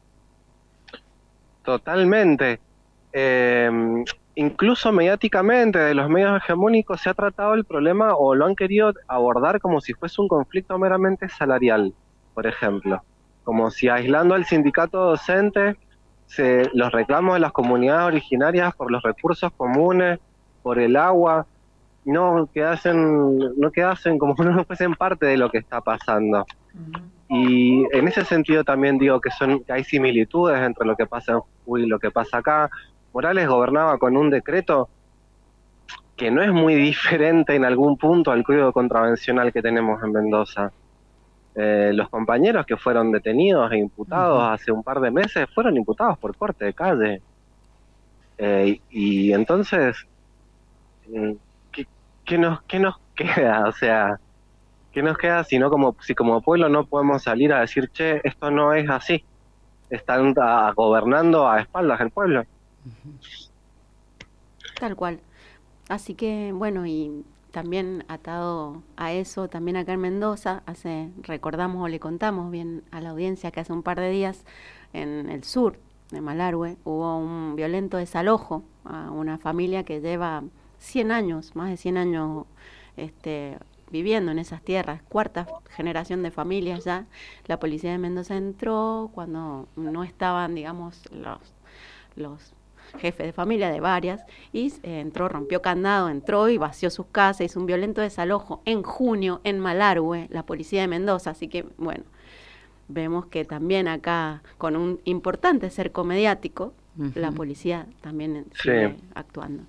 Totalmente. Eh, incluso mediáticamente, de los medios hegemónicos, se ha tratado el problema o lo han querido abordar como si fuese un conflicto meramente salarial, por ejemplo. Como si aislando al sindicato docente, se, los reclamos de las comunidades originarias por los recursos comunes, por el agua, no quedasen, no quedasen como si no fuesen parte de lo que está pasando. Uh-huh. Y en ese sentido también digo que, son, que hay similitudes entre lo que pasa en Jujuy y lo que pasa acá. Morales gobernaba con un decreto que no es muy diferente en algún punto al código contravencional que tenemos en Mendoza. Eh, los compañeros que fueron detenidos e imputados uh-huh. hace un par de meses fueron imputados por corte de calle. Eh, y, y entonces, ¿qué, qué, nos, ¿qué nos queda? O sea, ¿qué nos queda si, no como, si como pueblo no podemos salir a decir, che, esto no es así? Están a, gobernando a espaldas del pueblo. Uh-huh. Tal cual. Así que, bueno, y... también atado a eso, también acá en Mendoza, hace recordamos o le contamos bien a la audiencia que hace un par de días en el sur de Malargüe hubo un violento desalojo a una familia que lleva cien años, más de cien años este, viviendo en esas tierras, cuarta generación de familias ya. La policía de Mendoza entró cuando no estaban, digamos, los... los jefe de familia de varias, y eh, entró, rompió candado, entró y vació sus casas, hizo un violento desalojo en junio en Malargüe, la policía de Mendoza. Así que, bueno, vemos que también acá, con un importante cerco mediático, uh-huh. la policía también sigue sí. actuando.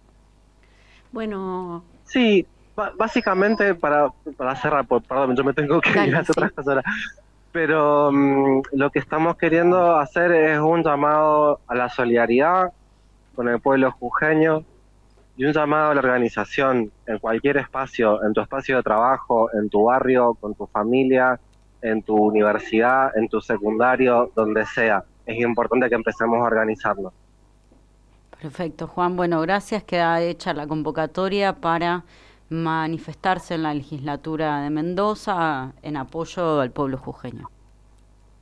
Bueno... Sí, b- básicamente, para, para cerrar, perdón, yo me tengo que Dale, ir a hacer sí. otras cosas ahora. Pero um, lo que estamos queriendo hacer es un llamado a la solidaridad con el pueblo jujeño y un llamado a la organización en cualquier espacio, en tu espacio de trabajo, en tu barrio, con tu familia, en tu universidad, en tu secundario, donde sea. Es importante que empecemos a organizarnos. Perfecto, Juan. Bueno, gracias. Queda hecha la convocatoria para manifestarse en la legislatura de Mendoza en apoyo al pueblo jujeño.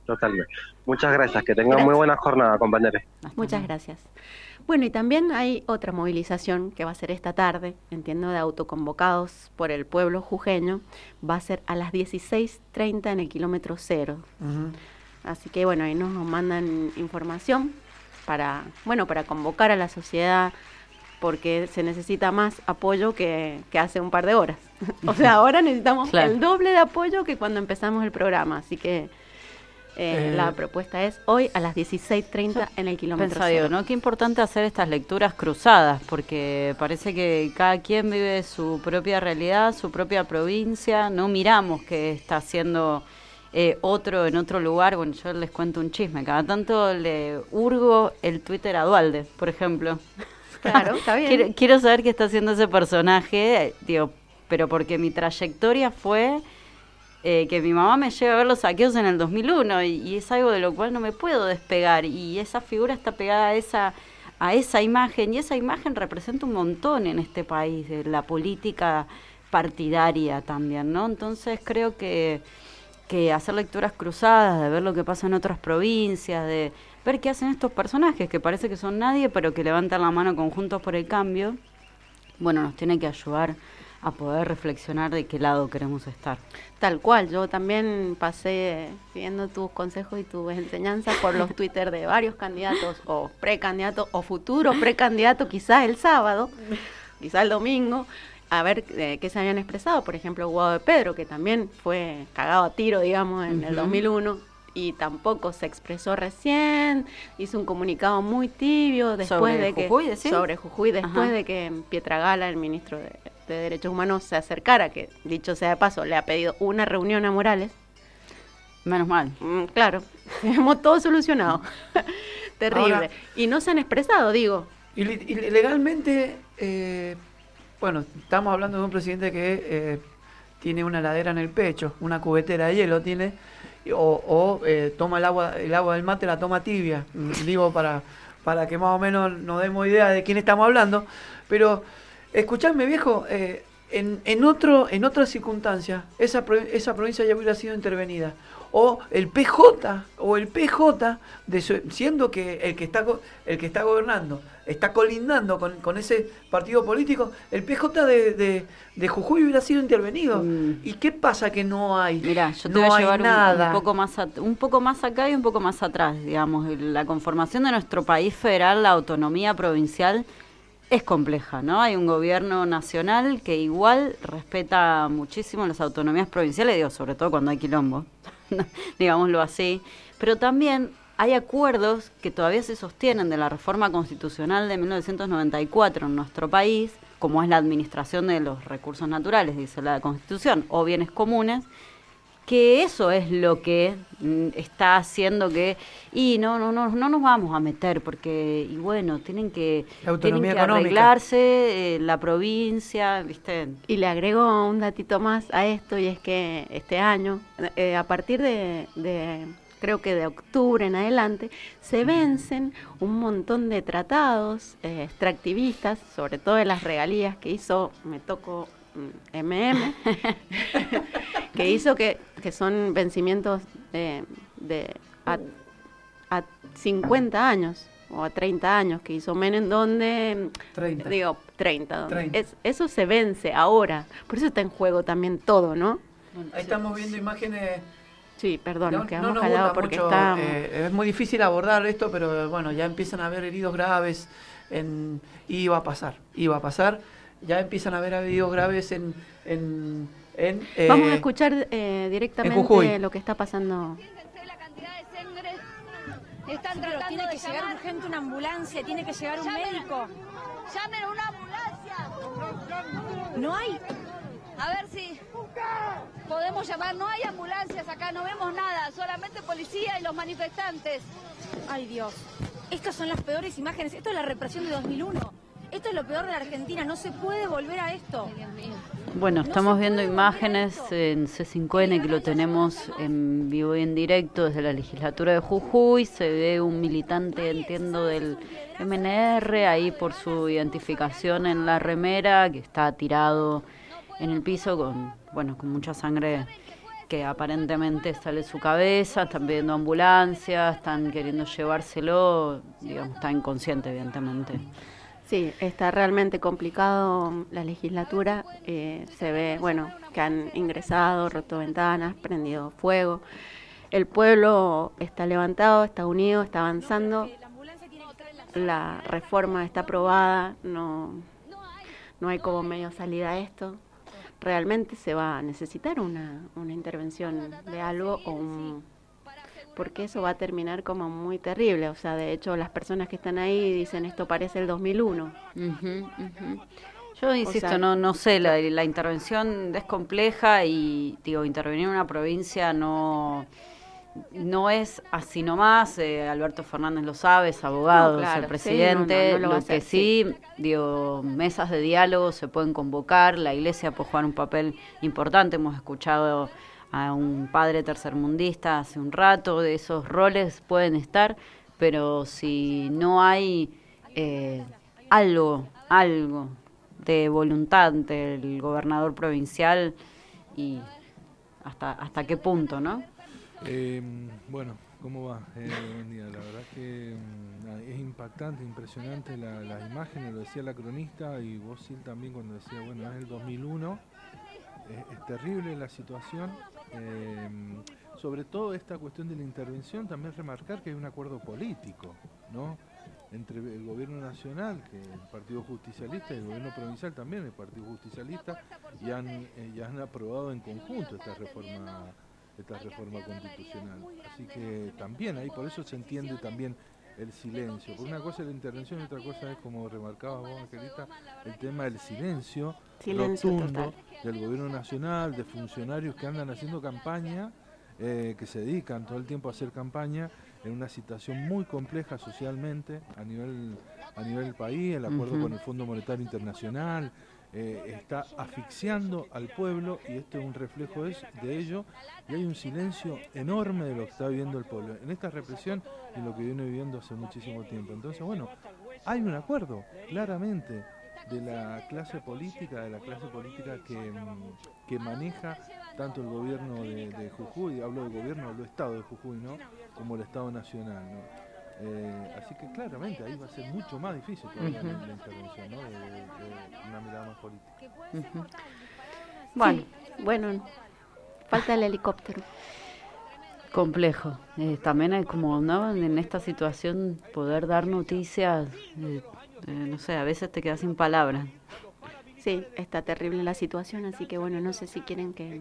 Totalmente. Muchas gracias, que tengan Gracias. muy buena jornada, compañeros. Muchas gracias. Bueno, y también hay otra movilización que va a ser esta tarde, entiendo, de autoconvocados por el pueblo jujeño. Va a ser a las dieciséis treinta en el kilómetro cero. Ujú. Así que bueno, ahí nos mandan información para, bueno, para convocar a la sociedad, porque se necesita más apoyo que, que hace un par de horas. O sea, ahora necesitamos Claro. el doble de apoyo que cuando empezamos el programa. Así que eh, Eh, la propuesta es hoy a las dieciséis treinta en el kilómetro Pensaba yo, cero. ¿no? Qué importante hacer estas lecturas cruzadas, porque parece que cada quien vive su propia realidad, su propia provincia, no miramos qué está haciendo eh, otro en otro lugar. Bueno, yo les cuento un chisme, cada tanto le hurgo el Twitter a Dualde, por ejemplo. Claro, está bien. Quiero, quiero saber qué está haciendo ese personaje, eh, digo, pero porque mi trayectoria fue eh, que mi mamá me lleva a ver los saqueos en el dos mil uno y, y es algo de lo cual no me puedo despegar, y esa figura está pegada a esa a esa imagen, y esa imagen representa un montón en este país, de la política partidaria también, ¿no? Entonces creo que que hacer lecturas cruzadas, de ver lo que pasa en otras provincias, de ver qué hacen estos personajes que parece que son nadie, pero que levantan la mano con Juntos por el Cambio, bueno, nos tiene que ayudar a poder reflexionar de qué lado queremos estar. Tal cual, yo también pasé siguiendo tus consejos y tus enseñanzas por los Twitter de varios candidatos o precandidatos o futuros precandidatos, quizás el sábado, quizás el domingo, a ver eh, qué se habían expresado. Por ejemplo, Guado de Pedro, que también fue cagado a tiro, digamos, en el Ujú. dos mil uno, y tampoco se expresó recién, hizo un comunicado muy tibio después ¿Sobre de que Jujuy, decís? sobre Jujuy, después Ajá. de que Pietragala, el ministro de, de Derechos Humanos, se acercara, que dicho sea de paso, le ha pedido una reunión a Morales. Menos mal. Mm, claro, hemos todo solucionado. Terrible. Ahora- y no se han expresado, digo. Y, li- y legalmente, eh, bueno, estamos hablando de un presidente que eh, tiene una heladera en el pecho, una cubetera de hielo tiene, y- o, o, eh, toma el agua, el agua del mate la toma tibia, mm, digo para, para que más o menos nos demos idea de quién estamos hablando. Pero escuchadme, viejo, eh, en, en otro, en otras circunstancias, esa, pro- esa provincia ya hubiera sido intervenida. O el P J, o el P J, de su- siendo que el que está go- el que está gobernando está colindando con, con ese partido político, el P J de, de, de Jujuy hubiera sido intervenido. ¿Y qué pasa que no hay? Mirá, yo te no voy a hay llevar un, nada. un poco más at- un poco más acá y un poco más atrás, digamos. La conformación de nuestro país federal, la autonomía provincial, es compleja, ¿no? Hay un gobierno nacional que igual respeta muchísimo las autonomías provinciales, digo, sobre todo cuando hay quilombo, digámoslo así, pero también hay acuerdos que todavía se sostienen de la reforma constitucional de mil novecientos noventa y cuatro en nuestro país, como es la administración de los recursos naturales, dice la Constitución, o bienes comunes, que eso es lo que mm, está haciendo que, y no, no, no, no nos vamos a meter, porque, y bueno, tienen que, La autonomía tienen que económica. arreglarse, eh, la provincia, ¿viste? Y le agrego un datito más a esto, y es que este año, eh, a partir de, de, creo que de octubre en adelante, se vencen un montón de tratados eh, extractivistas, sobre todo de las regalías que hizo, me tocó mm, M M, que hizo que, que son vencimientos eh, de a, a cincuenta años o a treinta años que hizo Menem, donde treinta. digo treinta, donde treinta. Es, eso se vence ahora, por eso está en juego también todo, ¿no? Ahí estamos viendo imágenes. Sí, perdón, nos quedamos nos callados gusta porque mucho, está eh, es muy difícil abordar esto, pero bueno, ya empiezan a haber heridos graves en, y iba a pasar, iba a pasar, ya empiezan a haber heridos graves en... en, en eh, Vamos a escuchar eh, directamente Jujuy. lo que está pasando. Pero Están tratando tiene de que llegar llamar. urgente una ambulancia, tiene que llegar un Llamen- médico. ¡Llamen a una ambulancia! No hay. A ver si podemos llamar. No hay ambulancias acá, no vemos nada. Solamente policía y los manifestantes. Ay, Dios. Estas son las peores imágenes. Esto es la represión de dos mil uno. Esto es lo peor de la Argentina. No se puede volver a esto. Bueno, estamos viendo imágenes en C cinco N que lo tenemos en vivo y en directo desde la legislatura de Jujuy. Se ve un militante, entiendo, del M N R ahí por su identificación en la remera, que está tirado en el piso con, bueno, con mucha sangre que aparentemente sale su cabeza, están pidiendo ambulancia, están queriendo llevárselo, digamos, está inconsciente evidentemente. Sí, está realmente complicado la legislatura, eh, se ve, bueno, que han ingresado, roto ventanas, prendido fuego. El pueblo está levantado, está unido, está avanzando, la reforma está aprobada, no, no hay como medio salida a esto. Realmente se va a necesitar una, una intervención de algo o un, porque eso va a terminar como muy terrible. O sea, de hecho, las personas que están ahí dicen esto parece el dos mil uno. Uh-huh, uh-huh. Yo insisto, O sea, no no sé, la, la intervención es compleja y, digo, intervenir en una provincia no... No es así nomás, eh, Alberto Fernández lo sabe, es abogado, No, claro, es el presidente, sí, no, no, no lo lo, va a que hacer, sí, digo, mesas de diálogo se pueden convocar, la iglesia puede jugar un papel importante, hemos escuchado a un padre tercermundista hace un rato, de esos roles pueden estar, pero si no hay eh, algo, algo de voluntad del gobernador provincial y hasta, hasta qué punto, ¿no? Eh, bueno, ¿cómo va? Eh, buen día. La verdad que mm, es impactante, impresionante la, las imágenes, lo decía la cronista y vos, Sil, también cuando decía, bueno, es el dos mil uno, es, es terrible la situación, eh, sobre todo esta cuestión de la intervención, también remarcar que hay un acuerdo político, ¿no?, entre el gobierno nacional, que es el Partido Justicialista, y el gobierno provincial también, el Partido Justicialista, y han, eh, ya han aprobado en conjunto esta reforma esta reforma constitucional. Así que también ahí, por eso se entiende también el silencio. Porque una cosa es la intervención y otra cosa es, como remarcabas vos, Angelita, el tema del silencio, Silencio rotundo total. del gobierno nacional, de funcionarios que andan haciendo campaña, eh, que se dedican todo el tiempo a hacer campaña en una situación muy compleja socialmente a nivel, a nivel del país, el acuerdo Uh-huh. con el Fondo Monetario Internacional, Eh, está asfixiando al pueblo y este es un reflejo de, de ello, y hay un silencio enorme de lo que está viviendo el pueblo en esta represión y lo que viene viviendo hace muchísimo tiempo. Entonces, bueno, hay un acuerdo claramente de la clase política, de la clase política que, que maneja tanto el gobierno de, de Jujuy, hablo del gobierno, hablo del Estado de Jujuy, ¿no?, como el Estado Nacional, ¿no? Eh, así que claramente ahí va a ser mucho más difícil todavía uh-huh. la, la intervención, ¿no?, de, de, de una mirada más política. Uh-huh. Bueno, sí. bueno, falta el helicóptero. Complejo. Eh, también hay como, ¿no?, en esta situación poder dar noticias, eh, eh, no sé, a veces te quedas sin palabras. Sí, está terrible la situación, así que bueno, no sé si quieren que...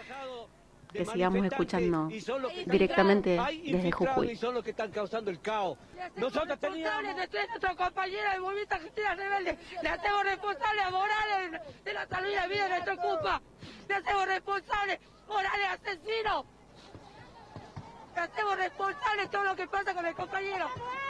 que sigamos escuchando directamente desde Jujuy. Y son los que están causando el caos. Nosotros teníamos... de nuestros compañeros del Movimiento Argentina Rebelde, le hacemos responsables a Morales de la salida de vida de nuestra culpa. Le hacemos responsables, Morales asesino. Le hacemos responsables todo lo que pasa con el compañero.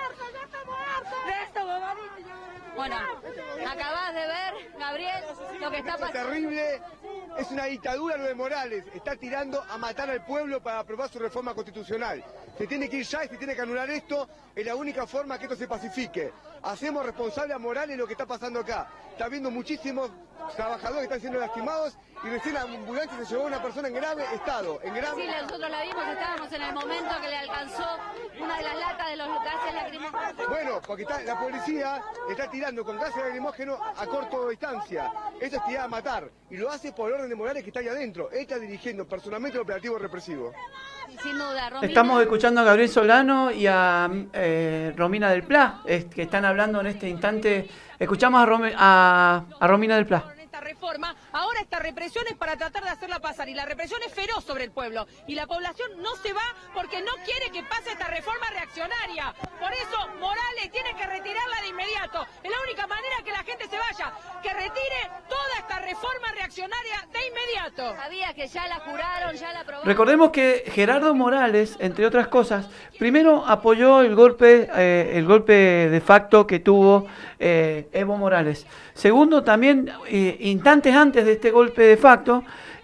De esto, mamadita. Bueno, acabás de ver, Gabriel, lo que está pasando. Es terrible, es una dictadura lo de Morales, está tirando a matar al pueblo para aprobar su reforma constitucional. Se tiene que ir ya y se tiene que anular esto, es la única forma que esto se pacifique. Hacemos responsable a Morales lo que está pasando acá. Está habiendo muchísimos trabajadores que están siendo lastimados y recién la ambulancia se llevó a una persona en grave estado. En grave... Sí, nosotros la vimos, estábamos en el momento que le alcanzó una de las latas de los gases lacrimógenos. Bueno, porque está, la policía está tirando con gases lacrimógenos a corta distancia. Eso es tirar a matar. Y lo hace por orden de Morales, que está ahí adentro. Él está dirigiendo personalmente el operativo represivo. Sin duda, Romina. Estamos escuchando a Gabriel Solano y a eh, Romina del Pla, es, que están hablando en este instante. Escuchamos a, Rome, a, a Romina del Pla. Reforma, ahora esta represión es para tratar de hacerla pasar y la represión es feroz sobre el pueblo y la población no se va porque no quiere que pase esta reforma reaccionaria. Por eso Morales tiene que retirarla de inmediato. Es la única manera que la gente se vaya, que retire toda esta reforma reaccionaria de inmediato. Sabía que ya la juraron, ya la aprobaron. Recordemos que Gerardo Morales, entre otras cosas, primero apoyó el golpe, eh, el golpe de facto que tuvo eh, Evo Morales. Segundo, también eh, instantes antes de este golpe de facto,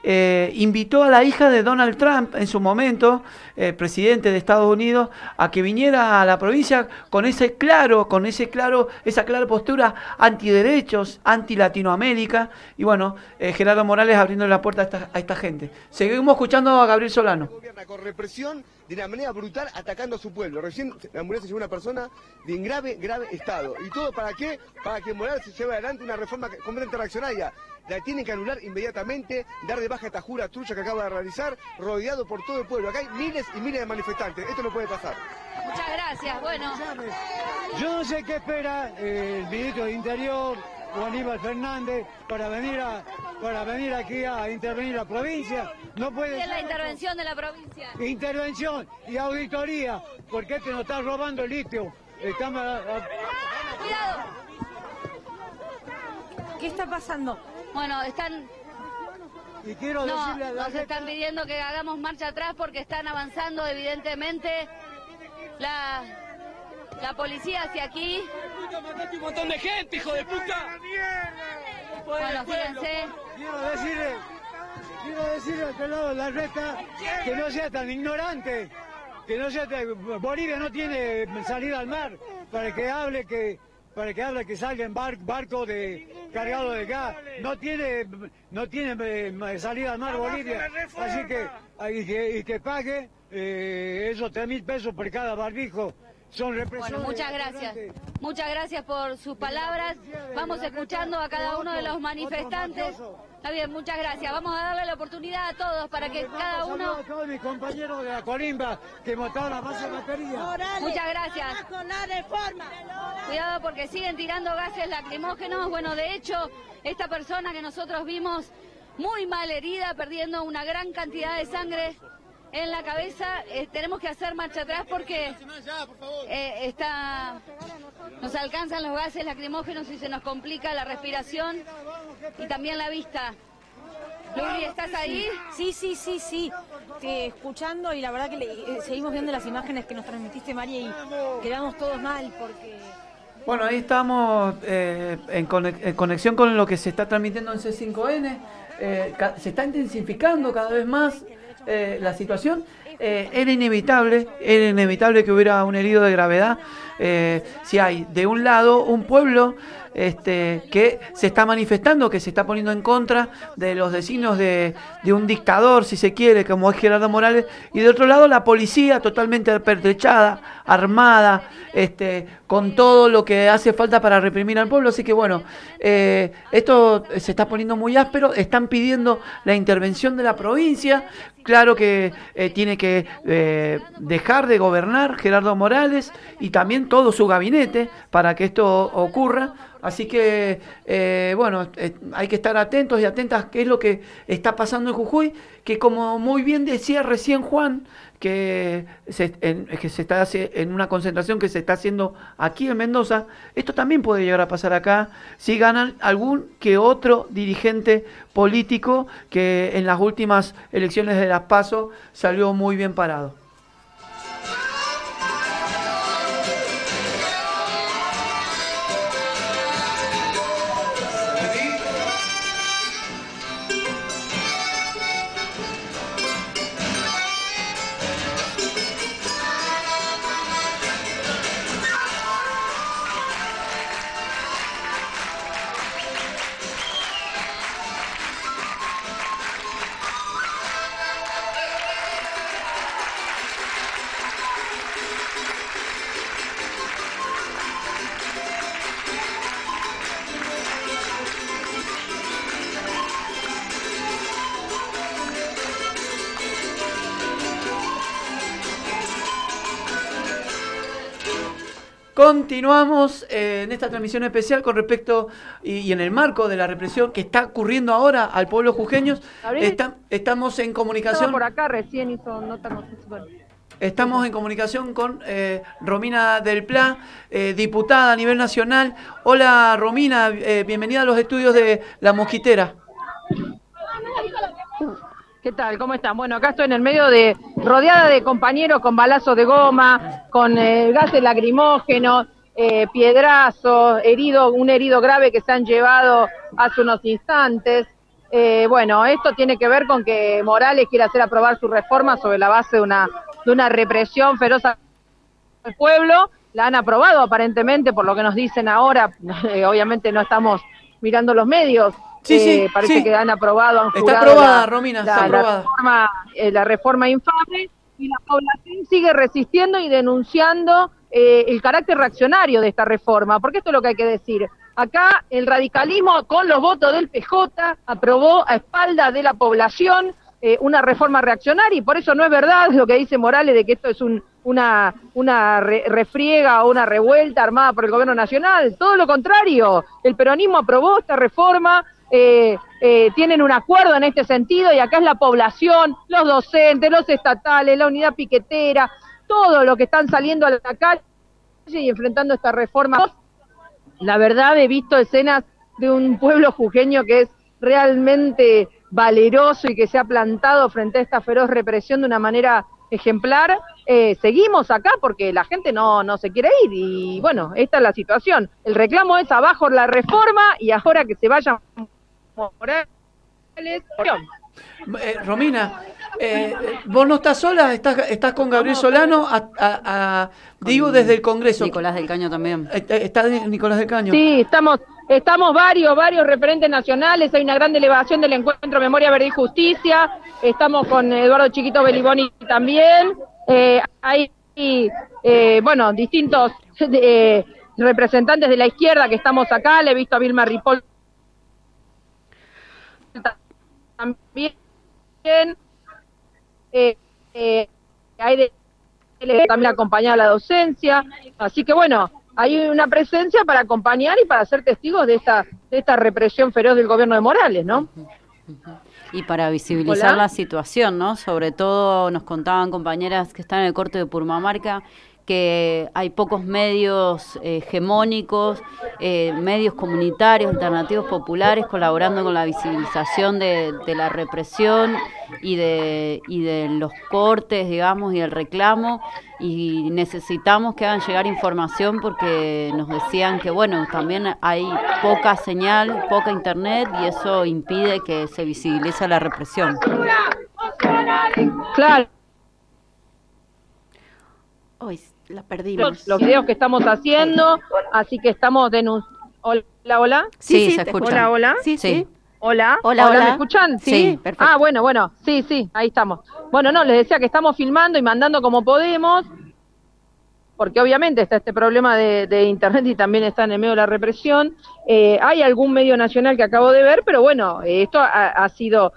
eh, invitó a la hija de Donald Trump en su momento, eh, presidente de Estados Unidos, a que viniera a la provincia con ese claro, con ese claro, esa clara postura antiderechos, anti-Latinoamérica, y bueno, eh, Gerardo Morales abriendo la puerta a esta, a esta gente. Seguimos escuchando a Gabriel Solano. Con represión, de una manera brutal, atacando a su pueblo. Recién la ambulancia llevó una persona de en grave, grave estado. ¿Y todo para qué? Para que Morales se lleve adelante una reforma completamente reaccionaria. La tienen que anular inmediatamente, dar de baja esta jura trucha que acaba de realizar, rodeado por todo el pueblo. Acá hay miles y miles de manifestantes. Esto no puede pasar. Muchas gracias. Bueno. Yo no sé qué espera eh, el ministro de Interior, o Aníbal Fernández, para venir a para venir aquí a intervenir la provincia. No puede ser la intervención de la provincia. Intervención y auditoría, porque este nos está robando el litio. Estamos a, a... Cuidado. ¿Qué está pasando? Bueno, están... Y quiero no, decirle a la nos están pidiendo que hagamos marcha atrás porque están avanzando evidentemente la, la policía hacia aquí. Un montón de gente, hijo de puta. Bueno, fíjense. Quiero decirle, quiero decirle a este lado de la reta que no sea tan ignorante, que no sea tan... Bolivia no tiene salida al mar para que hable que para que hable que salga en bar, barco de cargado de gas. No tiene no tiene eh, salida al mar Bolivia, así que y que, y que pague eh, esos tres mil pesos por cada barbijo. Son represores. Bueno, muchas gracias. Muchas gracias por sus palabras. Vamos escuchando a cada uno de los manifestantes. Está bien, muchas gracias. Vamos a darle la oportunidad a todos para que cada uno... A todos mis compañeros de la colimba que montaron la base de batería. Muchas gracias. Cuidado porque siguen tirando gases lacrimógenos. Bueno, de hecho, esta persona que nosotros vimos muy mal herida, perdiendo una gran cantidad de sangre en la cabeza, eh, tenemos que hacer marcha atrás porque eh, está, nos alcanzan los gases lacrimógenos y se nos complica la respiración y también la vista. Luli, ¿estás ahí? Sí, sí, sí, sí. Te escuchando y la verdad que le, eh, seguimos viendo las imágenes que nos transmitiste, María, y quedamos todos mal porque... Bueno, ahí estamos eh, en, conex en conexión con lo que se está transmitiendo en C cinco N. Eh, se está intensificando cada vez más Eh, la situación. Eh, era inevitable, era inevitable que hubiera un herido de gravedad. Eh, si hay de un lado un pueblo este, que se está manifestando, que se está poniendo en contra de los designios de, de un dictador, si se quiere, como es Gerardo Morales, y de otro lado la policía totalmente pertrechada, armada, este, con todo lo que hace falta para reprimir al pueblo. Así que bueno, eh, esto se está poniendo muy áspero, están pidiendo la intervención de la provincia. Claro que eh, tiene que eh, dejar de gobernar Gerardo Morales y también todo su gabinete para que esto ocurra. Así que, eh, bueno, eh, hay que estar atentos y atentas a qué es lo que está pasando en Jujuy, que como muy bien decía recién Juan, que se, en, que se está en una concentración que se está haciendo aquí en Mendoza, esto también puede llegar a pasar acá si ganan algún que otro dirigente político que en las últimas elecciones de las PASO salió muy bien parado. Continuamos eh, en esta transmisión especial con respecto y, y en el marco de la represión que está ocurriendo ahora al pueblo jujeño. Está, estamos en comunicación. Por acá recién hizo nota con Estamos en comunicación con eh, Romina del Pla, eh, diputada a nivel nacional. Hola Romina, eh, bienvenida a los estudios de La Mosquitera. ¿Qué tal? ¿Cómo están? Bueno, acá estoy en el medio de, rodeada de compañeros con balazos de goma, con eh, gases lacrimógenos, eh, piedrazos, herido, un herido grave que se han llevado hace unos instantes. Eh, bueno, esto tiene que ver con que Morales quiere hacer aprobar su reforma sobre la base de una, de una represión feroz al pueblo. La han aprobado aparentemente, por lo que nos dicen ahora. Eh, obviamente no estamos mirando los medios. Sí, eh, sí, parece sí. que han aprobado, han Está jurado aprobada, la, Romina, la, está la aprobada. reforma, eh, la reforma infame, y la población sigue resistiendo y denunciando eh, el carácter reaccionario de esta reforma, porque esto es lo que hay que decir. Acá el radicalismo, con los votos del P J, aprobó a espaldas de la población eh, una reforma reaccionaria, y por eso no es verdad lo que dice Morales de que esto es un, una, una re, refriega o una revuelta armada por el gobierno nacional. Todo lo contrario, el peronismo aprobó esta reforma. Eh, eh, tienen un acuerdo en este sentido, y acá es la población, los docentes, los estatales, la unidad piquetera, todo lo que están saliendo a la calle y enfrentando esta reforma. La verdad, he visto escenas de un pueblo jujeño que es realmente valeroso y que se ha plantado frente a esta feroz represión de una manera ejemplar. Eh, seguimos acá porque la gente no, no se quiere ir, y bueno, esta es la situación. El reclamo es abajo la reforma y ahora que se vayan Morales. Eh, Romina, eh, vos no estás sola, estás, estás con Gabriel Solano, a, a, a, digo desde el Congreso. Nicolás del Caño también. ¿Está Nicolás del Caño? Sí, estamos, estamos varios, varios referentes nacionales. Hay una gran delegación del Encuentro Memoria, Verdad y Justicia. Estamos con Eduardo Chiquito Beliboni también. Eh, hay, eh, bueno, distintos eh, representantes de la izquierda que estamos acá. Le he visto a Vilma Ripoll también. Eh, eh, hay de, también acompañada a la docencia, así que bueno, hay una presencia para acompañar y para ser testigos de esta de esta represión feroz del gobierno de Morales, ¿no? Y para visibilizar Hola. la situación, ¿no? Sobre todo nos contaban compañeras que están en el corte de Purmamarca que hay pocos medios eh, hegemónicos, eh, medios comunitarios, alternativos populares, colaborando con la visibilización de, de la represión y de, y de los cortes, digamos, y el reclamo, y necesitamos que hagan llegar información porque nos decían que, bueno, también hay poca señal, poca internet, y eso impide que se visibilice la represión. Claro. Hoy la perdimos. Los, los videos que estamos haciendo, así que estamos denunciando. Hola, hola. Sí, sí, se escucha. Hola, hola. Sí, sí. sí. Hola, hola, hola. ¿Me escuchan? Sí, sí, perfecto. Ah, bueno, bueno, sí, sí, ahí estamos. Bueno, no, les decía que estamos filmando y mandando como podemos, porque obviamente está este problema de, de internet y también está en el medio de la represión. Eh, hay algún medio nacional que acabo de ver, pero bueno, eh, esto ha, ha sido...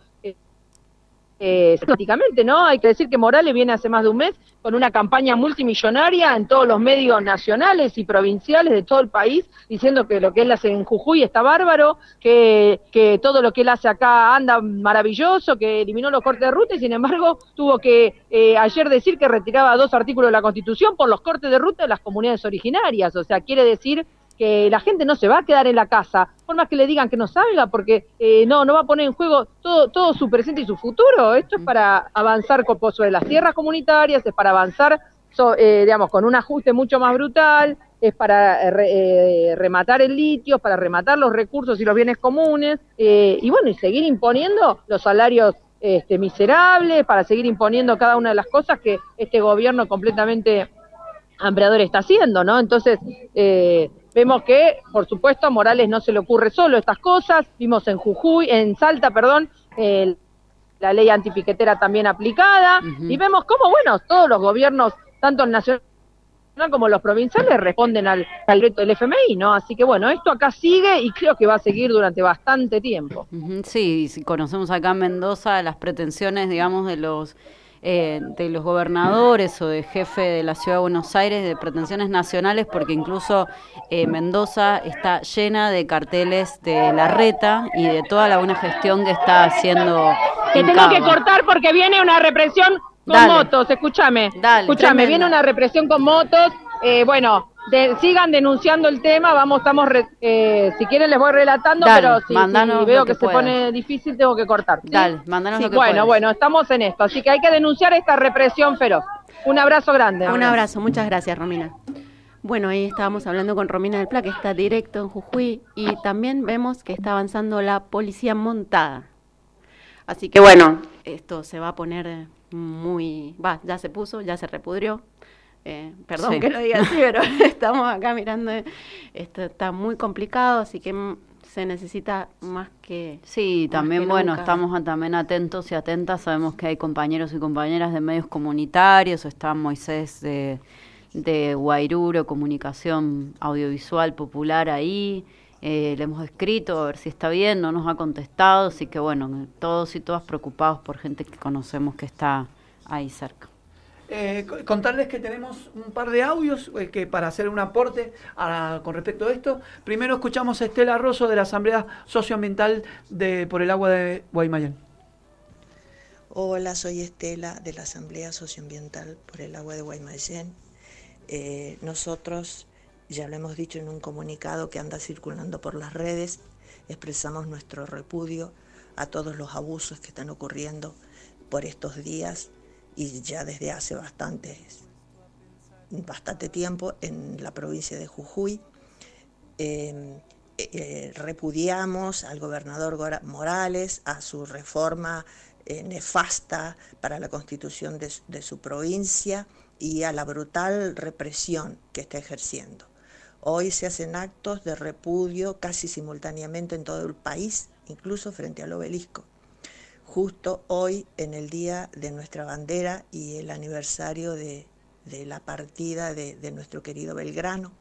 Eh, prácticamente, ¿no? Hay que decir que Morales viene hace más de un mes con una campaña multimillonaria en todos los medios nacionales y provinciales de todo el país, diciendo que lo que él hace en Jujuy está bárbaro, que, que todo lo que él hace acá anda maravilloso, que eliminó los cortes de ruta, y sin embargo tuvo que eh, ayer decir que retiraba dos artículos de la Constitución por los cortes de ruta de las comunidades originarias. O sea, quiere decir que la gente no se va a quedar en la casa, por más que le digan que no salga, porque eh, no no va a poner en juego todo todo su presente y su futuro. Esto es para avanzar con, sobre las tierras comunitarias, es para avanzar, so, eh, digamos, con un ajuste mucho más brutal, es para eh, re, eh, rematar el litio, para rematar los recursos y los bienes comunes, eh, y bueno, y seguir imponiendo los salarios este, miserables, para seguir imponiendo cada una de las cosas que este gobierno completamente hambriador está haciendo, ¿no? Entonces, eh, vemos que, por supuesto, a Morales no se le ocurre solo estas cosas. Vimos en Jujuy, en Salta, perdón, eh, la ley antipiquetera también aplicada, uh-huh. Y vemos cómo, bueno, todos los gobiernos, tanto el nacional como los provinciales, responden al, al reto del F M I, ¿no? Así que, bueno, esto acá sigue y creo que va a seguir durante bastante tiempo. Uh-huh. Sí, si conocemos acá en Mendoza las pretensiones, digamos, de los... Eh, de los gobernadores o de jefe de la Ciudad de Buenos Aires, de pretensiones nacionales, porque incluso eh, Mendoza está llena de carteles de Larreta y de toda la buena gestión que está haciendo. Te tengo que cortar porque viene una represión con Dale. motos, escúchame, Dale, escúchame, viene una represión con motos, eh, bueno, de, sigan denunciando el tema, vamos, estamos, re, eh, si quieren les voy relatando, Dale, pero si, si veo que, que se pone difícil tengo que cortar. ¿Sí? Dale, mándanos sí, lo que Bueno, puedas. bueno, estamos en esto, así que hay que denunciar esta represión feroz. Un abrazo grande. Un abrazo, muchas gracias, Romina. Bueno, ahí estábamos hablando con Romina del Pla, que está directo en Jujuy, y también vemos que está avanzando la policía montada. Así que bueno, esto se va a poner muy... Va, ya se puso, ya se repudrió. Eh, perdón Sí. que lo diga así, pero estamos acá mirando. Esto está muy complicado, así que mm, se necesita más que... Sí, más también, que bueno, nunca. estamos a- también atentos y atentas. Sabemos que hay compañeros y compañeras de medios comunitarios. Está Moisés de, de Guairuro, Comunicación Audiovisual Popular ahí. Eh, le hemos escrito a ver si está bien, no nos ha contestado. Así que, bueno, todos y todas preocupados por gente que conocemos que está ahí cerca. Eh, co- contarles que tenemos un par de audios eh, que para hacer un aporte a- con respecto a esto. Primero escuchamos a Estela Rosso de la Asamblea Socioambiental de por el agua de Guaymallén. Hola, soy Estela de la Asamblea Socioambiental por el agua de Guaymallén. Eh, nosotros, ya lo hemos dicho en un comunicado que anda circulando por las redes, expresamos nuestro repudio a todos los abusos que están ocurriendo por estos días y ya desde hace bastante, bastante tiempo en la provincia de Jujuy. Eh, eh, repudiamos al gobernador Gora- Morales, a su reforma eh, nefasta para la constitución de, su- de su provincia y a la brutal represión que está ejerciendo. Hoy se hacen actos de repudio casi simultáneamente en todo el país, incluso frente al obelisco. Justo hoy, en el día de nuestra bandera y el aniversario de, de la partida de, de nuestro querido Belgrano.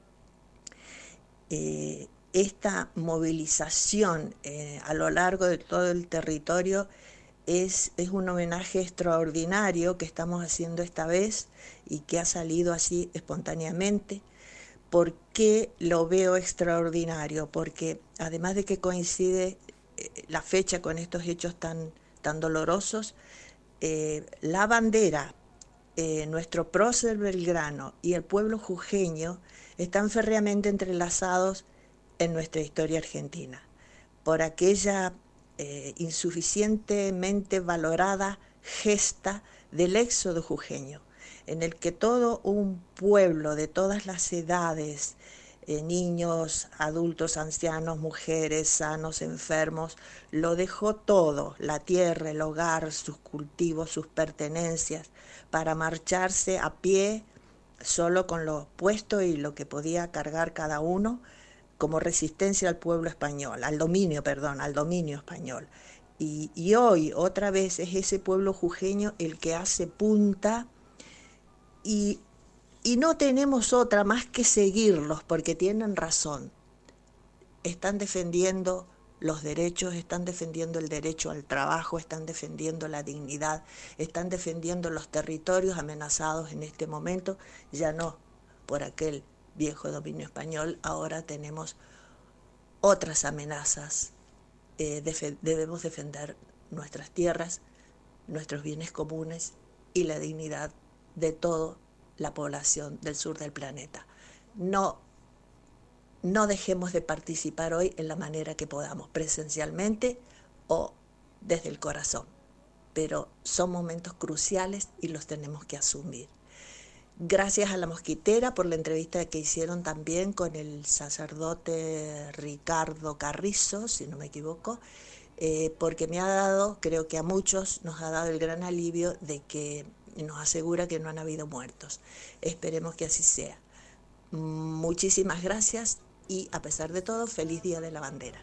Eh, esta movilización eh, a lo largo de todo el territorio es, es un homenaje extraordinario que estamos haciendo esta vez y que ha salido así espontáneamente. ¿Por qué lo veo extraordinario? Porque además de que coincide eh, la fecha con estos hechos tan, tan dolorosos, eh, la bandera, eh, nuestro prócer Belgrano y el pueblo jujeño están férreamente entrelazados en nuestra historia argentina, por aquella eh, insuficientemente valorada gesta del éxodo jujeño, en el que todo un pueblo de todas las edades, eh, niños, adultos, ancianos, mujeres, sanos, enfermos, lo dejó todo, la tierra, el hogar, sus cultivos, sus pertenencias, para marcharse a pie, solo con lo puesto y lo que podía cargar cada uno, como resistencia al pueblo español, al dominio, perdón, al dominio español. Y, y hoy, otra vez, es ese pueblo jujeño el que hace punta y, y no tenemos otra más que seguirlos, porque tienen razón. Están defendiendo los derechos, están defendiendo el derecho al trabajo, están defendiendo la dignidad, están defendiendo los territorios amenazados en este momento, ya no por aquel viejo dominio español, ahora tenemos otras amenazas. Eh, def- debemos defender nuestras tierras, nuestros bienes comunes y la dignidad de toda la población del sur del planeta. No, no dejemos de participar hoy en la manera que podamos, presencialmente o desde el corazón, pero son momentos cruciales y los tenemos que asumir. Gracias a La Mosquitera por la entrevista que hicieron también con el sacerdote Ricardo Carrizo, si no me equivoco, eh, porque me ha dado, creo que a muchos nos ha dado el gran alivio de que nos asegura que no han habido muertos. Esperemos que así sea. Muchísimas gracias y a pesar de todo, feliz Día de la Bandera.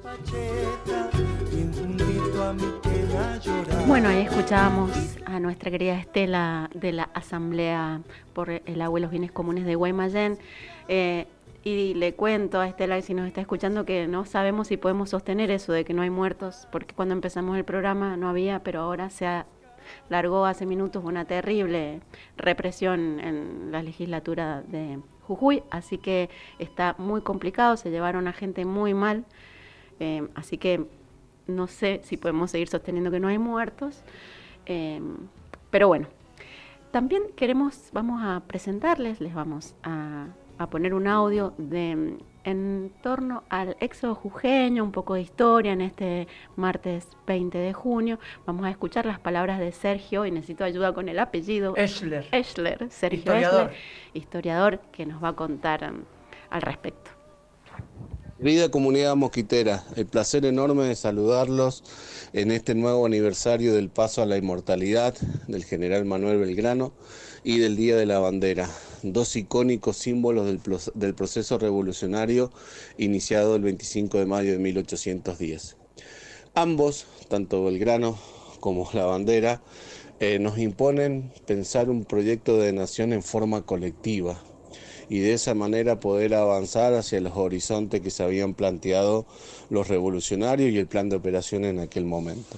Bueno, ahí escuchábamos a nuestra querida Estela de la Asamblea por el Agua y los Bienes Comunes de Guaymallén. Eh, y le cuento a Estela, si nos está escuchando, que no sabemos si podemos sostener eso de que no hay muertos, porque cuando empezamos el programa no había, pero ahora se ha largó hace minutos una terrible represión en la legislatura de Jujuy, así que está muy complicado, se llevaron a gente muy mal, eh, así que no sé si podemos seguir sosteniendo que no hay muertos, eh, pero bueno, también queremos, vamos a presentarles, les vamos a, a poner un audio de en torno al éxodo jujeño, un poco de historia en este martes veinte de junio. Vamos a escuchar las palabras de Sergio, y necesito ayuda con el apellido. Eschler. Eschler, Sergio Historiador. Eschler, historiador, que nos va a contar um, al respecto. Querida comunidad mosquitera, el placer enorme de saludarlos en este nuevo aniversario del paso a la inmortalidad del general Manuel Belgrano y del Día de la Bandera, dos icónicos símbolos del, del proceso revolucionario iniciado el veinticinco de mayo de mil ochocientos diez. Ambos, tanto Belgrano como la bandera, eh, nos imponen pensar un proyecto de nación en forma colectiva, y de esa manera poder avanzar hacia los horizontes que se habían planteado los revolucionarios y el plan de operación en aquel momento.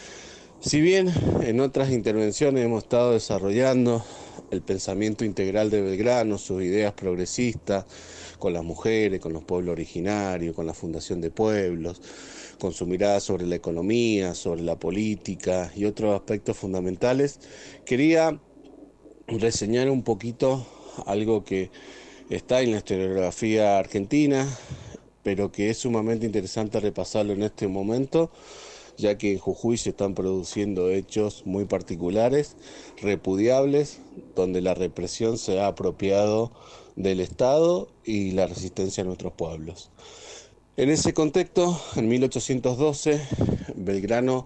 Si bien en otras intervenciones hemos estado desarrollando el pensamiento integral de Belgrano, sus ideas progresistas, con las mujeres, con los pueblos originarios, con la fundación de pueblos, con su mirada sobre la economía, sobre la política y otros aspectos fundamentales, quería reseñar un poquito algo que está en la historiografía argentina, pero que es sumamente interesante repasarlo en este momento, ya que en Jujuy se están produciendo hechos muy particulares, repudiables, donde la represión se ha apropiado del Estado y la resistencia a nuestros pueblos. En ese contexto, en mil ochocientos doce, Belgrano,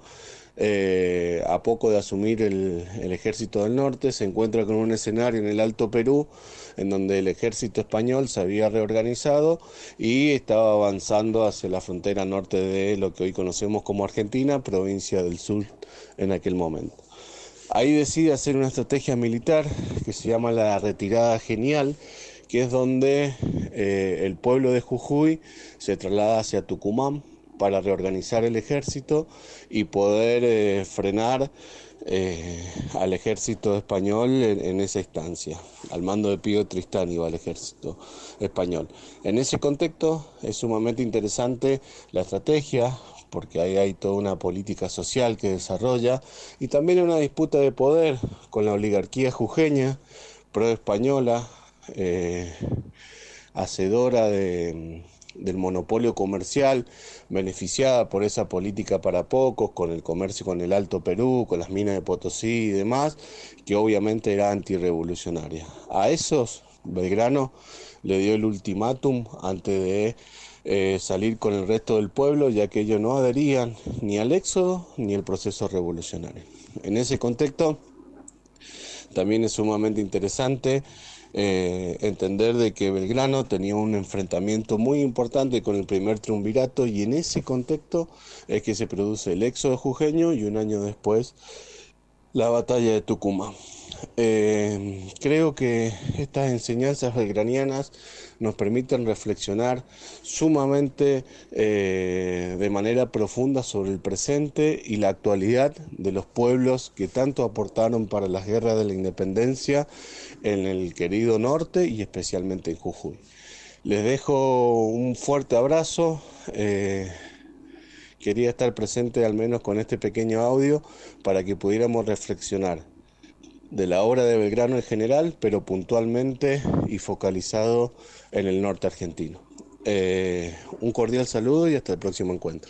Eh, a poco de asumir el, el ejército del norte, se encuentra con un escenario en el Alto Perú, en donde el ejército español se había reorganizado y estaba avanzando hacia la frontera norte de lo que hoy conocemos como Argentina, provincia del sur en aquel momento. Ahí decide hacer una estrategia militar que se llama la retirada genial, que es donde eh, el pueblo de Jujuy se traslada hacia Tucumán para reorganizar el ejército y poder eh, frenar eh, al ejército español en, en esa instancia. Al mando de Pío Tristán iba el ejército español. En ese contexto es sumamente interesante la estrategia, porque ahí hay toda una política social que desarrolla y también una disputa de poder con la oligarquía jujeña, pro-española, eh, hacedora de... del monopolio comercial, beneficiada por esa política para pocos, con el comercio con el Alto Perú, con las minas de Potosí y demás, que obviamente era antirrevolucionaria. A esos Belgrano le dio el ultimátum antes de eh, salir con el resto del pueblo, ya que ellos no adherían ni al éxodo ni al proceso revolucionario. En ese contexto también es sumamente interesante Eh, entender de que Belgrano tenía un enfrentamiento muy importante con el primer triunvirato, y en ese contexto es que se produce el éxodo jujeño y un año después la batalla de Tucumán. Eh, creo que estas enseñanzas belgranianas nos permiten reflexionar sumamente eh, de manera profunda sobre el presente y la actualidad de los pueblos que tanto aportaron para las guerras de la independencia en el querido norte y especialmente en Jujuy. Les dejo un fuerte abrazo. Eh, quería estar presente al menos con este pequeño audio para que pudiéramos reflexionar de la obra de Belgrano en general, pero puntualmente y focalizado en el norte argentino. Eh, un cordial saludo y hasta el próximo encuentro.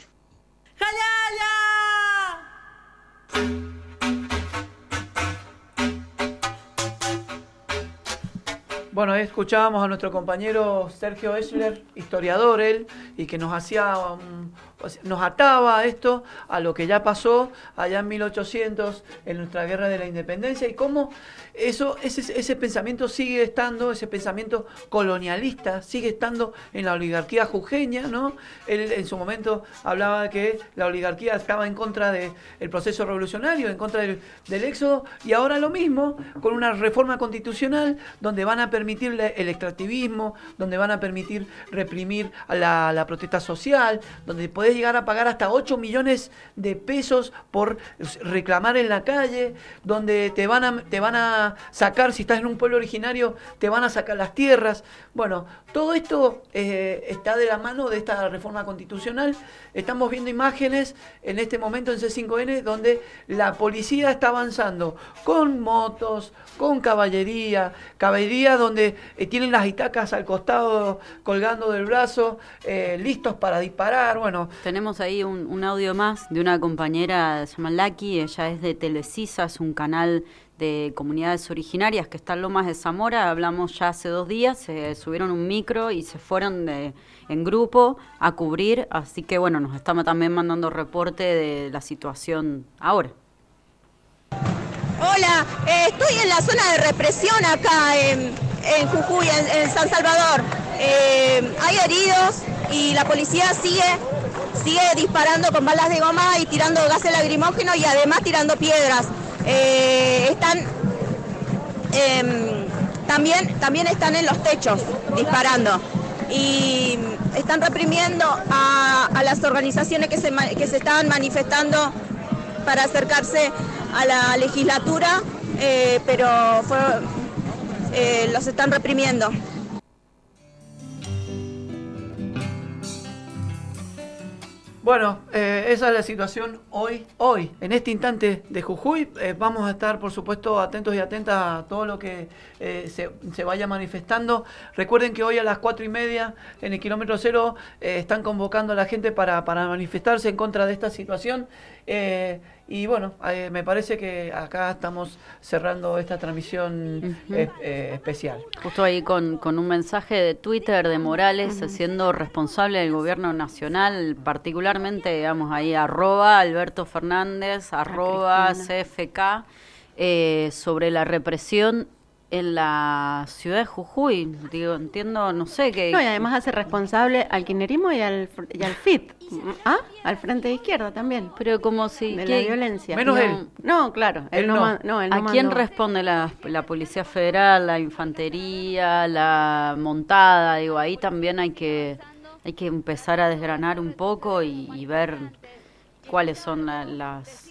Bueno, escuchábamos a nuestro compañero Sergio Eschler, historiador él, y que nos hacía, um, nos ataba a esto, a lo que ya pasó allá en mil ochocientos, en nuestra guerra de la independencia, y cómo eso, ese, ese pensamiento sigue estando, ese pensamiento colonialista sigue estando en la oligarquía jujeña, ¿no? Él en su momento hablaba de que la oligarquía estaba en contra del proceso revolucionario, en contra del, del éxodo, y ahora lo mismo, con una reforma constitucional donde van a permitir el extractivismo, donde van a permitir reprimir a la, la protesta social, donde podés llegar a pagar hasta ocho millones de pesos por reclamar en la calle, donde te van a, te van a sacar, si estás en un pueblo originario, te van a sacar las tierras. Bueno, todo esto eh, está de la mano de esta reforma constitucional. Estamos viendo imágenes en este momento en C cinco N donde la policía está avanzando con motos, con caballería, caballería donde eh, tienen las itacas al costado colgando del brazo, eh, listos para disparar. Bueno, Tenemos ahí un, un audio más de una compañera, se llama Laki, ella es de Telecisa, es un canal de comunidades originarias que está en Lomas de Zamora. Hablamos ya hace dos días, se subieron un micro y se fueron de, en grupo a cubrir, así que bueno, nos estamos también mandando reporte de la situación ahora. Hola, eh, estoy en la zona de represión acá en, en Jujuy, en, en San Salvador. Eh, hay heridos y la policía sigue, sigue disparando con balas de goma y tirando gases lacrimógenos y además tirando piedras. Eh, están eh, también, también están en los techos disparando y están reprimiendo a, a las organizaciones que se, que se estaban manifestando para acercarse a la legislatura, eh, pero fue, eh, los están reprimiendo. Bueno, eh, esa es la situación hoy, hoy, en este instante de Jujuy. Eh, vamos a estar, por supuesto, atentos y atentas a todo lo que eh, se, se vaya manifestando. Recuerden que hoy a las cuatro y media, en el kilómetro cero, eh, están convocando a la gente para, para manifestarse en contra de esta situación. Eh, y bueno, eh, me parece que acá estamos cerrando esta transmisión uh-huh. eh, eh, especial. Justo ahí con, con un mensaje de Twitter de Morales, uh-huh. siendo responsable del gobierno nacional, particularmente, digamos, ahí arroba Alberto Fernández, arroba C F K, eh, sobre la represión en la ciudad de Jujuy. Digo, entiendo, no sé qué. No, y además hace responsable al kirchnerismo y al, y al F I T. ¿Ah? Al Frente de Izquierda también. Pero como si... De ¿qué? la violencia. Menos no, él. No, claro. Él, él no. no. Man, no él ¿A no quién mandó. responde la, la Policía Federal, la Infantería, la montada? Digo, ahí también hay que hay que empezar a desgranar un poco y, y ver cuáles son la, las...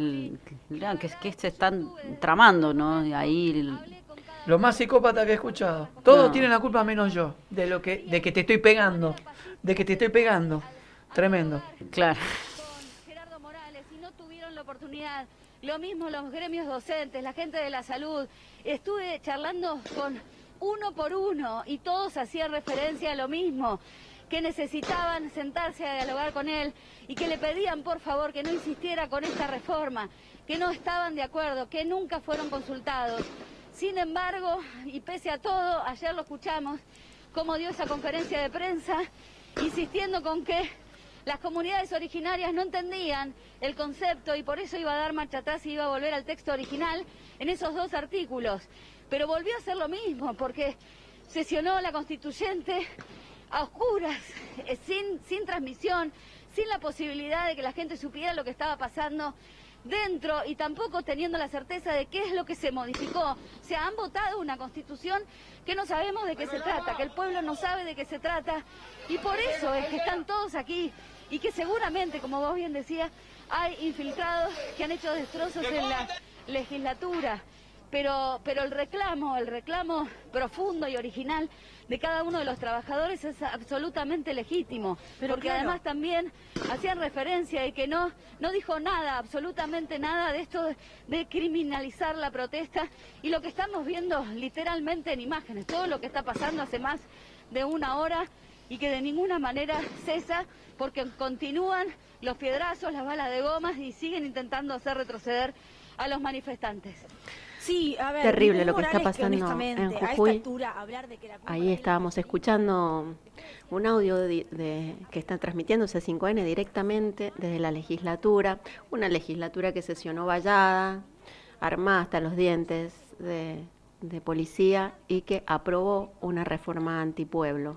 La, que, que se están tramando, ¿no? Ahí... Lo más psicópata que he escuchado. Todos no. tienen la culpa menos yo, de lo que de que te estoy pegando, de que te estoy pegando. Tremendo. Claro. Gerardo Morales, y no tuvieron la oportunidad. Lo mismo los gremios docentes, la gente de la salud. Estuve charlando con uno por uno y todos hacían referencia a lo mismo, que necesitaban sentarse a dialogar con él y que le pedían por favor que no insistiera con esta reforma, que no estaban de acuerdo, que nunca fueron consultados. Sin embargo, y pese a todo, ayer lo escuchamos, cómo dio esa conferencia de prensa, insistiendo con que las comunidades originarias no entendían el concepto y por eso iba a dar marcha atrás y iba a volver al texto original en esos dos artículos. Pero volvió a hacer lo mismo porque sesionó la constituyente a oscuras, eh, sin, sin transmisión, sin la posibilidad de que la gente supiera lo que estaba pasando dentro y tampoco teniendo la certeza de qué es lo que se modificó. O sea, han votado una constitución que no sabemos de qué se trata, que el pueblo no sabe de qué se trata y por eso es que están todos aquí y que seguramente, como vos bien decías, hay infiltrados que han hecho destrozos en la legislatura. Pero, pero el reclamo, el reclamo profundo y original de cada uno de los trabajadores es absolutamente legítimo, pero porque claro, además también hacían referencia de que no, no dijo nada, absolutamente nada de esto de, de criminalizar la protesta y lo que estamos viendo literalmente en imágenes, todo lo que está pasando hace más de una hora y que de ninguna manera cesa porque continúan los piedrazos, las balas de gomas y siguen intentando hacer retroceder a los manifestantes. Sí, a ver, terrible lo que está Morales, pasando que, en Jujuy. A esta altura, hablar de que la Ahí estábamos escuchando un audio de, de, que está transmitiendo C cinco N directamente desde la legislatura, una legislatura que sesionó vallada, armada hasta los dientes de, de policía y que aprobó una reforma antipueblo.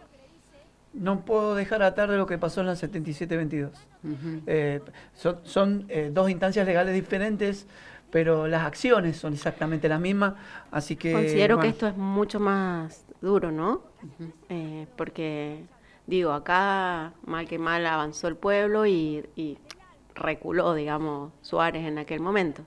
No puedo dejar atar de lo que pasó en la setenta y siete veintidós. Uh-huh. eh, son son eh, dos instancias legales diferentes, pero las acciones son exactamente las mismas, así que... Considero bueno. que esto es mucho más duro, ¿no? Uh-huh. Eh, porque, digo, acá mal que mal avanzó el pueblo y, y reculó, digamos, Suárez en aquel momento.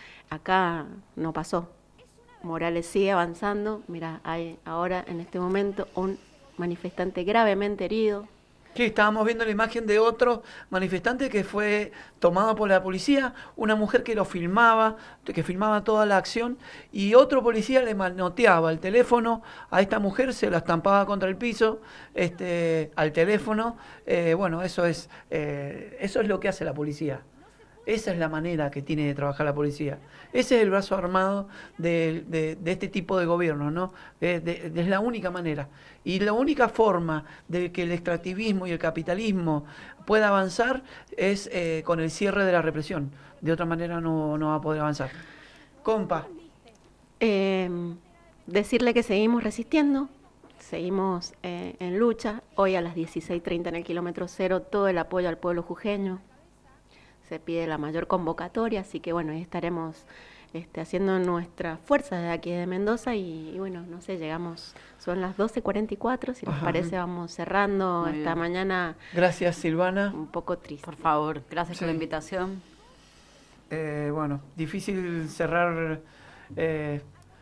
Acá no pasó. Morales sigue avanzando. Mira, hay ahora en este momento un manifestante gravemente herido. Sí, estábamos viendo la imagen de otro manifestante que fue tomado por la policía, una mujer que lo filmaba, que filmaba toda la acción, y otro policía le manoteaba el teléfono a esta mujer, se la estampaba contra el piso, este, al teléfono. Eh, bueno, eso es, eh, eso es lo que hace la policía. Esa es la manera que tiene de trabajar la policía. Ese es el brazo armado de, de, de este tipo de gobierno, ¿no? De, de, de, es la única manera. Y la única forma de que el extractivismo y el capitalismo pueda avanzar es eh, con el cierre de la represión. De otra manera no, no va a poder avanzar. Compa. Eh, decirle que seguimos resistiendo, seguimos eh, en lucha. Hoy a las dieciséis treinta en el kilómetro cero, todo el apoyo al pueblo jujeño. Se pide la mayor convocatoria, así que bueno, ahí estaremos este, haciendo nuestra fuerza desde aquí de Mendoza y, y bueno, no sé, llegamos, son las doce cuarenta y cuatro, si les Ajá. parece vamos cerrando Muy esta bien. mañana. Gracias, Silvana. Un poco triste. Por favor, gracias sí. por la invitación. Eh, bueno, difícil cerrar, eh,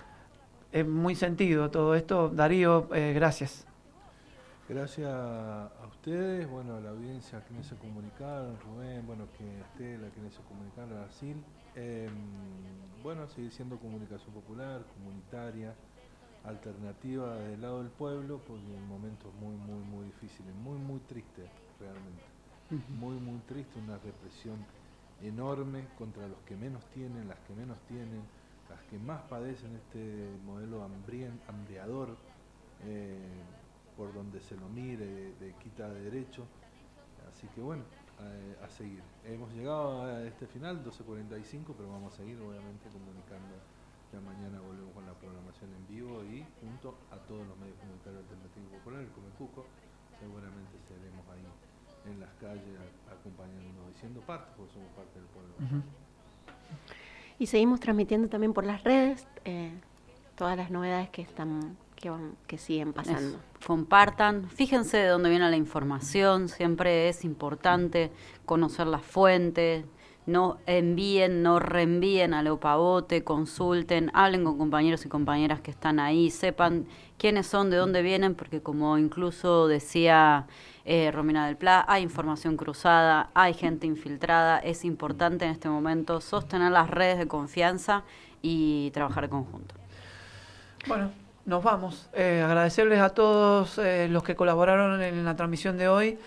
es muy sentido todo esto. Darío, eh, gracias. Gracias a ustedes, bueno, a la audiencia, a quienes se comunicaron, Rubén, bueno, que Estela, a quienes se comunicaron, a Brasil. Eh, bueno, seguir siendo comunicación popular, comunitaria, alternativa del lado del pueblo, porque en momentos muy, muy, muy difíciles, muy, muy tristes realmente. Uh-huh. Muy, muy triste, una represión enorme contra los que menos tienen, las que menos tienen, las que más padecen este modelo hambrien, hambreador, eh, por donde se lo mire, de, de quita de derecho. Así que bueno, a, a seguir. Hemos llegado a este final, doce cuarenta y cinco, pero vamos a seguir obviamente comunicando. Ya mañana volvemos con la programación en vivo y junto a todos los medios comunitarios alternativos populares, como el Cuco, seguramente seremos ahí en las calles acompañándonos y siendo parte, porque somos parte del pueblo. Uh-huh. Y seguimos transmitiendo también por las redes eh, todas las novedades que están que, van, que siguen pasando. Eso. Compartan, fíjense de dónde viene la información, siempre es importante conocer las fuentes, no envíen, no reenvíen a lo pavote, consulten, hablen con compañeros y compañeras que están ahí, sepan quiénes son, de dónde vienen, porque como incluso decía eh, Romina del Pla, hay información cruzada, hay gente infiltrada, es importante en este momento sostener las redes de confianza y trabajar en conjunto. Bueno, nos vamos. Eh, agradecerles a todos eh, los que colaboraron en la transmisión de hoy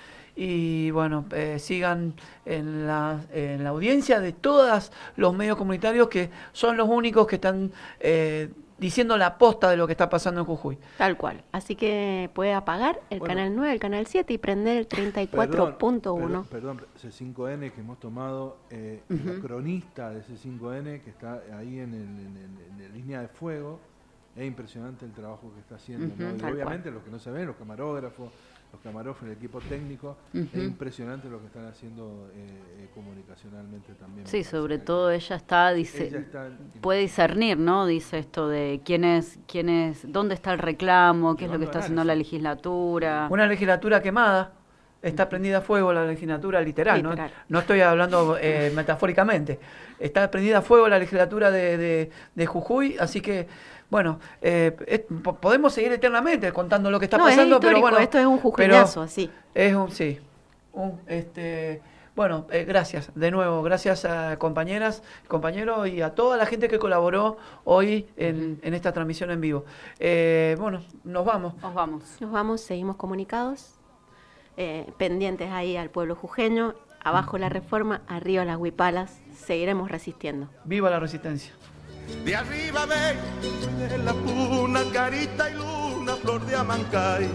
y bueno, eh, sigan en la, en la audiencia de todos los medios comunitarios que son los únicos que están eh, diciendo la posta de lo que está pasando en Jujuy. Tal cual. Así que puede apagar el bueno, canal nueve, el canal siete y prender el treinta y cuatro punto uno. Perdón, perdón, C cinco N que hemos tomado, eh, uh-huh. la cronista de C cinco N que está ahí en, el, en, en, en línea de fuego. Es impresionante el trabajo que está haciendo, uh-huh, ¿no? Y obviamente cual. Los que no se ven, los camarógrafos, los camarógrafos, el equipo técnico, uh-huh. es impresionante lo que están haciendo eh, eh, comunicacionalmente también. Sí, sobre todo ella está, dice, ella está, puede discernir, ¿no? Dice esto de quién es, quién es, dónde está el reclamo, qué es lo que está haciendo la legislatura. Una legislatura quemada. Está prendida a fuego la legislatura literal, literal. ¿no? No estoy hablando eh, metafóricamente. Está prendida a fuego la legislatura de, de, de Jujuy, así que, bueno, eh, es, podemos seguir eternamente contando lo que está no, pasando, es pero bueno. Esto es un jujuyazo, así. Es un, sí. Un, este, bueno, eh, gracias, de nuevo, gracias a compañeras, compañeros y a toda la gente que colaboró hoy en, uh-huh. en esta transmisión en vivo. Eh, bueno, nos vamos. Nos vamos. Nos vamos, seguimos comunicados. Eh, pendientes ahí al pueblo jujeño, abajo la reforma, arriba las huipalas, seguiremos resistiendo. ¡Viva la resistencia! De arriba ve de la puna, carita y luna, flor de Amancay.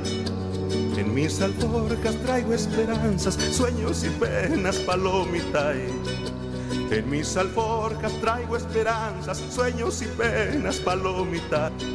En mis alforjas traigo esperanzas, sueños y penas, palomita. En mis alforjas traigo esperanzas, sueños y penas, palomita.